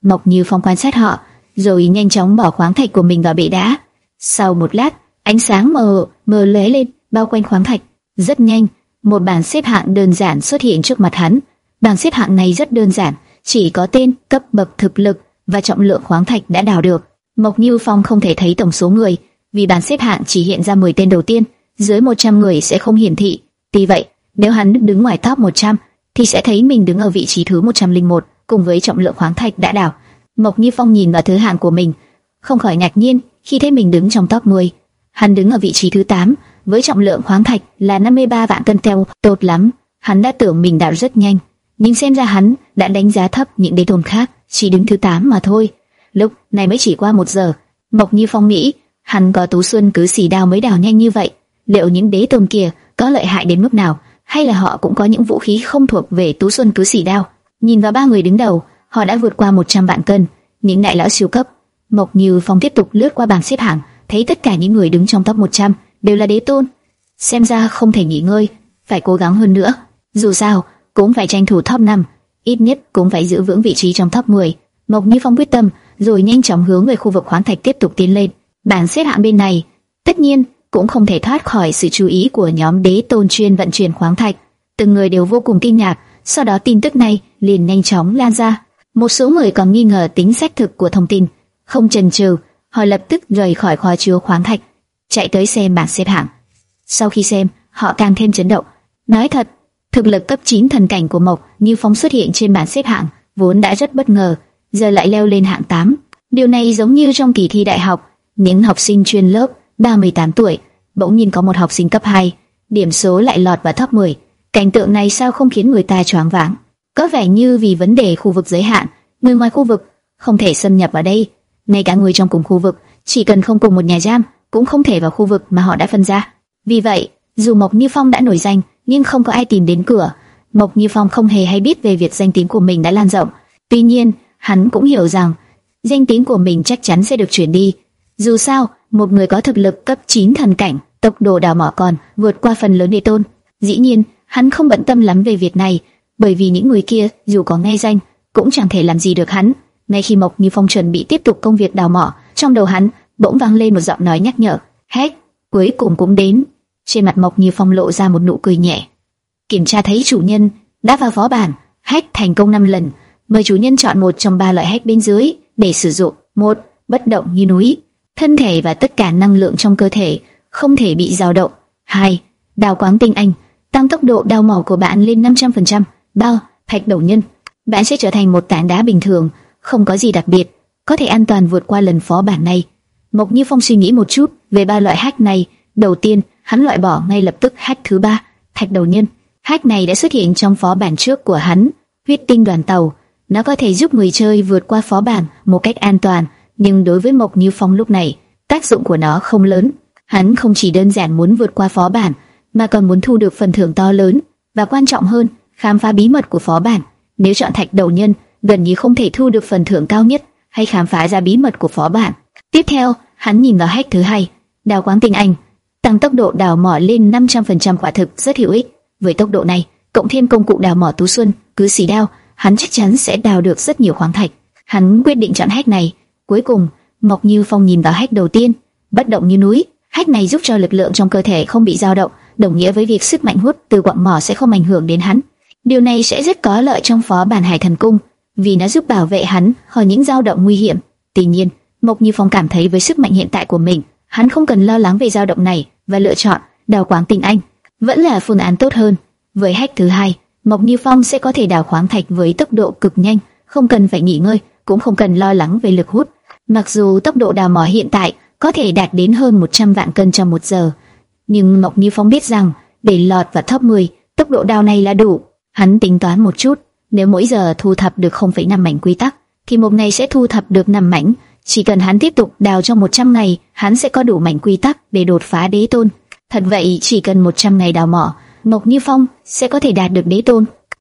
[SPEAKER 1] Mộc Như Phong quan sát họ, rồi nhanh chóng bỏ khoáng thạch của mình vào bệ đá. Sau một lát, ánh sáng mờ mờ lóe lên, bao quanh khoáng thạch. Rất nhanh, một bảng xếp hạng đơn giản xuất hiện trước mặt hắn. Bảng xếp hạng này rất đơn giản, chỉ có tên, cấp bậc, thực lực và trọng lượng khoáng thạch đã đào được. Mộc Như Phong không thể thấy tổng số người, vì bảng xếp hạng chỉ hiện ra mười tên đầu tiên, dưới một trăm người sẽ không hiển thị. Tuy vậy, nếu hắn đứng ngoài top một trăm, thì sẽ thấy mình đứng ở vị trí thứ một trăm lẻ một, cùng với trọng lượng khoáng thạch đã đào. Mộc Như Phong nhìn vào thứ hạng của mình, không khỏi ngạc nhiên khi thấy mình đứng trong top mười. Hắn đứng ở vị trí thứ tám, với trọng lượng khoáng thạch là năm mươi ba vạn cân teo, tốt lắm. Hắn đã tưởng mình đào rất nhanh, nhưng xem ra hắn đã đánh giá thấp những đế tôn khác, chỉ đứng thứ tám mà thôi. Lúc này mới chỉ qua một giờ, Mộc Như Phong nghĩ, hắn có Tú Xuân Cứ Xỉ Đao mới đào nhanh như vậy. Liệu những đế tôn kia có lợi hại đến mức nào, hay là họ cũng có những vũ khí không thuộc về Tú Xuân Cứ Xỉ Đao? Nhìn vào ba người đứng đầu, họ đã vượt qua một trăm vạn cân, những đại lão siêu cấp. Mộc Như Phong tiếp tục lướt qua bảng xếp hạng, thấy tất cả những người đứng trong top một trăm đều là đế tôn. Xem ra không thể nghỉ ngơi, phải cố gắng hơn nữa. Dù sao, cũng phải tranh thủ top năm, ít nhất cũng phải giữ vững vị trí trong top mười. Mộc Như Phong quyết tâm, rồi nhanh chóng hướng về khu vực khoáng thạch tiếp tục tiến lên. Bảng xếp hạng bên này, tất nhiên cũng không thể thoát khỏi sự chú ý của nhóm đế tôn chuyên vận chuyển khoáng thạch. Từng người đều vô cùng kinh ngạc, sau đó tin tức này liền nhanh chóng lan ra. Một số người còn nghi ngờ tính xác thực của thông tin, không chần chừ, họ lập tức rời khỏi kho chứa khoáng thạch, chạy tới xem bảng xếp hạng. Sau khi xem, họ càng thêm chấn động. Nói thật, thực lực cấp chín thần cảnh của Mộc Như Phong xuất hiện trên bảng xếp hạng vốn đã rất bất ngờ, giờ lại leo lên hạng tám. Điều này giống như trong kỳ thi đại học, những học sinh chuyên lớp ba mươi tám tuổi, bỗng nhiên có một học sinh cấp hai, điểm số lại lọt vào top mười. Cảnh tượng này sao không khiến người ta choáng váng? Có vẻ như vì vấn đề khu vực giới hạn, người ngoài khu vực không thể xâm nhập vào đây. Ngay cả người trong cùng khu vực, chỉ cần không cùng một nhà giam, cũng không thể vào khu vực mà họ đã phân ra. Vì vậy, dù Mộc Như Phong đã nổi danh, nhưng không có ai tìm đến cửa. Mộc Như Phong không hề hay biết về việc danh tiếng của mình đã lan rộng. Tuy nhiên, hắn cũng hiểu rằng danh tiếng của mình chắc chắn sẽ được truyền đi. Dù sao, một người có thực lực cấp chín thần cảnh, tốc độ đào mỏ còn vượt qua phần lớn đế tôn. Dĩ nhiên, hắn không bận tâm lắm về việc này, bởi vì những người kia dù có nghe danh cũng chẳng thể làm gì được hắn. Ngay khi Mộc Như Phong chuẩn bị tiếp tục công việc đào mỏ, trong đầu hắn bỗng vang lên một giọng nói nhắc nhở. Hết, cuối cùng cũng đến. Trên mặt Mộc Như Phong lộ ra một nụ cười nhẹ. Kiểm tra thấy chủ nhân đã vào phó bản, hack thành công năm lần. Mời chủ nhân chọn một trong ba loại hack bên dưới để sử dụng. Một, bất động như núi, thân thể và tất cả năng lượng trong cơ thể không thể bị dao động. Hai, đào quáng tinh anh, tăng tốc độ đào mỏ của bạn lên năm trăm phần trăm. Ba, thạch đầu nhân, bạn sẽ trở thành một tảng đá bình thường, không có gì đặc biệt, có thể an toàn vượt qua lần phó bản này. Mộc Như Phong suy nghĩ một chút về ba loại hack này. Đầu tiên, hắn loại bỏ ngay lập tức hack thứ ba, thạch đầu nhân. Hack này đã xuất hiện trong phó bản trước của hắn, huyết tinh đoàn tàu. Nó có thể giúp người chơi vượt qua phó bản một cách an toàn, nhưng đối với Mộc Như Phong lúc này, tác dụng của nó không lớn. Hắn không chỉ đơn giản muốn vượt qua phó bản, mà còn muốn thu được phần thưởng to lớn, và quan trọng hơn, khám phá bí mật của phó bản. Nếu chọn thạch đầu nhân, gần như không thể thu được phần thưởng cao nhất hay khám phá ra bí mật của phó bản. Tiếp theo, hắn nhìn vào hack thứ hai, đào quáng tinh anh, tăng tốc độ đào mỏ lên năm trăm phần trăm, quả thực rất hữu ích. Với tốc độ này, cộng thêm công cụ đào mỏ Tú Xuân Cứ Xỉ Đao, hắn chắc chắn sẽ đào được rất nhiều khoáng thạch. Hắn quyết định chọn hack này. Cuối cùng, Mộc Như Phong nhìn vào hack đầu tiên, bất động như núi. Hack này giúp cho lực lượng trong cơ thể không bị dao động, đồng nghĩa với việc sức mạnh hút từ quặng mỏ sẽ không ảnh hưởng đến hắn. Điều này sẽ rất có lợi trong phó bản Hải Thần Cung, vì nó giúp bảo vệ hắn khỏi những dao động nguy hiểm. Tuy nhiên, Mộc Như Phong cảm thấy với sức mạnh hiện tại của mình, hắn không cần lo lắng về dao động này và lựa chọn đào quáng tinh anh vẫn là phương án tốt hơn. Với hack thứ hai, Mộc Như Phong sẽ có thể đào khoáng thạch với tốc độ cực nhanh, không cần phải nghỉ ngơi, cũng không cần lo lắng về lực hút. Mặc dù tốc độ đào mỏ hiện tại có thể đạt đến hơn một trăm vạn cân trong một giờ, nhưng Mộc Như Phong biết rằng để lọt vào top mười, tốc độ đào này là đủ. Hắn tính toán một chút, nếu mỗi giờ thu thập được không phẩy năm mảnh quy tắc, thì một ngày sẽ thu thập được năm mảnh. Chỉ cần hắn tiếp tục đào trong một trăm ngày, hắn sẽ có đủ mảnh quy tắc để đột phá đế tôn. Thật vậy, chỉ cần một trăm ngày đào mỏ, Mộc Như Phong sẽ có thể đạt được đế tôn.